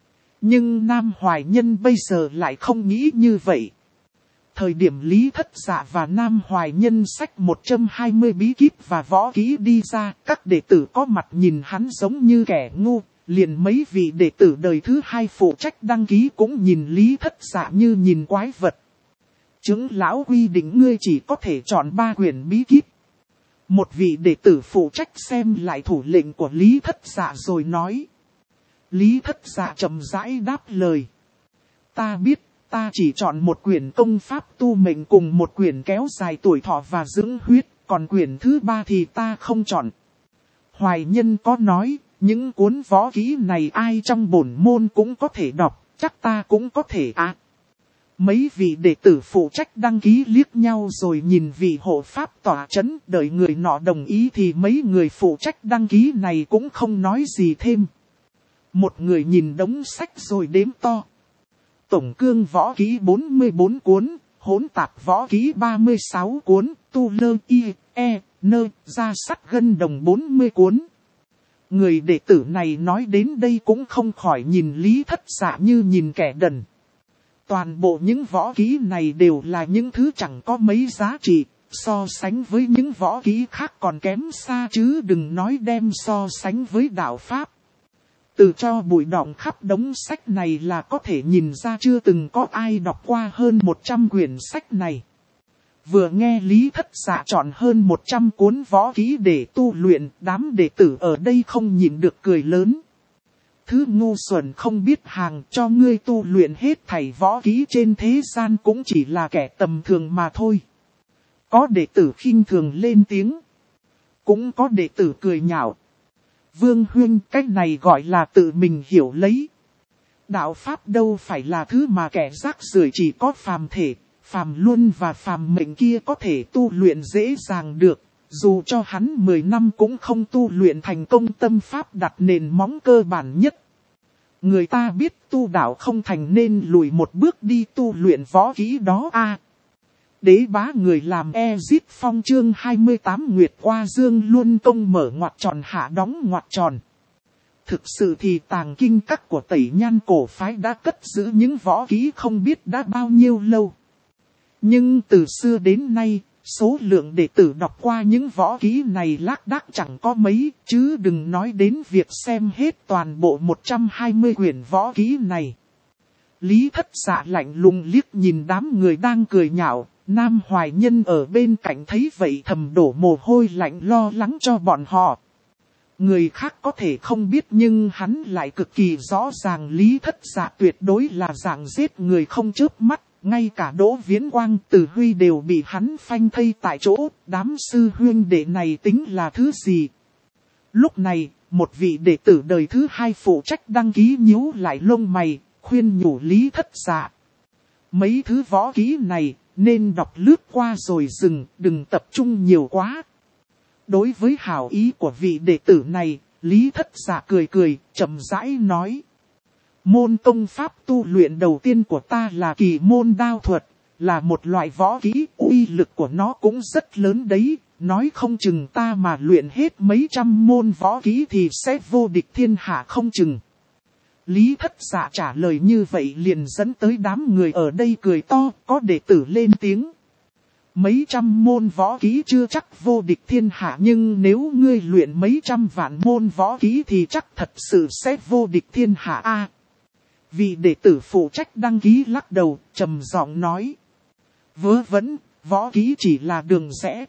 Nhưng Nam Hoài Nhân bây giờ lại không nghĩ như vậy. Thời điểm Lý Thất Dạ và Nam Hoài Nhân xách 120 bí kíp và võ kỹ đi ra, các đệ tử có mặt nhìn hắn giống như kẻ ngu, liền mấy vị đệ tử đời thứ 2 phụ trách đăng ký cũng nhìn Lý Thất Dạ như nhìn quái vật. Trưởng lão quy định ngươi chỉ có thể chọn 3 quyển bí kíp. Một vị đệ tử phụ trách xem lại thủ lệnh của Lý Thất Dạ rồi nói. Lý Thất Dạ chậm rãi đáp lời. Ta biết, ta chỉ chọn một quyển công pháp tu mệnh cùng một quyển kéo dài tuổi thọ và dưỡng huyết, còn quyển thứ 3 thì ta không chọn. Hoài Nhân có nói, những cuốn võ kỹ này ai trong bổn môn cũng có thể đọc, chắc ta cũng có thể Mấy vị đệ tử phụ trách đăng ký liếc nhau rồi nhìn vị hộ pháp tỏa chấn, đợi người nọ đồng ý thì mấy người phụ trách đăng ký này cũng không nói gì thêm. Một người nhìn đống sách rồi đếm to. Tổng cương võ kỹ 44 cuốn, hỗn tạp võ kỹ 36 cuốn, tu lơ y, nơ, ra sắt gân đồng 40 cuốn. Người đệ tử này nói đến đây cũng không khỏi nhìn Lý Thất Dạ như nhìn kẻ đần. Toàn bộ những võ kỹ này đều là những thứ chẳng có mấy giá trị, so sánh với những võ kỹ khác còn kém xa chứ đừng nói đem so sánh với đạo Pháp. Từ cho bụi đọng khắp đống sách này là có thể nhìn ra chưa từng có ai đọc qua hơn 100 quyển sách này. Vừa nghe Lý Thất Dạ chọn hơn 100 cuốn võ kỹ để tu luyện, đám đệ tử ở đây không nhịn được cười lớn. Thứ ngu xuẩn không biết hàng, cho ngươi tu luyện hết thảy võ kỹ trên thế gian cũng chỉ là kẻ tầm thường mà thôi. Có đệ tử khinh thường lên tiếng. Cũng có đệ tử cười nhạo. Vương huynh, cách này gọi là tự mình hiểu lấy. Đạo Pháp đâu phải là thứ mà kẻ rác rưởi chỉ có phàm thể, phàm luân và phàm mệnh kia có thể tu luyện dễ dàng được. Dù cho hắn 10 năm cũng không tu luyện thành công tâm pháp đặt nền móng cơ bản nhất. Người ta biết tu đạo không thành nên lùi một bước đi tu luyện võ kỹ đó Đế bá người làm Ezit Phong chương 28 Nguyệt qua Dương luôn công mở ngoặc tròn hạ đóng ngoặc tròn. Thực sự thì tàng kinh các của Tẩy Nhan cổ phái đã cất giữ những võ kỹ không biết đã bao nhiêu lâu. Nhưng từ xưa đến nay, số lượng đệ tử đọc qua những võ kỹ này lác đác chẳng có mấy, chứ đừng nói đến việc xem hết toàn bộ 120 quyển võ kỹ này. Lý Thất Dạ lạnh lùng liếc nhìn đám người đang cười nhạo, Nam Hoài Nhân ở bên cạnh thấy vậy thầm đổ mồ hôi lạnh lo lắng cho bọn họ. Người khác có thể không biết nhưng hắn lại cực kỳ rõ ràng Lý Thất Dạ tuyệt đối là dạng giết người không chớp mắt. Ngay cả Đỗ Viễn Quang, Từ Huy đều bị hắn phanh thây tại chỗ, đám sư huynh đệ này tính là thứ gì? Lúc này, một vị đệ tử đời thứ 2 phụ trách đăng ký nhíu lại lông mày, khuyên nhủ Lý Thất Dạ. Mấy thứ võ kỹ này, nên đọc lướt qua rồi dừng, đừng tập trung nhiều quá. Đối với hảo ý của vị đệ tử này, Lý Thất Dạ cười cười, chậm rãi nói. Môn công pháp tu luyện đầu tiên của ta là kỳ môn đao thuật, là một loại võ kỹ, uy lực của nó cũng rất lớn đấy, nói không chừng ta mà luyện hết mấy trăm môn võ kỹ thì sẽ vô địch thiên hạ không chừng. Lý Thất Dạ trả lời như vậy liền dẫn tới đám người ở đây cười to, có đệ tử lên tiếng. Mấy trăm môn võ kỹ chưa chắc vô địch thiên hạ nhưng nếu ngươi luyện mấy trăm vạn môn võ kỹ thì chắc thật sự sẽ vô địch thiên hạ Vị đệ tử phụ trách đăng ký lắc đầu, trầm giọng nói. Vớ vẩn, võ kỹ chỉ là đường rẽ.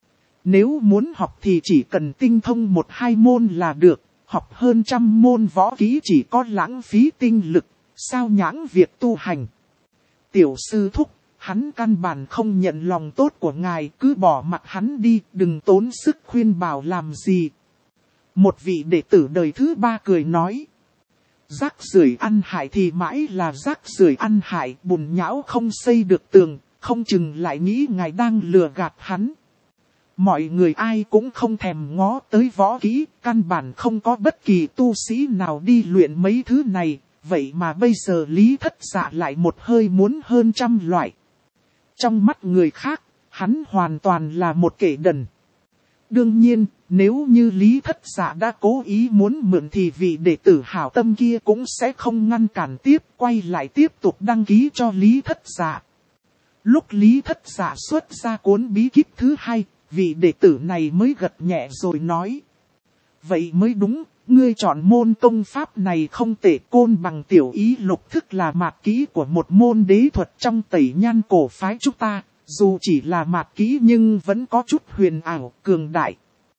Nếu muốn học thì chỉ cần tinh thông 1-2 môn là được, học hơn 100 môn võ kỹ chỉ có lãng phí tinh lực, sao nhãng việc tu hành. Tiểu sư thúc, hắn căn bản không nhận lòng tốt của ngài, cứ bỏ mặt hắn đi, đừng tốn sức khuyên bảo làm gì. Một vị đệ tử đời thứ 3 cười nói. Rác rưởi ăn hại thì mãi là rác rưởi ăn hại, bùn nhão không xây được tường, không chừng lại nghĩ ngài đang lừa gạt hắn. Mọi người ai cũng không thèm ngó tới võ kỹ, căn bản không có bất kỳ tu sĩ nào đi luyện mấy thứ này, vậy mà bây giờ Lý Thất Dạ lại một hơi muốn hơn 100 loại. Trong mắt người khác, hắn hoàn toàn là một kẻ đần. Đương nhiên, nếu như Lý Thất Dạ đã cố ý muốn mượn thì vị đệ tử hảo tâm kia cũng sẽ không ngăn cản tiếp, quay lại tiếp tục đăng ký cho Lý Thất Dạ. Lúc Lý Thất Dạ xuất ra cuốn bí kíp thứ hai, vị đệ tử này mới gật nhẹ rồi nói. Vậy mới đúng, ngươi chọn môn công pháp này không tệ. Côn Bằng tiểu ý lục thức là mạt kỹ của một môn đế thuật trong Tẩy Nhan cổ phái chúng ta, dù chỉ là mạt kỹ nhưng vẫn có chút huyền ảo, cường đại.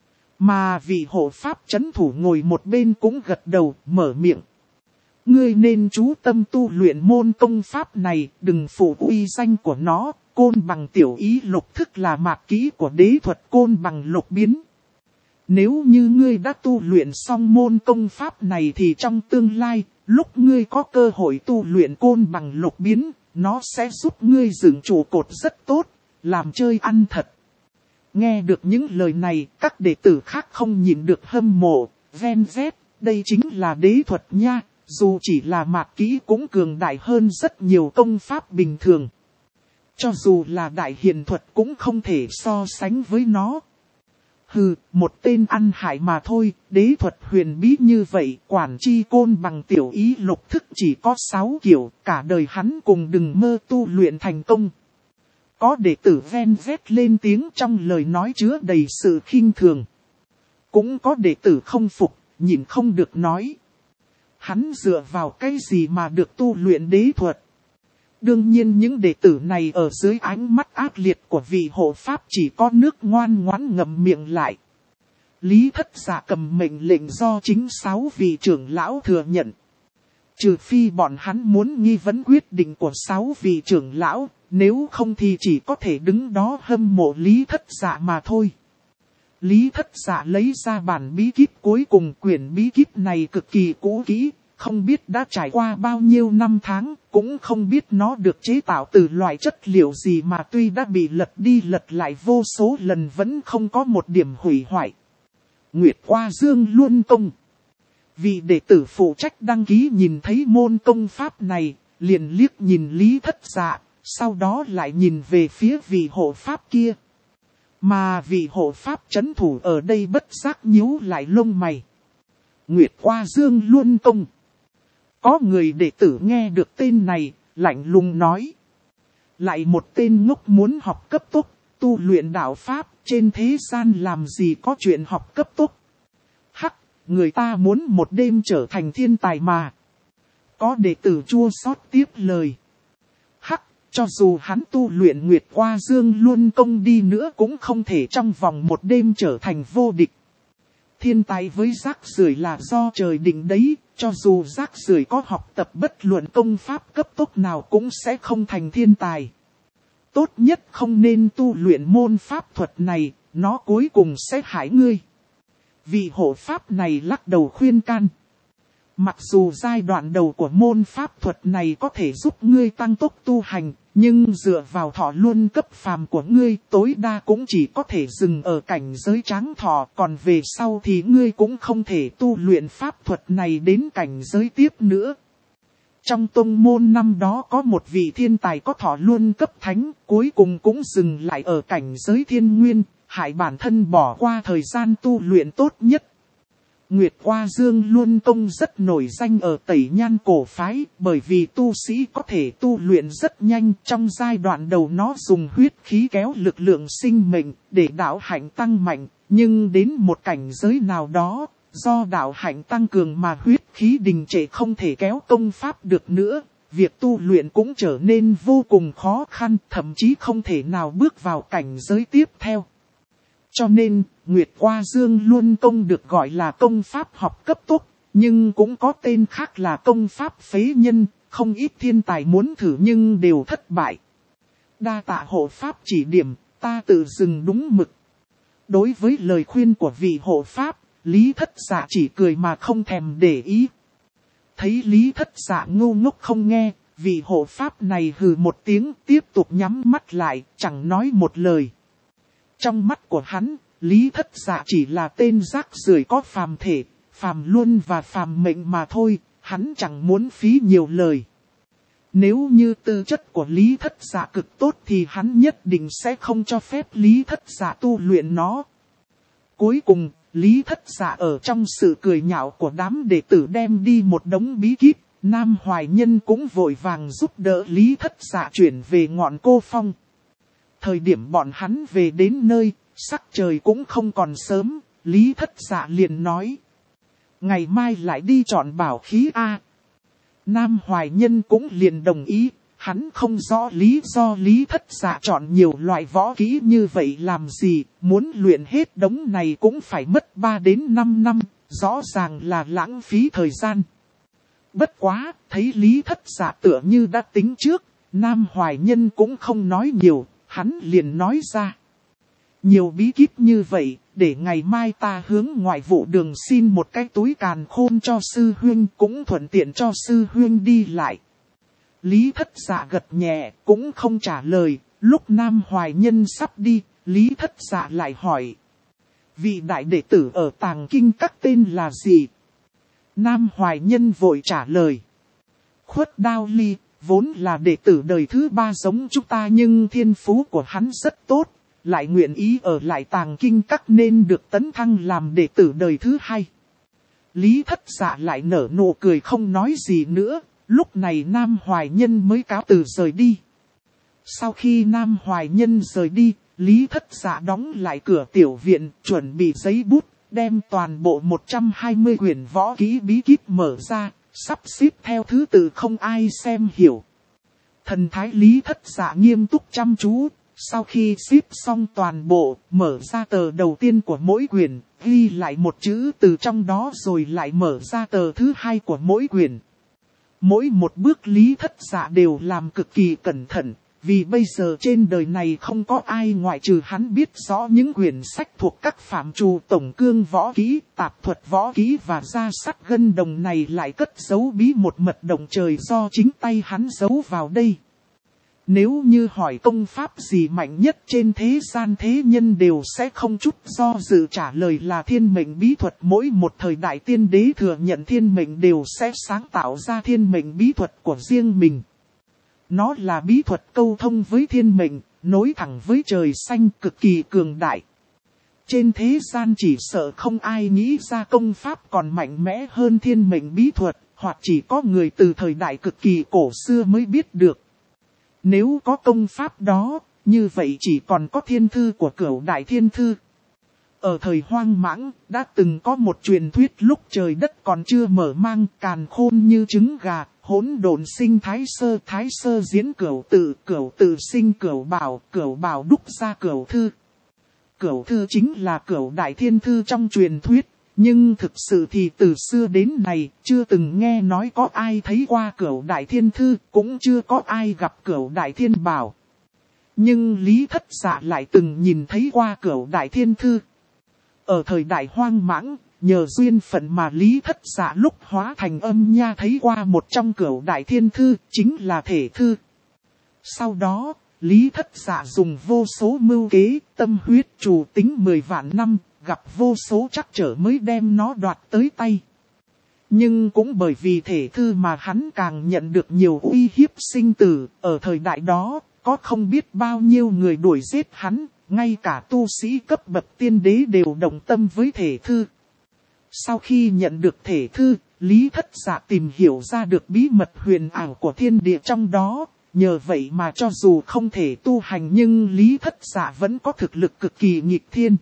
Mà vị hộ pháp chấn thủ ngồi một bên cũng gật đầu, mở miệng. Ngươi nên chú tâm tu luyện môn công pháp này, đừng phụ uy danh của nó. Côn Bằng tiểu ý lục thức là mạt kỹ của đế thuật Côn Bằng lục biến. Nếu như ngươi đã tu luyện xong môn công pháp này thì trong tương lai, lúc ngươi có cơ hội tu luyện Côn Bằng lục biến, nó sẽ giúp ngươi dựng trụ cột rất tốt, làm chơi ăn thật. Nghe được những lời này, các đệ tử khác không nhịn được hâm mộ, ven vét, đây chính là đế thuật nha, dù chỉ là mạt kỹ cũng cường đại hơn rất nhiều công pháp bình thường. Cho dù là đại hiền thuật cũng không thể so sánh với nó. Hừ, một tên ăn hại mà thôi, đế thuật huyền bí như vậy, quản chi Côn Bằng tiểu ý lục thức chỉ có 6 kiểu, cả đời hắn cùng đừng mơ tu luyện thành công. Có đệ tử ven vét lên tiếng trong lời nói chứa đầy sự khinh thường. Cũng có đệ tử không phục, nhìn không được nói. Hắn dựa vào cái gì mà được tu luyện đế thuật? Đương nhiên những đệ tử này ở dưới ánh mắt ác liệt của vị hộ pháp chỉ có nước ngoan ngoãn ngậm miệng lại. Lý Thất Dạ cầm mệnh lệnh do chính 6 vị trưởng lão thừa nhận. Trừ phi bọn hắn muốn nghi vấn quyết định của 6 vị trưởng lão, nếu không thì chỉ có thể đứng đó hâm mộ Lý Thất Dạ mà thôi. Lý Thất Dạ lấy ra bản bí kíp cuối cùng. Quyển bí kíp này cực kỳ cũ kỹ, không biết đã trải qua bao nhiêu năm tháng, cũng không biết nó được chế tạo từ loại chất liệu gì mà tuy đã bị lật đi lật lại vô số lần vẫn không có một điểm hủy hoại. Nguyệt Hoa Dương Luân Công. Vị đệ tử phụ trách đăng ký nhìn thấy môn công pháp này, liền liếc nhìn Lý Thất Dạ, sau đó lại nhìn về phía vị hộ pháp kia. Mà vị hộ pháp chấn thủ ở đây bất giác nhíu lại lông mày. Nguyệt Hoa Dương Luân Công. Có người đệ tử nghe được tên này, lạnh lùng nói. Lại một tên ngốc muốn học cấp tốc, tu luyện đạo pháp, trên thế gian làm gì có chuyện học cấp tốc. Hắc, người ta muốn một đêm trở thành thiên tài mà. Có đệ tử chua xót tiếp lời. Hắc, cho dù hắn tu luyện Nguyệt Hoa Dương Luân Công đi nữa cũng không thể trong vòng một đêm trở thành vô địch. Thiên tài với rác rưởi là do trời định đấy, cho dù rác rưởi có học tập bất luận công pháp cấp tốc nào cũng sẽ không thành thiên tài. Tốt nhất không nên tu luyện môn pháp thuật này, nó cuối cùng sẽ hại ngươi. Vị hộ pháp này lắc đầu khuyên can. Mặc dù giai đoạn đầu của môn pháp thuật này có thể giúp ngươi tăng tốc tu hành, nhưng dựa vào thọ luân cấp phàm của ngươi tối đa cũng chỉ có thể dừng ở cảnh giới tráng thọ, còn về sau thì ngươi cũng không thể tu luyện pháp thuật này đến cảnh giới tiếp nữa. Trong tông môn năm đó có một vị thiên tài có thọ luân cấp thánh, cuối cùng cũng dừng lại ở cảnh giới thiên nguyên, hại bản thân bỏ qua thời gian tu luyện tốt nhất. Nguyệt Hoa Dương Luân Công rất nổi danh ở Tẩy Nhan cổ phái, bởi vì tu sĩ có thể tu luyện rất nhanh. Trong giai đoạn đầu nó dùng huyết khí kéo lực lượng sinh mệnh để đạo hạnh tăng mạnh, nhưng đến một cảnh giới nào đó, do đạo hạnh tăng cường mà huyết khí đình trệ không thể kéo công pháp được nữa, việc tu luyện cũng trở nên vô cùng khó khăn, thậm chí không thể nào bước vào cảnh giới tiếp theo. Cho nên, Nguyệt Hoa Dương Luân Công được gọi là công pháp học cấp tốc, nhưng cũng có tên khác là công pháp phế nhân, không ít thiên tài muốn thử nhưng đều thất bại. Đa tạ hộ pháp chỉ điểm, ta tự dừng đúng mực. Đối với lời khuyên của vị hộ pháp, Lý Thất Dạ chỉ cười mà không thèm để ý. Thấy Lý Thất Dạ ngu ngốc không nghe, vị hộ pháp này hừ một tiếng tiếp tục nhắm mắt lại, chẳng nói một lời. Trong mắt của hắn, Lý Thất Dạ chỉ là tên rác rưởi có phàm thể, phàm luân và phàm mệnh mà thôi, hắn chẳng muốn phí nhiều lời. Nếu như tư chất của Lý Thất Dạ cực tốt thì hắn nhất định sẽ không cho phép Lý Thất Dạ tu luyện nó. Cuối cùng, Lý Thất Dạ ở trong sự cười nhạo của đám đệ tử đem đi một đống bí kíp, Nam Hoài Nhân cũng vội vàng giúp đỡ Lý Thất Dạ chuyển về ngọn Cô Phong. Thời điểm bọn hắn về đến nơi, sắc trời cũng không còn sớm, Lý Thất Dạ liền nói. Ngày mai lại đi chọn bảo khí A. Nam Hoài Nhân cũng liền đồng ý, hắn không rõ lý do Lý Thất Dạ chọn nhiều loại võ kỹ như vậy làm gì, muốn luyện hết đống này cũng phải mất 3 đến 5 năm, rõ ràng là lãng phí thời gian. Bất quá, thấy Lý Thất Dạ tựa như đã tính trước, Nam Hoài Nhân cũng không nói nhiều, hắn liền nói ra. Nhiều bí kíp như vậy, để ngày mai ta hướng ngoại vụ đường xin một cái túi càn khôn cho sư huynh, cũng thuận tiện cho sư huynh đi lại. Lý Thất Dạ gật nhẹ, cũng không trả lời, lúc Nam Hoài Nhân sắp đi, Lý Thất Dạ lại hỏi. Vị đại đệ tử ở Tàng Kinh các tên là gì? Nam Hoài Nhân vội trả lời. Khuất Đao Ly, vốn là đệ tử đời thứ 3 giống chúng ta nhưng thiên phú của hắn rất tốt, lại nguyện ý ở lại Tàng Kinh các nên được tấn thăng làm đệ tử đời thứ 2. Lý Thất Dạ lại nở nụ cười không nói gì nữa, lúc này Nam Hoài Nhân mới cáo từ rời đi. Sau khi Nam Hoài Nhân rời đi, Lý Thất Dạ đóng lại cửa tiểu viện, chuẩn bị giấy bút, đem toàn bộ 120 quyển võ kỹ bí kíp mở ra, sắp xếp theo thứ tự không ai xem hiểu. Thần thái Lý Thất Dạ nghiêm túc chăm chú, sau khi xếp xong toàn bộ, mở ra tờ đầu tiên của mỗi quyển, ghi lại một chữ từ trong đó rồi lại mở ra tờ thứ 2 của mỗi quyển. Mỗi một bước Lý Thất Dạ đều làm cực kỳ cẩn thận, vì bây giờ trên đời này không có ai ngoại trừ hắn biết rõ những quyển sách thuộc các phạm trù tổng cương võ kỹ, tạp thuật võ kỹ và gia sắt gân đồng này lại cất giấu bí một mật động trời do chính tay hắn giấu vào đây. Nếu như hỏi công pháp gì mạnh nhất trên thế gian, thế nhân đều sẽ không chút do dự trả lời là thiên mệnh bí thuật. Mỗi một thời đại tiên đế thừa nhận thiên mệnh đều sẽ sáng tạo ra thiên mệnh bí thuật của riêng mình. Nó là bí thuật câu thông với thiên mệnh, nối thẳng với trời xanh, cực kỳ cường đại. Trên thế gian chỉ sợ không ai nghĩ ra công pháp còn mạnh mẽ hơn thiên mệnh bí thuật, hoặc chỉ có người từ thời đại cực kỳ cổ xưa mới biết được. Nếu có công pháp đó, như vậy chỉ còn có thiên thư của Cửu Đại Thiên Thư. Ở thời Hoang Mãng, đã từng có một truyền thuyết lúc trời đất còn chưa mở mang, càn khôn như trứng gà, hỗn độn sinh thái sơ diễn cửu tự sinh cửu bảo đúc ra cửu thư. Cửu thư chính là Cửu Đại Thiên Thư trong truyền thuyết. Nhưng thực sự thì từ xưa đến nay, chưa từng nghe nói có ai thấy qua Cửu Đại Thiên Thư, cũng chưa có ai gặp Cửu Đại Thiên Bảo. Nhưng Lý Thất Dạ lại từng nhìn thấy qua Cửu Đại Thiên Thư. Ở thời đại Hoang Mãng, nhờ duyên phận mà Lý Thất Dạ lúc hóa thành âm nha thấy qua một trong Cửu Đại Thiên Thư, chính là Thể Thư. Sau đó, Lý Thất Dạ dùng vô số mưu kế, tâm huyết trù tính 10 vạn năm, gặp vô số trắc trở mới đem nó đoạt tới tay. Nhưng cũng bởi vì Thể Thư mà hắn càng nhận được nhiều uy hiếp sinh tử, ở thời đại đó, có không biết bao nhiêu người đuổi giết hắn, ngay cả tu sĩ cấp bậc tiên đế đều đồng tâm với Thể Thư. Sau khi nhận được Thể Thư, Lý Thất Dạ tìm hiểu ra được bí mật huyền ảo của thiên địa trong đó, nhờ vậy mà cho dù không thể tu hành nhưng Lý Thất Dạ vẫn có thực lực cực kỳ nghịch thiên.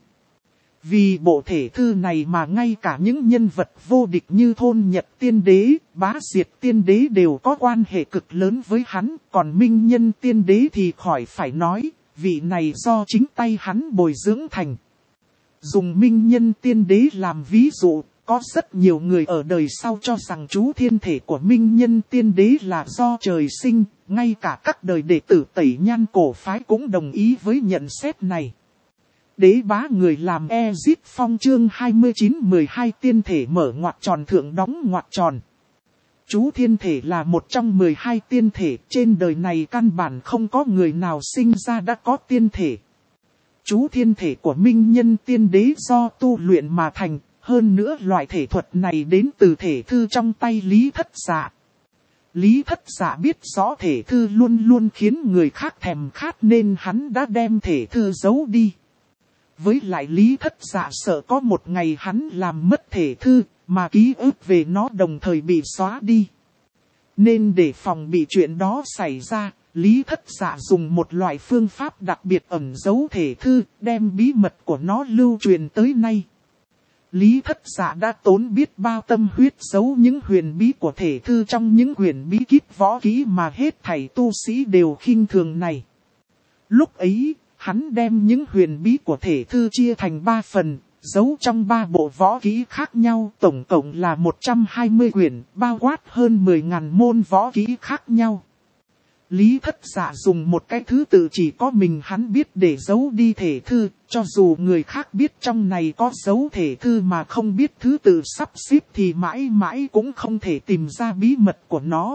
Vì bộ Thể Thư này mà ngay cả những nhân vật vô địch như Thôn Nhật Tiên Đế, Bá Diệt Tiên Đế đều có quan hệ cực lớn với hắn, còn Minh Nhân Tiên Đế thì khỏi phải nói, vị này do chính tay hắn bồi dưỡng thành. Dùng Minh Nhân Tiên Đế làm ví dụ, có rất nhiều người ở đời sau cho rằng chú thiên thể của Minh Nhân Tiên Đế là do trời sinh, ngay cả các đời đệ tử Tẩy Nhan cổ phái cũng đồng ý với nhận xét này. Đế bá người làm Ezip Phong chương 29-12 tiên thể mở ngoặc tròn thượng đóng ngoặc tròn. Chú thiên thể là một trong 12 tiên thể, trên đời này căn bản không có người nào sinh ra đã có tiên thể. Chú thiên thể của Minh Nhân Tiên Đế do tu luyện mà thành, hơn nữa loại thể thuật này đến từ Thể Thư trong tay Lý Thất Dạ. Lý Thất Dạ biết rõ Thể Thư luôn luôn khiến người khác thèm khát nên hắn đã đem Thể Thư giấu đi. Với lại Lý Thất Dạ sợ có một ngày hắn làm mất thể thư, mà ký ức về nó đồng thời bị xóa đi. Nên để phòng bị chuyện đó xảy ra, Lý Thất Dạ dùng một loại phương pháp đặc biệt ẩn giấu thể thư, đem bí mật của nó lưu truyền tới nay. Lý Thất Dạ đã tốn biết bao tâm huyết giấu những huyền bí của thể thư trong những huyền bí kíp võ kỹ mà hết thảy tu sĩ đều khinh thường này. Lúc ấy, hắn đem những huyền bí của thể thư chia thành 3 phần, giấu trong 3 bộ võ kỹ khác nhau, tổng cộng là 120 quyển, bao quát hơn 10.000 môn võ kỹ khác nhau. Lý Thất Dạ dùng một cái thứ tự chỉ có mình hắn biết để giấu đi thể thư, cho dù người khác biết trong này có giấu thể thư mà không biết thứ tự sắp xếp thì mãi mãi cũng không thể tìm ra bí mật của nó.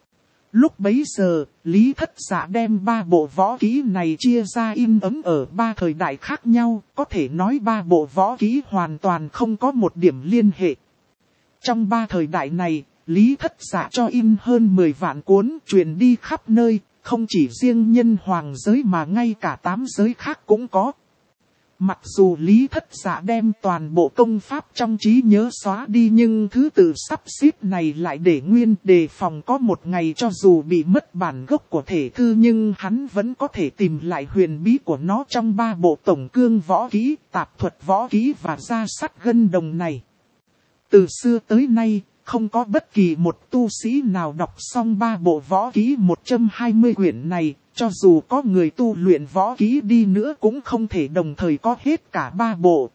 Lúc bấy giờ, Lý Thất Dạ đem 3 bộ võ kỹ này chia ra in ấn ở 3 thời đại khác nhau, có thể nói 3 bộ võ kỹ hoàn toàn không có một điểm liên hệ. Trong 3 thời đại này, Lý Thất Dạ cho in hơn 10 vạn cuốn truyền đi khắp nơi, không chỉ riêng nhân hoàng giới mà ngay cả 8 giới khác cũng có. Mặc dù Lý Thất Dạ đem toàn bộ công pháp trong trí nhớ xóa đi nhưng thứ tự sắp xếp này lại để nguyên, đề phòng có một ngày cho dù bị mất bản gốc của thể thư nhưng hắn vẫn có thể tìm lại huyền bí của nó trong 3 bộ tổng cương võ kỹ, tạp thuật võ kỹ và gia sắt gân đồng này. Từ xưa tới nay, không có bất kỳ một tu sĩ nào đọc xong 3 bộ võ kỹ 120 quyển này, cho dù có người tu luyện võ kỹ đi nữa cũng không thể đồng thời có hết cả 3 bộ.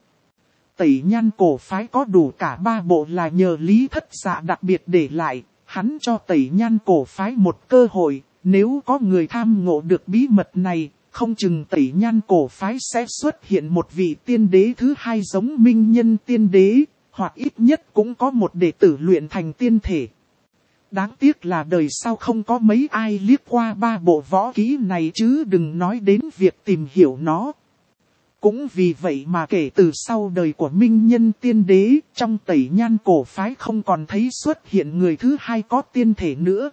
Tẩy Nhan cổ phái có đủ cả 3 bộ là nhờ Lý Thất Dạ đặc biệt để lại, hắn cho Tẩy Nhan cổ phái một cơ hội, nếu có người tham ngộ được bí mật này, không chừng Tẩy Nhan cổ phái sẽ xuất hiện một vị tiên đế thứ hai giống Minh Nhân tiên đế, hoặc ít nhất cũng có một đệ tử luyện thành tiên thể. Đáng tiếc là đời sau không có mấy ai liếc qua 3 bộ võ kỹ này chứ đừng nói đến việc tìm hiểu nó. Cũng vì vậy mà kể từ sau đời của Minh Nhân tiên đế, trong Tẩy Nhan cổ phái không còn thấy xuất hiện người thứ hai có tiên thể nữa.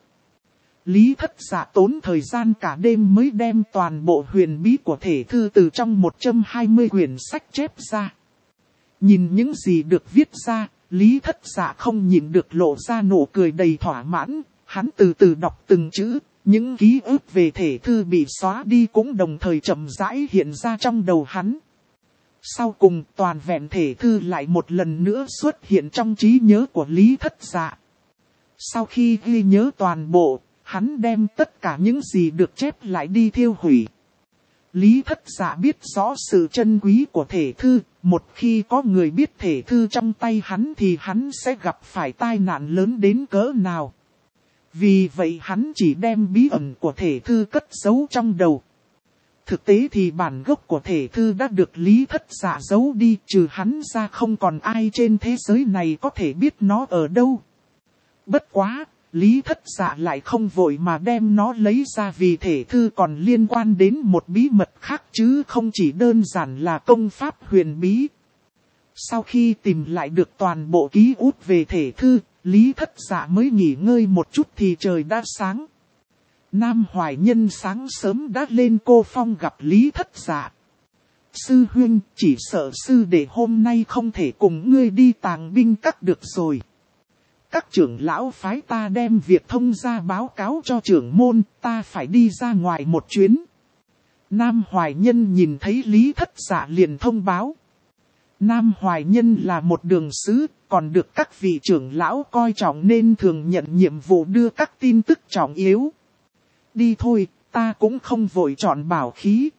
Lý Thất Dạ tốn thời gian cả đêm mới đem toàn bộ huyền bí của thể thư từ trong 120 quyển sách chép ra. Nhìn những gì được viết ra, Lý Thất Dạ không nhịn được lộ ra nụ cười đầy thỏa mãn, hắn từ từ đọc từng chữ, những ký ức về thể thư bị xóa đi cũng đồng thời chậm rãi hiện ra trong đầu hắn. Sau cùng toàn vẹn thể thư lại một lần nữa xuất hiện trong trí nhớ của Lý Thất Dạ. Sau khi ghi nhớ toàn bộ, hắn đem tất cả những gì được chép lại đi thiêu hủy. Lý Thất Dạ biết rõ sự chân quý của thể thư, một khi có người biết thể thư trong tay hắn thì hắn sẽ gặp phải tai nạn lớn đến cỡ nào. Vì vậy hắn chỉ đem bí ẩn của thể thư cất giấu trong đầu. Thực tế thì bản gốc của thể thư đã được Lý Thất Dạ giấu đi, trừ hắn ra không còn ai trên thế giới này có thể biết nó ở đâu. Bất quá, Lý Thất Dạ lại không vội mà đem nó lấy ra vì thể thư còn liên quan đến một bí mật khác chứ không chỉ đơn giản là công pháp huyền bí. Sau khi tìm lại được toàn bộ ký út về thể thư, Lý Thất Dạ mới nghỉ ngơi một chút thì trời đã sáng. Nam Hoài Nhân sáng sớm đã lên Cô Phong gặp Lý Thất Dạ. Sư huynh, chỉ sợ sư đệ hôm nay không thể cùng ngươi đi Tàng Binh Các được rồi. Các trưởng lão phái ta đem việc thông ra báo cáo cho trưởng môn, ta phải đi ra ngoài một chuyến. Nam Hoài Nhân nhìn thấy Lý Thất Dạ liền thông báo. Nam Hoài Nhân là một đường sứ, còn được các vị trưởng lão coi trọng nên thường nhận nhiệm vụ đưa các tin tức trọng yếu. Đi thôi, ta cũng không vội chọn bảo khí.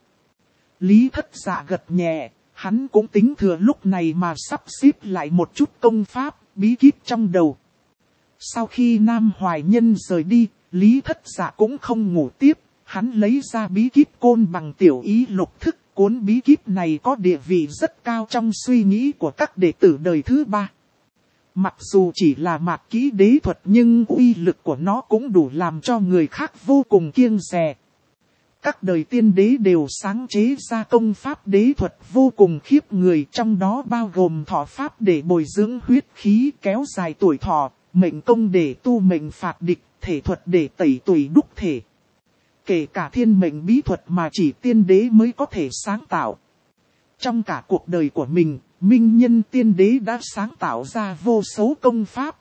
Lý Thất Dạ gật nhẹ, hắn cũng tính thừa lúc này mà sắp xếp lại một chút công pháp, bí kíp trong đầu. Sau khi Nam Hoài Nhân rời đi, Lý Thất Dạ cũng không ngủ tiếp, hắn lấy ra bí kíp Côn Bằng Tiểu Ý Lục Thức. Cuốn bí kíp này có địa vị rất cao trong suy nghĩ của các đệ tử đời thứ 3. Mặc dù chỉ là mạt kỹ đế thuật nhưng uy lực của nó cũng đủ làm cho người khác vô cùng kiêng dè. Các đời tiên đế đều sáng chế ra công pháp đế thuật vô cùng khiếp người, trong đó bao gồm thọ pháp để bồi dưỡng huyết khí kéo dài tuổi thọ, mệnh công để tu mệnh phạt địch, thể thuật để tẩy tùy đúc thể. Kể cả thiên mệnh bí thuật mà chỉ tiên đế mới có thể sáng tạo. Trong cả cuộc đời của mình, Minh Nhân Tiên Đế đã sáng tạo ra vô số công pháp.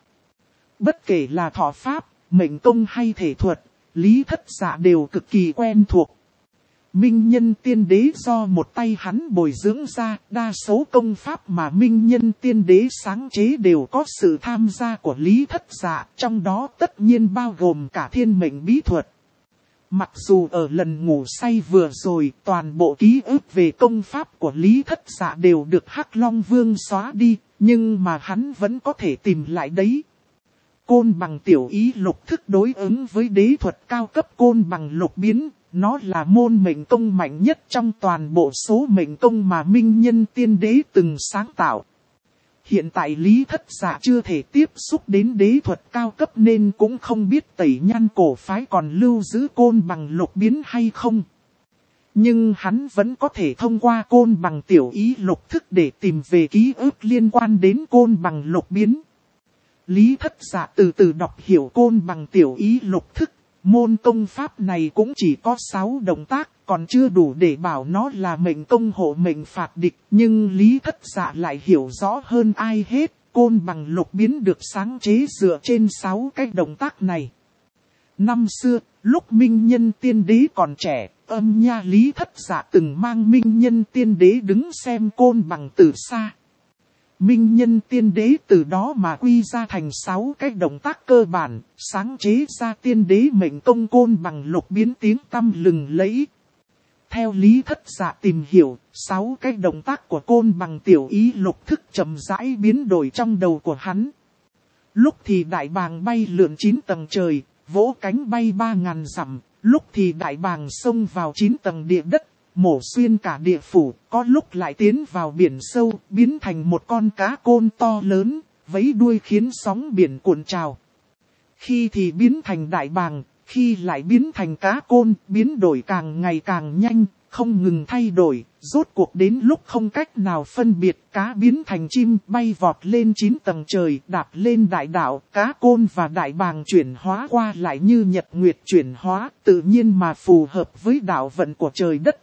Bất kể là thọ pháp, mệnh công hay thể thuật, Lý Thất Dạ đều cực kỳ quen thuộc. Minh Nhân Tiên Đế do một tay hắn bồi dưỡng ra, đa số công pháp mà Minh Nhân Tiên Đế sáng chế đều có sự tham gia của Lý Thất Dạ, trong đó tất nhiên bao gồm cả thiên mệnh bí thuật. Mặc dù ở lần ngủ say vừa rồi, toàn bộ ký ức về công pháp của Lý Thất Dạ đều được Hắc Long Vương xóa đi, nhưng mà hắn vẫn có thể tìm lại đấy. Côn bằng tiểu ý lục thức đối ứng với đế thuật cao cấp côn bằng lục biến, nó là môn mệnh công mạnh nhất trong toàn bộ số mệnh công mà Minh Nhân Tiên Đế từng sáng tạo. Hiện tại Lý Thất Dạ chưa thể tiếp xúc đến đế thuật cao cấp nên cũng không biết Tẩy Nhan cổ phái còn lưu giữ côn bằng lục biến hay không. Nhưng hắn vẫn có thể thông qua côn bằng tiểu ý lục thức để tìm về ký ức liên quan đến côn bằng lục biến. Lý Thất Dạ từ từ đọc hiểu côn bằng tiểu ý lục thức. Môn công pháp này cũng chỉ có 6 động tác, còn chưa đủ để bảo nó là mệnh công hộ mệnh phạt địch. Nhưng Lý Thất Dạ lại hiểu rõ hơn ai hết, côn bằng lục biến được sáng chế dựa trên 6 cái động tác này. Năm xưa, lúc Minh Nhân Tiên Đế còn trẻ, Âm Nha Lý Thất Dạ từng mang Minh Nhân Tiên Đế đứng xem côn bằng từ xa. Minh Nhân Tiên Đế từ đó mà quy ra thành 6 cái động tác cơ bản, sáng chế ra Tiên Đế mệnh công côn bằng lục biến tiếng tăm lừng lẫy. Theo Lý Thất Dạ tìm hiểu, 6 cái động tác của côn bằng tiểu ý lục thức chậm rãi biến đổi trong đầu của hắn. Lúc thì đại bàng bay lượn 9 tầng trời, vỗ cánh bay 3.000 dặm, lúc thì đại bàng xông vào 9 tầng địa đất. Mổ xuyên cả địa phủ, có lúc lại tiến vào biển sâu, biến thành một con cá côn to lớn, vẫy đuôi khiến sóng biển cuộn trào. Khi thì biến thành đại bàng, khi lại biến thành cá côn, biến đổi càng ngày càng nhanh, không ngừng thay đổi, rốt cuộc đến lúc không cách nào phân biệt, cá biến thành chim bay vọt lên 9 tầng trời, đạp lên đại đạo, cá côn và đại bàng chuyển hóa qua lại như nhật nguyệt chuyển hóa, tự nhiên mà phù hợp với đạo vận của trời đất.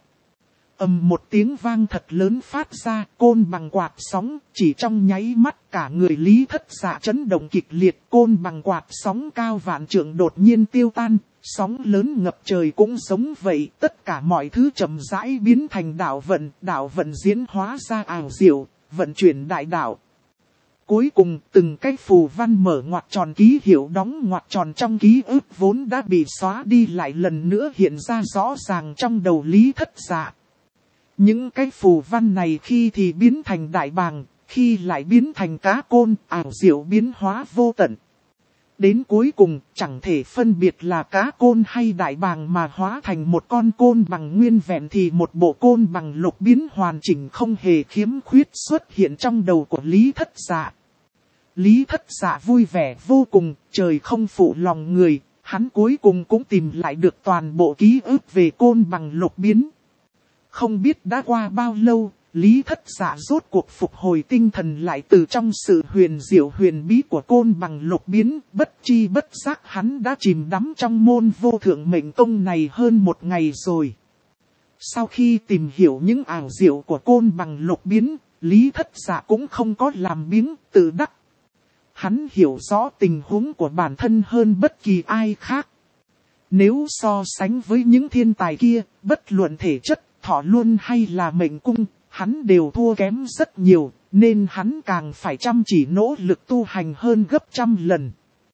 Một tiếng vang thật lớn phát ra, côn bằng quạt sóng, chỉ trong nháy mắt cả người Lý Thất Dạ chấn động kịch liệt, côn bằng quạt sóng cao vạn trượng đột nhiên tiêu tan, sóng lớn ngập trời cũng giống vậy, tất cả mọi thứ chậm rãi biến thành đạo vận diễn hóa ra ảo diệu, vận chuyển đại đạo. Cuối cùng từng cái phù văn mở ngoặc tròn ký hiệu đóng ngoặc tròn trong ký ức vốn đã bị xóa đi lại lần nữa hiện ra rõ ràng trong đầu Lý Thất Dạ. Những cái phù văn này khi thì biến thành đại bàng, khi lại biến thành cá côn, ảo diệu biến hóa vô tận. Đến cuối cùng chẳng thể phân biệt là cá côn hay đại bàng mà hóa thành một con côn bằng nguyên vẹn thì một bộ côn bằng lục biến hoàn chỉnh không hề khiếm khuyết xuất hiện trong đầu của Lý Thất Dạ. Lý Thất Dạ vui vẻ vô cùng, trời không phụ lòng người, hắn cuối cùng cũng tìm lại được toàn bộ ký ức về côn bằng lục biến. Không biết đã qua bao lâu, Lý Thất Dạ rốt cuộc phục hồi tinh thần lại từ trong sự huyền diệu huyền bí của côn bằng lục biến, bất chi bất giác hắn đã chìm đắm trong môn vô thượng mệnh công này hơn một ngày rồi. Sau khi tìm hiểu những ảo diệu của côn bằng lục biến, Lý Thất Dạ cũng không có làm biếng tự đắc. Hắn hiểu rõ tình huống của bản thân hơn bất kỳ ai khác. Nếu so sánh với những thiên tài kia, bất luận thể chất, thọ luân hay là mệnh cung, hắn đều thua kém rất nhiều, nên hắn càng phải chăm chỉ nỗ lực tu hành hơn gấp trăm lần.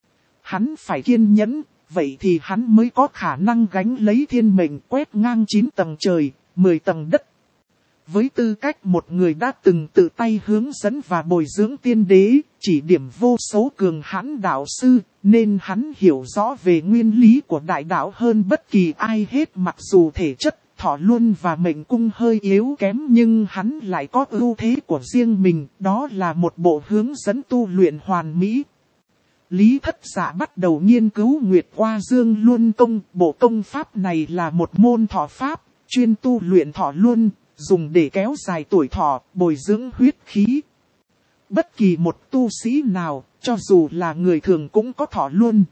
Hắn phải kiên nhẫn, vậy thì hắn mới có khả năng gánh lấy thiên mệnh quét ngang 9 tầng trời, 10 tầng đất. Với tư cách một người đã từng tự tay hướng dẫn và bồi dưỡng tiên đế, chỉ điểm vô số cường hãn đạo sư, nên hắn hiểu rõ về nguyên lý của đại đạo hơn bất kỳ ai hết. Mặc dù thể chất, thọ luân và mệnh cung hơi yếu kém nhưng hắn lại có ưu thế của riêng mình, đó là một bộ hướng dẫn tu luyện hoàn mỹ. Lý Thất Dạ bắt đầu nghiên cứu Nguyệt Hoa Dương Luân Công, bộ công pháp này là một môn thọ pháp, chuyên tu luyện thọ luân, dùng để kéo dài tuổi thọ, bồi dưỡng huyết khí. Bất kỳ một tu sĩ nào, cho dù là người thường cũng có thọ luân.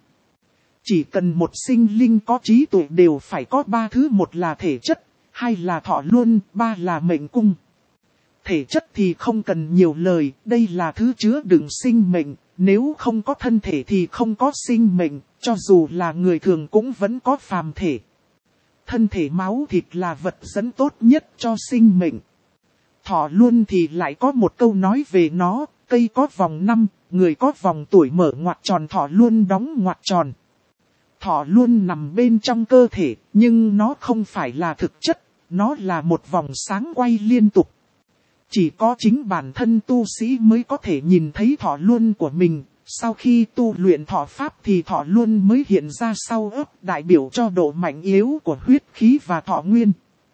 Chỉ cần một sinh linh có trí tuệ đều phải có 3 thứ, một là thể chất, 2 là thọ luân, 3 là mệnh cung. Thể chất thì không cần nhiều lời, đây là thứ chứa đựng sinh mệnh, nếu không có thân thể thì không có sinh mệnh, cho dù là người thường cũng vẫn có phàm thể. Thân thể máu thịt là vật dẫn tốt nhất cho sinh mệnh. Thọ Luân thì lại có một câu nói về nó, cây có vòng năm, người có vòng tuổi mở ngoặc tròn, Thọ Luân đóng ngoặc tròn. Thọ Luân nằm bên trong cơ thể, nhưng nó không phải là thực chất, nó là một vòng sáng quay liên tục. Chỉ có chính bản thân tu sĩ mới có thể nhìn thấy Thọ Luân của mình, sau khi tu luyện thọ pháp thì Thọ Luân mới hiện ra sau ấp, đại biểu cho độ mạnh yếu của huyết khí và thọ nguyên.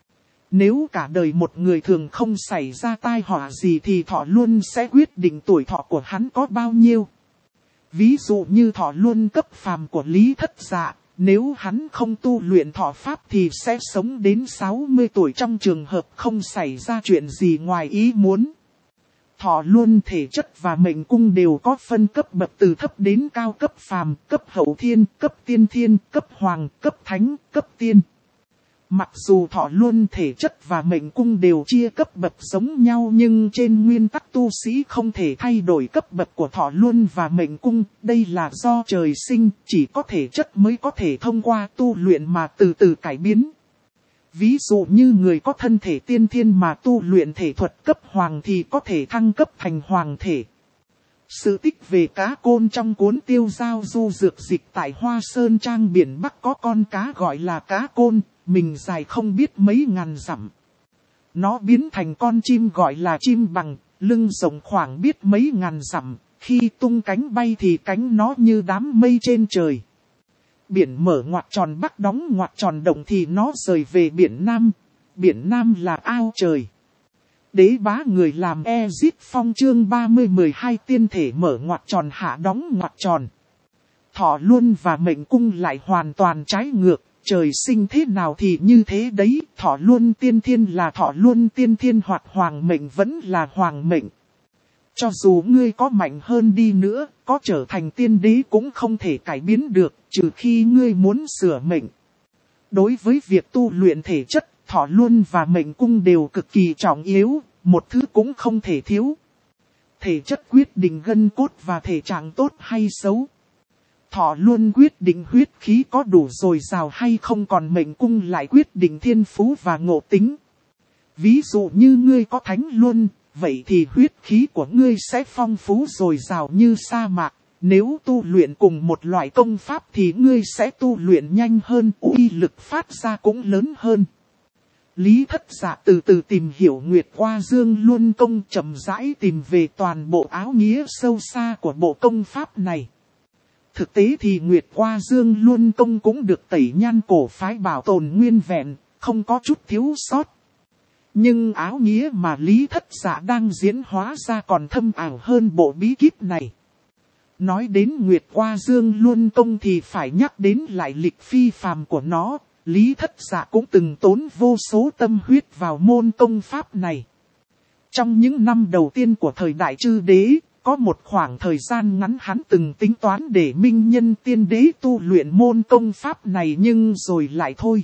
Nếu cả đời một người thường không xảy ra tai họa gì thì Thọ Luân sẽ quyết định tuổi thọ của hắn có bao nhiêu. Ví dụ như Thọ Luân cấp phàm của Lý Thất Dạ, nếu hắn không tu luyện thọ pháp thì sẽ sống đến 60 tuổi trong trường hợp không xảy ra chuyện gì ngoài ý muốn. Thọ Luân thể chất và mệnh cung đều có phân cấp bậc từ thấp đến cao, cấp phàm, cấp hậu thiên, cấp tiên thiên, cấp hoàng, cấp thánh, cấp tiên. Mặc dù Thọ Luân thể chất và mệnh cung đều chia cấp bậc giống nhau, nhưng trên nguyên tắc tu sĩ không thể thay đổi cấp bậc của Thọ Luân và mệnh cung. Đây là do trời sinh, chỉ có thể chất mới có thể thông qua tu luyện mà từ từ cải biến. Ví dụ như người có thân thể tiên thiên mà tu luyện thể thuật cấp hoàng thì có thể thăng cấp thành hoàng thể. Sự tích về cá côn trong cuốn Tiêu Giao Du Dược Dịch tại Hoa Sơn Trang biển Bắc có con cá gọi là cá côn, mình dài không biết mấy ngàn dặm. Nó biến thành con chim gọi là chim bằng, lưng rộng khoảng biết mấy ngàn dặm, khi tung cánh bay thì cánh nó như đám mây trên trời. Biển mở ngoặc tròn Bắc đóng ngoặc tròn Đông thì nó rời về biển Nam. Biển Nam là ao trời. Đế bá người làm Ezit Phong chương 30-12 tiên thể mở ngoặc tròn hạ đóng ngoặc tròn. Thọ Luân và mệnh cung lại hoàn toàn trái ngược. Trời sinh thế nào thì như thế đấy. Thọ Luân tiên thiên là Thọ Luân tiên thiên, hoặc hoàng mệnh vẫn là hoàng mệnh. Cho dù ngươi có mạnh hơn đi nữa, có trở thành tiên đế cũng không thể cải biến được, trừ khi ngươi muốn sửa mệnh. Đối với việc tu luyện thể chất, Thọ Luân và mệnh cung đều cực kỳ trọng yếu, một thứ cũng không thể thiếu. Thể chất quyết định gân cốt và thể trạng tốt hay xấu. Thọ Luân quyết định huyết khí có đủ dồi dào hay không, còn mệnh cung lại quyết định thiên phú và ngộ tính. Ví dụ như ngươi có thánh luân, vậy thì huyết khí của ngươi sẽ phong phú dồi dào như sa mạc. Nếu tu luyện cùng một loại công pháp thì ngươi sẽ tu luyện nhanh hơn, uy lực phát ra cũng lớn hơn. Lý Thất Dạ từ từ tìm hiểu Nguyệt Qua Dương Luân Công, chậm rãi tìm về toàn bộ áo nghĩa sâu xa của bộ công pháp này. Thực tế thì Nguyệt Qua Dương Luân Công cũng được tẩy nhan cổ phái bảo tồn nguyên vẹn, không có chút thiếu sót. Nhưng áo nghĩa mà Lý Thất Dạ đang diễn hóa ra còn thâm ảo hơn bộ bí kíp này. Nói đến Nguyệt Qua Dương Luân Công thì phải nhắc đến lại lịch phi phàm của nó. Lý Thất Dạ cũng từng tốn vô số tâm huyết vào môn công pháp này. Trong những năm đầu tiên của thời đại Chư Đế, có một khoảng thời gian ngắn hắn từng tính toán để minh nhân tiên đế tu luyện môn công pháp này, nhưng rồi lại thôi.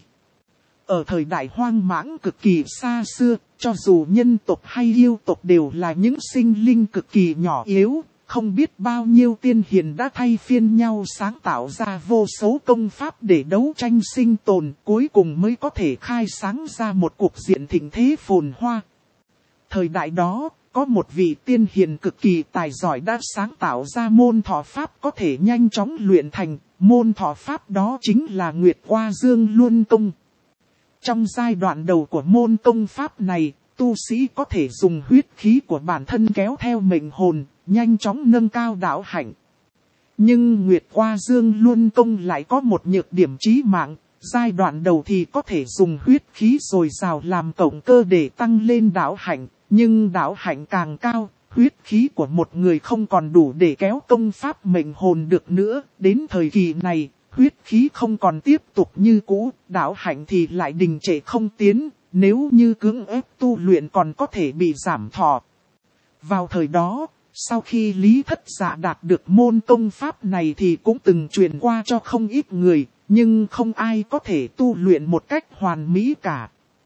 Ở thời đại hoang mãng cực kỳ xa xưa, cho dù nhân tộc hay yêu tộc đều là những sinh linh cực kỳ nhỏ yếu, không biết bao nhiêu tiên hiền đã thay phiên nhau sáng tạo ra vô số công pháp để đấu tranh sinh tồn, cuối cùng mới có thể khai sáng ra một cuộc diện thịnh thế phồn hoa. Thời đại đó, có một vị tiên hiền cực kỳ tài giỏi đã sáng tạo ra môn thọ pháp có thể nhanh chóng luyện thành, môn thọ pháp đó chính là Nguyệt Qua Dương Luân Công. Trong giai đoạn đầu của môn công pháp này, tu sĩ có thể dùng huyết khí của bản thân kéo theo mệnh hồn, nhanh chóng nâng cao đạo hạnh. Nhưng Nguyệt Qua Dương Luân Công lại có một nhược điểm chí mạng, giai đoạn đầu thì có thể dùng huyết khí dồi dào làm cộng cơ để tăng lên đạo hạnh, nhưng đạo hạnh càng cao, huyết khí của một người không còn đủ để kéo công pháp mệnh hồn được nữa. Đến thời kỳ này, huyết khí không còn tiếp tục như cũ, đạo hạnh thì lại đình trệ không tiến, nếu như cưỡng ép tu luyện còn có thể bị giảm thọ. Vào thời đó, sau khi Lý Thất Dạ đạt được môn công pháp này thì cũng từng truyền qua cho không ít người, nhưng không ai có thể tu luyện một cách hoàn mỹ cả.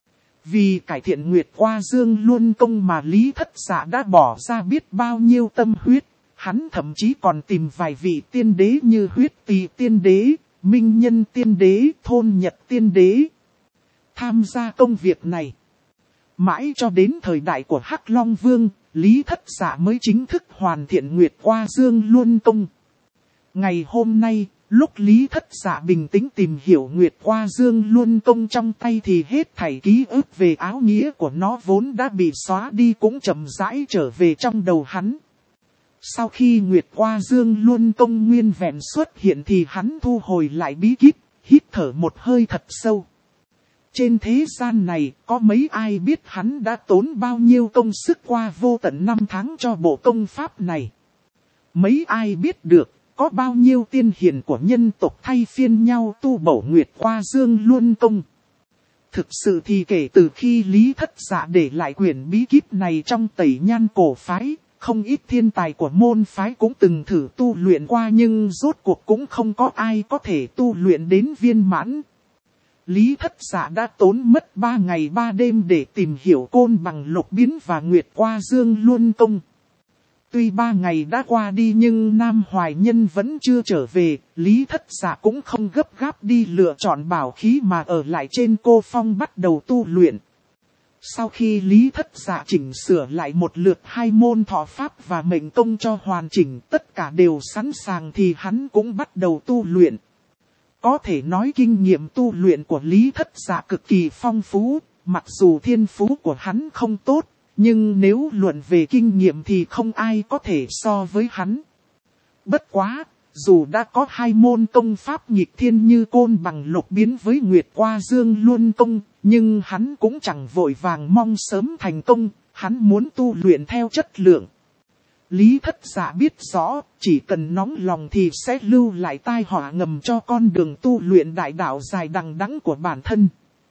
Vì cải thiện Nguyệt Qua Dương Luân Công mà Lý Thất Dạ đã bỏ ra biết bao nhiêu tâm huyết. Hắn thậm chí còn tìm vài vị tiên đế như Huyết Tỳ Tiên Đế, Minh Nhân Tiên Đế, Thôn Nhật Tiên Đế tham gia công việc này. Mãi cho đến thời đại của Hắc Long Vương, Lý Thất Dạ mới chính thức hoàn thiện Nguyệt Qua Dương Luân Công. Ngày hôm nay, lúc Lý Thất Dạ bình tĩnh tìm hiểu Nguyệt Qua Dương Luân Công trong tay thì hết thảy ký ức về áo nghĩa của nó vốn đã bị xóa đi cũng chậm rãi trở về trong đầu hắn. Sau khi Nguyệt Qua Dương Luân Công nguyên vẹn xuất hiện thì hắn thu hồi lại bí kíp, hít thở một hơi thật sâu. Trên thế gian này có mấy ai biết hắn đã tốn bao nhiêu công sức qua vô tận năm tháng cho bộ công pháp này. Mấy ai biết được có bao nhiêu tiên hiền của nhân tộc thay phiên nhau tu bổ Nguyệt Qua Dương Luân Công. Thực sự thì kể từ khi Lý Thất Dạ để lại quyển bí kíp này trong Tẩy Nhan cổ phái, không ít thiên tài của môn phái cũng từng thử tu luyện qua nhưng rốt cuộc cũng không có ai có thể tu luyện đến viên mãn. Lý Thất Dạ đã tốn mất 3 ngày 3 đêm để tìm hiểu Côn Bằng Lục Biến và Nguyệt Qua Dương Luân Công. Tuy 3 ngày đã qua đi nhưng Nam Hoài Nhân vẫn chưa trở về, Lý Thất Dạ cũng không gấp gáp đi lựa chọn bảo khí mà ở lại trên Cô Phong bắt đầu tu luyện. Sau khi Lý Thất Dạ chỉnh sửa lại một lượt 2 môn thọ pháp và mệnh công cho hoàn chỉnh, tất cả đều sẵn sàng thì hắn cũng bắt đầu tu luyện. Có thể nói kinh nghiệm tu luyện của Lý Thất Dạ cực kỳ phong phú, mặc dù thiên phú của hắn không tốt, nhưng nếu luận về kinh nghiệm thì không ai có thể so với hắn. Bất quá, dù đã có 2 môn công pháp nghịch thiên như Côn Bằng Lục Biến với Nguyệt Qua Dương Luân Công, nhưng hắn cũng chẳng vội vàng mong sớm thành công, hắn muốn tu luyện theo chất lượng. Lý Thất Dạ biết rõ, chỉ cần nóng lòng thì sẽ lưu lại tai họa ngầm cho con đường tu luyện đại đạo dài đằng đẵng của bản thân.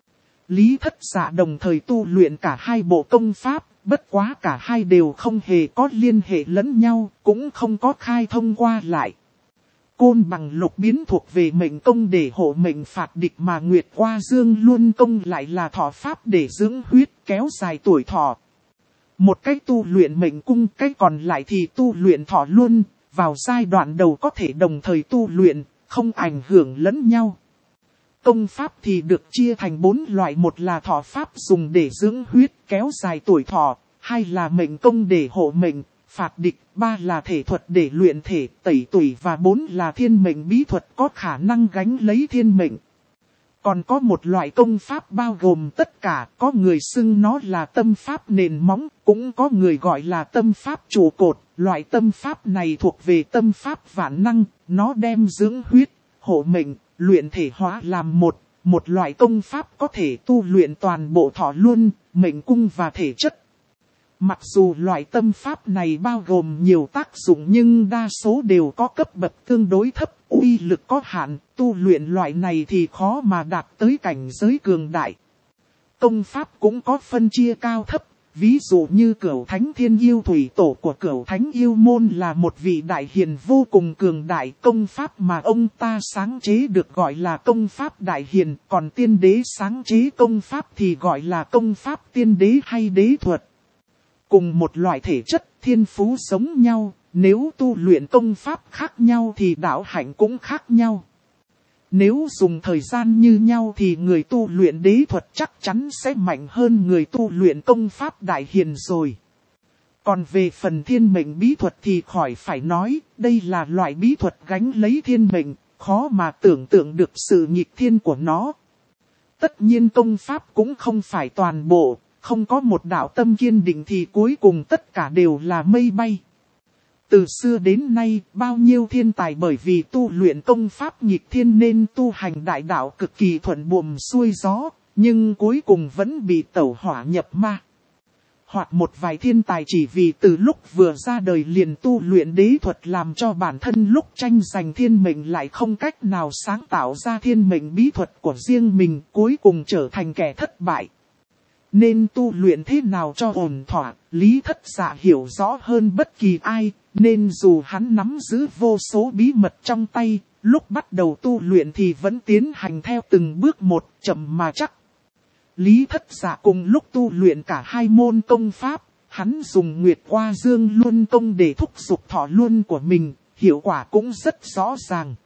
Lý Thất Dạ đồng thời tu luyện cả 2 bộ công pháp, bất quá cả hai đều không hề có liên hệ lẫn nhau, cũng không có khai thông qua lại. Côn Bằng Lục Biến thuộc về mệnh công để hộ mệnh phạt địch mà Nguyệt Qua Dương Luân Công lại là thọ pháp để dưỡng huyết kéo dài tuổi thọ. Một cách tu luyện mệnh cung, cách còn lại thì tu luyện thọ luân, vào giai đoạn đầu có thể đồng thời tu luyện, không ảnh hưởng lẫn nhau. Công pháp thì được chia thành 4 loại, một là thọ pháp dùng để dưỡng huyết kéo dài tuổi thọ, 2 là mệnh công để hộ mệnh, phạt địch, 3 là thể thuật để luyện thể, tẩy tủy và 4 là thiên mệnh bí thuật có khả năng gánh lấy thiên mệnh. Còn có một loại công pháp bao gồm tất cả, có người xưng nó là tâm pháp nền móng, cũng có người gọi là tâm pháp trụ cột. Loại tâm pháp này thuộc về tâm pháp vạn năng, nó đem dưỡng huyết, hộ mệnh, luyện thể hóa làm một loại công pháp có thể tu luyện toàn bộ thọ luân, mệnh cung và thể chất. Mặc dù loại tâm pháp này bao gồm nhiều tác dụng nhưng đa số đều có cấp bậc tương đối thấp, uy lực có hạn, tu luyện loại này thì khó mà đạt tới cảnh giới cường đại. Công pháp cũng có phân chia cao thấp, ví dụ như Cửu Thánh Thiên Yêu Thủy Tổ của Cửu Thánh Yêu Môn là một vị đại hiền vô cùng cường đại, công pháp mà ông ta sáng chế được gọi là công pháp đại hiền, còn tiên đế sáng chế công pháp thì gọi là công pháp tiên đế hay đế thuật. Cùng một loại thể chất, thiên phú giống nhau, nếu tu luyện công pháp khác nhau thì đạo hạnh cũng khác nhau. Nếu dùng thời gian như nhau thì người tu luyện đế thuật chắc chắn sẽ mạnh hơn người tu luyện công pháp đại hiền rồi. Còn về phần thiên mệnh bí thuật thì khỏi phải nói, đây là loại bí thuật gánh lấy thiên mệnh, khó mà tưởng tượng được sự nghịch thiên của nó. Tất nhiên công pháp cũng không phải toàn bộ. Không có một đạo tâm kiên định thì cuối cùng tất cả đều là mây bay. Từ xưa đến nay, bao nhiêu thiên tài bởi vì tu luyện công pháp nghịch thiên nên tu hành đại đạo cực kỳ thuận buồm xuôi gió, nhưng cuối cùng vẫn bị tẩu hỏa nhập ma. Hoặc một vài thiên tài chỉ vì từ lúc vừa ra đời liền tu luyện đế thuật làm cho bản thân lúc tranh giành thiên mệnh lại không cách nào sáng tạo ra thiên mệnh bí thuật của riêng mình, cuối cùng trở thành kẻ thất bại. Nên tu luyện thế nào cho ổn thỏa, Lý Thất Dạ hiểu rõ hơn bất kỳ ai, nên dù hắn nắm giữ vô số bí mật trong tay, lúc bắt đầu tu luyện thì vẫn tiến hành theo từng bước một, chậm mà chắc. Lý Thất Dạ cùng lúc tu luyện cả hai môn công pháp, hắn dùng Nguyệt Hoa Dương Luân công để thúc giục thọ luân của mình, hiệu quả cũng rất rõ ràng.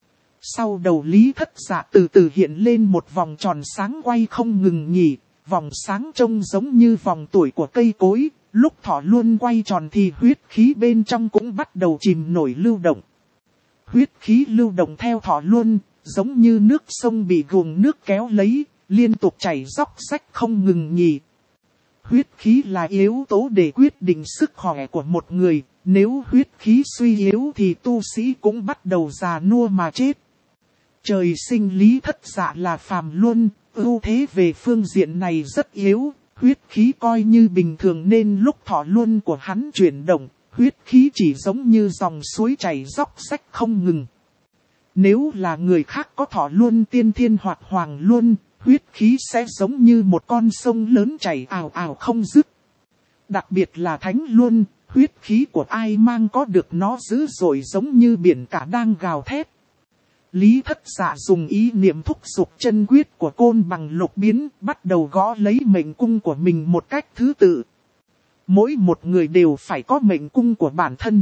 Sau đầu Lý Thất Dạ từ từ hiện lên một vòng tròn sáng quay không ngừng nghỉ, vòng sáng trông giống như vòng tuổi của cây cối, lúc thọ luân quay tròn thì huyết khí bên trong cũng bắt đầu chìm nổi lưu động. Huyết khí lưu động theo thọ luân, giống như nước sông bị guồng nước kéo lấy, liên tục chảy róc rách không ngừng nghỉ. Huyết khí là yếu tố để quyết định sức khỏe của một người, nếu huyết khí suy yếu thì tu sĩ cũng bắt đầu già nua mà chết. Trời sinh Lý Thất Dạ là phàm luân, ưu thế về phương diện này rất yếu, huyết khí coi như bình thường nên lúc thọ luân của hắn chuyển động, huyết khí chỉ giống như dòng suối chảy róc rách không ngừng. Nếu là người khác có thọ luân tiên thiên hoặc hoàng luân, huyết khí sẽ giống như một con sông lớn chảy ào ào không dứt. Đặc biệt là thánh luân, huyết khí của ai mang có được nó dữ dội giống như biển cả đang gào thét. Lý Thất Dạ dùng ý niệm thúc giục chân quyết của Côn Bằng Lục Biến, bắt đầu gõ lấy mệnh cung của mình một cách thứ tự. Mỗi một người đều phải có mệnh cung của bản thân.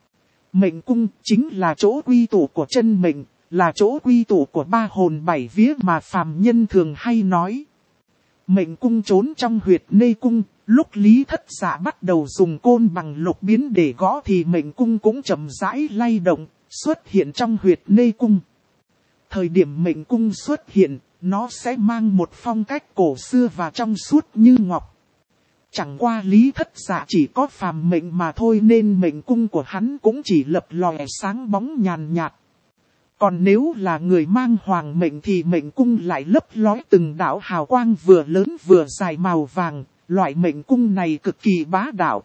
Mệnh cung chính là chỗ quy tụ của chân mệnh, là chỗ quy tụ của ba hồn bảy vía mà phàm nhân thường hay nói. Mệnh cung trốn trong huyệt nê cung, lúc Lý Thất Dạ bắt đầu dùng Côn Bằng Lục Biến để gõ thì mệnh cung cũng chậm rãi lay động, xuất hiện trong huyệt nê cung. Thời điểm mệnh cung xuất hiện, nó sẽ mang một phong cách cổ xưa và trong suốt như ngọc. Chẳng qua Lý Thất Dạ chỉ có phàm mệnh mà thôi nên mệnh cung của hắn cũng chỉ lập lòe sáng bóng nhàn nhạt. Còn nếu là người mang hoàng mệnh thì mệnh cung lại lấp lói từng đạo hào quang vừa lớn vừa dài màu vàng, loại mệnh cung này cực kỳ bá đạo.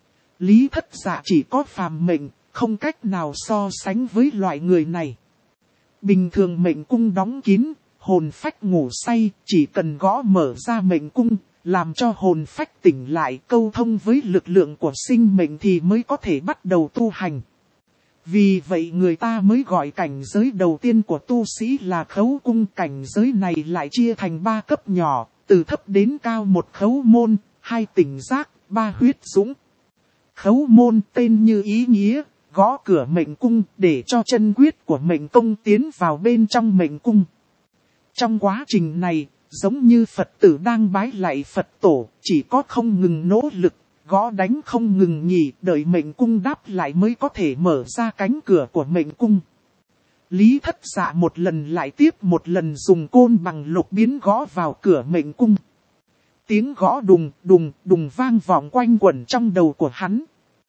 Lý Thất Dạ chỉ có phàm mệnh, không cách nào so sánh với loại người này. Bình thường mệnh cung đóng kín, hồn phách ngủ say, chỉ cần gõ mở ra mệnh cung, làm cho hồn phách tỉnh lại câu thông với lực lượng của sinh mệnh thì mới có thể bắt đầu tu hành. Vì vậy người ta mới gọi cảnh giới đầu tiên của tu sĩ là khấu cung. Cảnh giới này lại chia thành 3 cấp nhỏ, từ thấp đến cao: 1 khấu môn, 2 tỉnh giác, 3 huyết dũng. Khấu môn tên như ý nghĩa, gõ cửa mệnh cung để cho chân quyết của mệnh công tiến vào bên trong mệnh cung. Trong quá trình này, giống như Phật tử đang bái lạy Phật tổ, chỉ có không ngừng nỗ lực, gõ đánh không ngừng nghỉ, đợi mệnh cung đáp lại mới có thể mở ra cánh cửa của mệnh cung. Lý Thất Dạ một lần lại tiếp một lần dùng Côn Bằng Lục Biến gõ vào cửa mệnh cung. Tiếng gõ đùng đùng đùng vang vọng quanh quẩn trong đầu của hắn.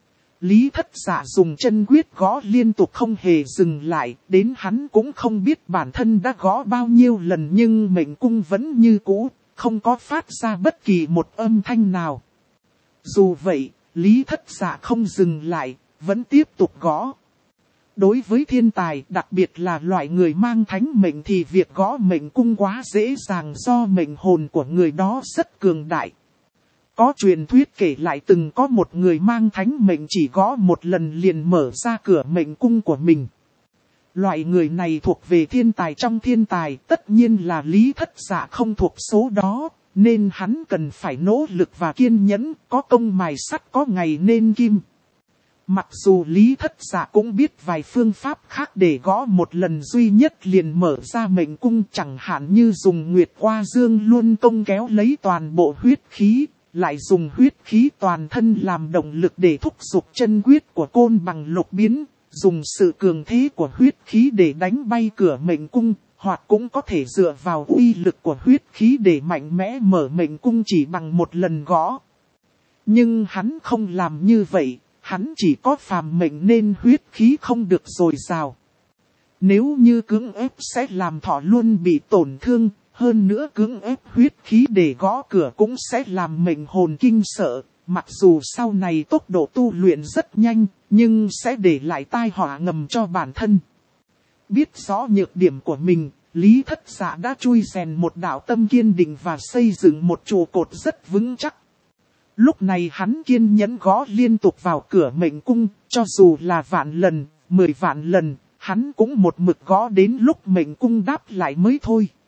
Lý Thất Dạ dùng chân quyết gõ liên tục không hề dừng lại, đến hắn cũng không biết bản thân đã gõ bao nhiêu lần nhưng mệnh cung vẫn như cũ, không có phát ra bất kỳ một âm thanh nào. Dù vậy, Lý Thất Dạ không dừng lại, vẫn tiếp tục gõ. Đối với thiên tài, đặc biệt là loại người mang thánh mệnh thì việc gõ mệnh cung quá dễ dàng do mệnh hồn của người đó rất cường đại. Có truyền thuyết kể lại từng có một người mang thánh mệnh chỉ gõ một lần liền mở ra cửa mệnh cung của mình. Loại người này thuộc về thiên tài trong thiên tài, tất nhiên là Lý Thất Dạ không thuộc số đó, nên hắn cần phải nỗ lực và kiên nhẫn, có công mài sắt có ngày nên kim. Mặc dù Lý Thất Dạ cũng biết vài phương pháp khác để gõ một lần duy nhất liền mở ra mệnh cung, chẳng hạn như dùng Nguyệt Hoa Dương Luân công kéo lấy toàn bộ huyết khí, lại dùng huyết khí toàn thân làm động lực để thúc giục chân quyết của Côn Bằng Lục Biến, dùng sự cường thế của huyết khí để đánh bay cửa mệnh cung, hoặc cũng có thể dựa vào uy lực của huyết khí để mạnh mẽ mở mệnh cung chỉ bằng một lần gõ. Nhưng hắn không làm như vậy, hắn chỉ có phàm mệnh nên huyết khí không được dồi dào. Nếu như cưỡng ép sẽ làm thọ luân bị tổn thương, hơn nữa cưỡng ép huyết khí để gõ cửa cũng sẽ làm mệnh hồn kinh sợ. Mặc dù sau này tốc độ tu luyện rất nhanh, nhưng sẽ để lại tai họa ngầm cho bản thân. Biết rõ nhược điểm của mình, Lý Thất Dạ đã chui rèn một đạo tâm kiên định và xây dựng một trụ cột rất vững chắc. Lúc này hắn kiên nhẫn gõ liên tục vào cửa mệnh cung, cho dù là vạn lần, 10 vạn lần, hắn cũng một mực gõ đến lúc mệnh cung đáp lại mới thôi.